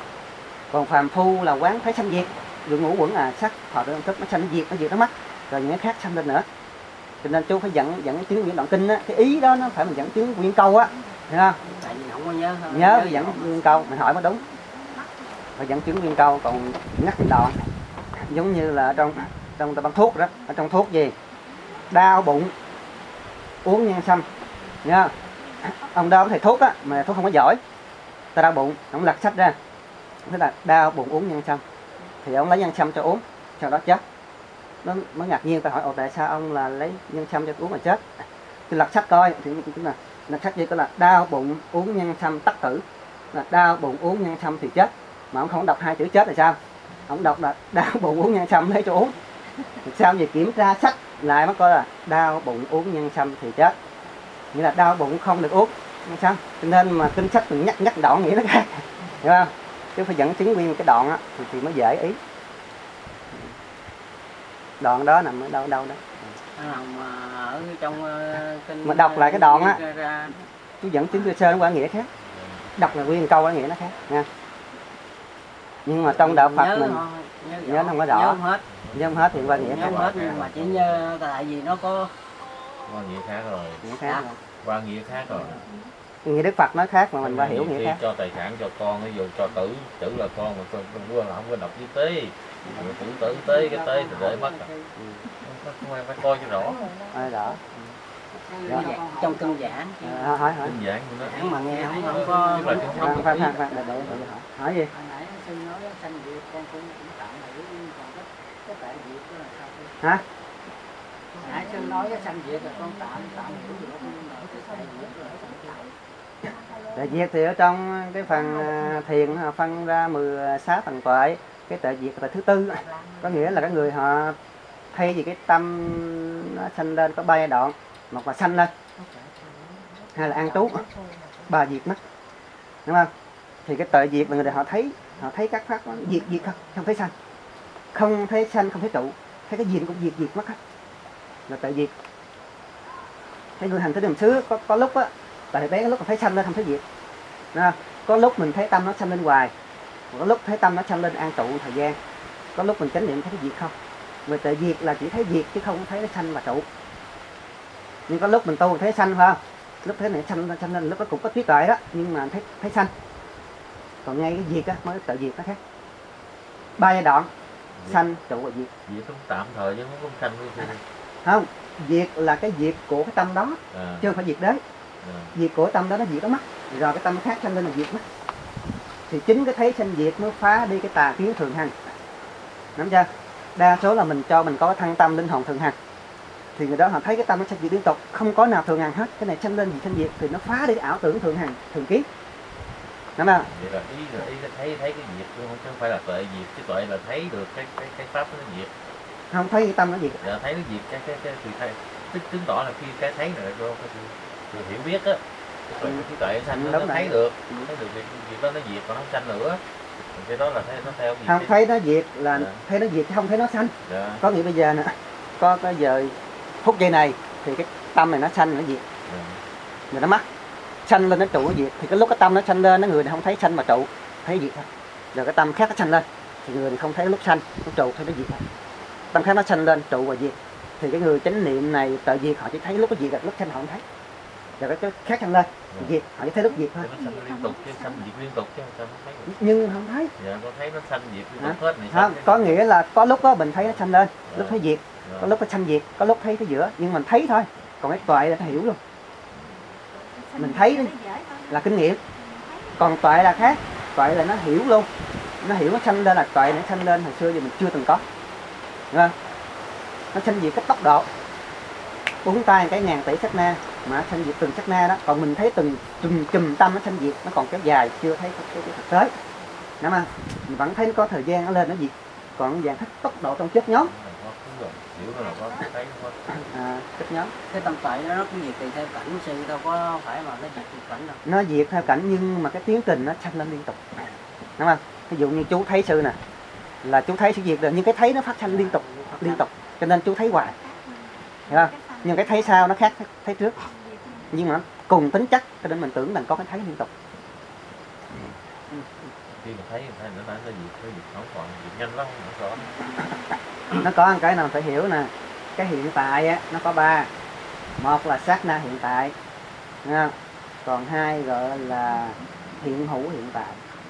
Còn phàm phu là quán thấy sanh diệt, dụng ngũ quẩn là sắc thọ tưởng thức, nó sanh nó diệt nó mất, rồi những cái khác sanh lên nữa. Cho nên chú phải dẫn chứng những đoạn kinh á, cái ý đó nó phải mình dẫn chứng nguyên câu á, hiểu không? tại vì không có nhớ Nhớ dẫn nguyên câu mình hỏi mới đúng, phải dẫn chứng nguyên câu. Còn ngắt đoạn giống như là trong ta bán thuốc đó, ở trong thuốc gì đau bụng uống nhân sâm nha. Ông đau thầy thuốc á mà thuốc không có giỏi, ta đau bụng ông lật sách ra, thế là đau bụng uống nhân sâm, thì ông lấy nhân sâm cho uống, sau đó chết. Nó mới ngạc nhiên, ta hỏi tại sao ông là lấy nhân sâm cho uống mà chết. Thì lật sách coi thì cũng là lật sách gì có là đau bụng uống nhân sâm tắc tử, là đau bụng uống nhân sâm thì chết, mà ông không đọc hai chữ chết là sao? Ông đọc là đau bụng uống nhân sâm lấy cho uống. Thì sao về kiểm tra sách lại mới coi là đau bụng uống nhân sâm thì chết, nghĩa là đau bụng không được uống nhân sâm. Cho nên mà kinh sách mình nhắc đoạn nghĩa nó khác, hiểu không? Chứ phải dẫn chứng nguyên cái đoạn á thì mới dễ ý. Đoạn đó nằm ở đâu đó. ở trong kinh Mà đọc lại cái đoạn á, ra. chú dẫn chứng sơ nó qua nghĩa khác, đọc là nguyên câu nó nghĩa nó khác nha. Nhưng mà trong đạo Phật mình nhớ không có rõ, nhớ không hết thì qua nghĩa nhớ khác. không hết, nhưng mà chỉ nhớ tại vì nó có Quan nghĩa khác rồi. Nghĩa khác rồi. Quan nghĩa khác rồi. Nghĩa Đức Phật nói khác mà mình phải hiểu nghĩa khác. Cho tài sản cho con, ví dụ cho tử là con, mà con vua là không có đọc với tế. Tử tế cái tế thì để mất rồi. Phải coi cho rõ. Rõ. trong kinh giảng Hỏi. Kinh giảng của nó. mà nghe không có Khoan, để hỏi gì? Hồi nãy sư nói sanh diệt con cũng tạm hiểu, còn cái tại diệt đó là sao? Hả? Hồi nãy sư nói sanh diệt là con tạm hiểu được, nhưng mà cái tại diệt là sao? Tại diệt thì ở trong cái phần thiền họ phân ra 16 phần tuệ. Cái tại diệt là thứ tư, có nghĩa là các người họ thay vì cái tâm nó sanh lên có 3 giai đoạn. Một là sanh lên, hai là an trú, 3 diệt mất, đúng không? Thì cái tự diệt là người họ thấy các pháp nó diệt không thấy sanh, không thấy sanh, không thấy trụ, thấy cái gì cũng diệt mất hết, là tự diệt. Thấy người hành tới đường xứ có lúc á, tại bé lúc mà thấy sanh lên không thấy diệt, đúng không? Có lúc mình thấy tâm nó sanh lên hoài, có lúc thấy tâm nó sanh lên an trụ thời gian, có lúc mình chánh niệm thấy cái diệt không. Người tự diệt là chỉ thấy diệt chứ không thấy nó sanh và trụ. Nhưng có lúc mình tu thấy sanh phải không? Lúc thế này sanh lên, lúc đó cũng có trí tuệ đó, nhưng mà thấy sanh. Còn ngay cái diệt á mới tự diệt nó khác. 3 giai đoạn, sanh, trụ và diệt. Diệt cũng tạm thời chứ không sanh cái gì. Không, diệt là cái diệt của cái tâm đó, chứ không phải diệt đế. Diệt của tâm đó nó diệt đó mất, rồi cái tâm khác sanh lên là diệt mất. Thì chính cái thấy sanh diệt mới phá đi cái tà kiến thường hằng. Nắm chưa? Đa số là mình cho mình có cái thân tâm linh hồn thường hằng, thì người đó họ thấy cái tâm nó sanh diệt liên tục, không có nào thường hằng hết. Cái này sanh lên gì sanh diệt thì nó phá đi cái ảo tưởng thường hằng, thường kiến. Đúng không? Vậy là ý thấy cái diệt chứ không phải là tuệ diệt, chứ tuệ là thấy được cái pháp nó diệt. Không thấy cái tâm nó diệt. Dạ, thấy nó diệt cái thì thấy chứng tỏ là khi cái thấy này rồi hiểu biết á, rồi cái tuệ sanh nó thấy được việc đó nó diệt còn không sanh nữa. Cái đó là thấy nó theo gì? Không thấy nó diệt là thấy nó diệt chứ không thấy nó sanh. Có nghĩa bây giờ nè, có cái giờ phút giây này thì cái tâm này nó sanh nó diệt, rồi nó mất, sanh lên nó trụ nó diệt. Thì cái lúc cái tâm nó sanh lên, nó người này không thấy sanh mà trụ, thấy diệt thôi. Rồi cái tâm khác nó sanh lên thì người này không thấy lúc sanh lúc trụ, thấy nó diệt thôi. Tâm khác nó sanh lên trụ và diệt, thì cái người chánh niệm này tự diệt họ chỉ thấy lúc nó diệt, lúc sanh họ không thấy. rồi cái khác sanh lên diệt, họ chỉ thấy lúc diệt thôi. Nó sanh liên tục chứ, sanh diệt liên tục chứ sao không thấy được. Nhưng không thấy. Dạ con thấy nó sanh diệt liên tục hết này. Không, có nghĩa là có lúc đó mình thấy nó sanh lên, lúc thấy diệt, Dạ. có lúc nó sanh diệt, có lúc thấy cái giữa, nhưng mình thấy thôi. Còn cái tuệ là nó hiểu luôn. Mình thấy đi là kinh nghiệm. Còn tuệ là khác, tuệ là nó hiểu luôn. Nó hiểu nó sanh lên là tuệ, nó sanh lên hồi xưa giờ mình chưa từng có. Đúng không? Nó sanh diệt cái tốc độ 4 tay cái ngàn tỷ sát na, mà sanh diệt từng sát na đó. Còn mình thấy từng chùm tâm nó sanh diệt, nó còn kéo dài, chưa thấy cái thực tế. Đúng không? Mình vẫn thấy nó có thời gian nó lên nó diệt. Còn dạng thích tốc độ trong chất nhóm. Hiểu là có thấy không? Chất nhóm. Cái tâm tuệ nó cũng diệt tùy theo cảnh sư, đâu có phải mà nó diệt tùy cảnh đâu. Nó diệt theo cảnh nhưng mà cái tiến trình nó sanh lên liên tục. Đúng không? Ví dụ như chú thấy sư nè, là chú thấy sự diệt rồi, nhưng cái thấy nó phát sanh liên tục, cho nên chú thấy hoài. Hiểu không? Nhưng cái thấy sau nó khác thấy trước, nhưng mà cùng tính chất, cho nên mình tưởng rằng có cái thấy liên tục. Khi mà thấy nó diệt không còn diệt nhanh lắm, nó rõ. Nó có một cái nào phải hiểu nè, cái hiện tại á, nó có 3. Một là sát na hiện tại, nghe không? Còn 2 gọi là hiện hữu hiện tại.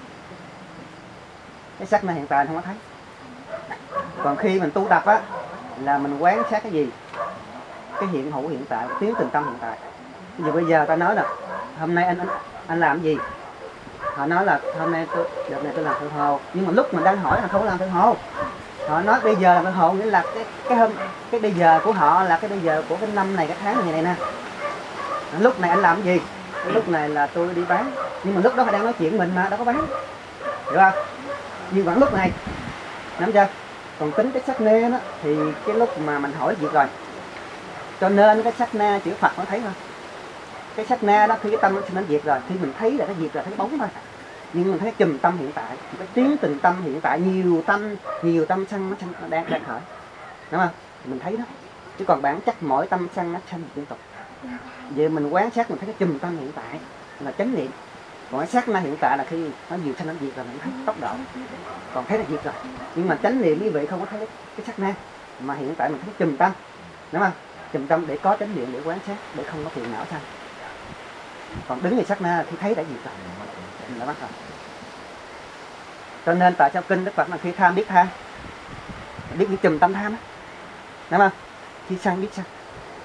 Cái sát na hiện tại không có thấy. Còn khi mình tu tập á, là mình quán sát cái gì? Cái hiện hữu hiện tại, tiến từng tâm hiện tại. Ví dụ bây giờ ta nói là hôm nay anh làm gì? Họ nói là hôm nay đợt này tôi làm thợ hồ, nhưng mà lúc mình đang hỏi là không có làm thợ hồ. Họ nói bây giờ làm thợ hồ nghĩa là cái bây giờ của họ là cái bây giờ của cái năm này, cái tháng này nè. Lúc này anh làm cái gì? Lúc này là tôi đi bán, nhưng mà lúc đó họ đang nói chuyện mình mà đâu có bán, hiểu không? Nhưng vẫn lúc này, nắm chưa? Còn tính cái sát na đó thì cái lúc mà mình hỏi việc rồi, cho nên cái sát na chữ Phật nó thấy thôi. Cái sát na đó khi cái tâm nó sinh đến diệt rồi, khi mình thấy là cái diệt là thấy bóng thôi. Nhưng mình thấy cái chùm tâm hiện tại, cái tiến từng tâm hiện tại, nhiều tâm sanh nó đang khởi, đúng không? Mình thấy đó. Chứ còn bản chất mỗi tâm sanh nó sanh liên tục. Vậy mình quán sát mình thấy cái chùm tâm hiện tại là chánh niệm. Còn cái sát na hiện tại là khi nó nhiều sanh nó diệt rồi mình thấy tốc độ. Còn thấy là diệt rồi. Nhưng mà chánh niệm quý vị không có thấy cái sát na, mà hiện tại mình thấy chùm tâm, đúng không? Chùm tâm để có chánh niệm để quán sát, để không có phiền não sanh. Còn đứng thì sát na thì thấy đã diệt rồi, mình đã bắt rồi. Cho nên tại sao kinh Đức Phật là khi tham biết tham, biết cái chùm tâm tham á, đúng không? Khi sân biết sân.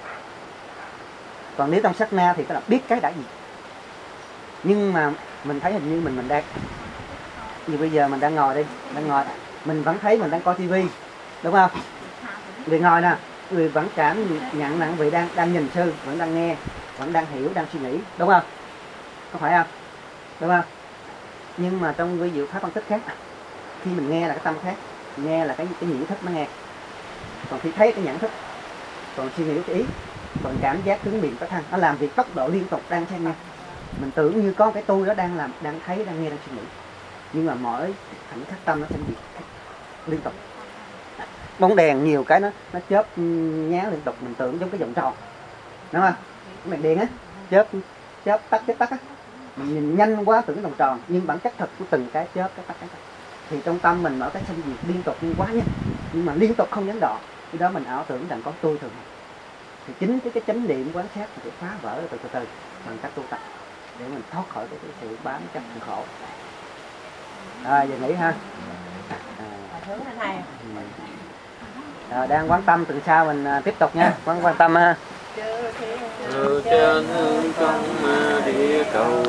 Còn nếu trong sát na thì có là biết cái đã diệt. Nhưng mà mình thấy hình như mình đang, như bây giờ mình đang ngồi đây, mình vẫn thấy mình đang coi tivi, đúng không? Người ngồi nè, người vẫn cảm nhận là vị đang nhìn sư, vẫn đang nghe, vẫn đang hiểu, đang suy nghĩ, đúng không? Có phải không? Đúng không? Nhưng mà trong vi diệu pháp phân tích khác, khi mình nghe là cái tâm khác, nghe là cái nhĩ thức nó nghe, còn khi thấy cái nhãn thức, còn suy nghĩ cái ý, còn cảm giác tướng miệng có thân, nó làm việc tốc độ liên tục đang xem nghe. Mình tưởng như có cái tôi đó đang làm, đang thấy, đang nghe, đang suy nghĩ, nhưng mà mỗi khoảnh khắc tâm nó sẽ việc liên tục. Bóng đèn nhiều cái nó chớp nhá liên tục, mình tưởng giống cái vòng tròn, đúng không? Cái đèn điện á, chớp tắt á, mình nhìn nhanh quá tưởng cái vòng tròn, nhưng bản chất thật của từng cái chớp cái tắt cái. Thì trong tâm mình mở cái sanh diệt liên tục nhưng quá nhanh, nhưng mà liên tục không gián đoạn, khi đó mình ảo tưởng rằng có tôi thường. Thì chính cái chánh niệm quán sát thì phá vỡ từ từ bằng cách tu tập để mình thoát khỏi cái sự bám chấp sự khổ. Giờ nghĩ ha. Đang quán tâm, từ sau mình tiếp tục nha, quán tâm ha. Trên trong địa cầu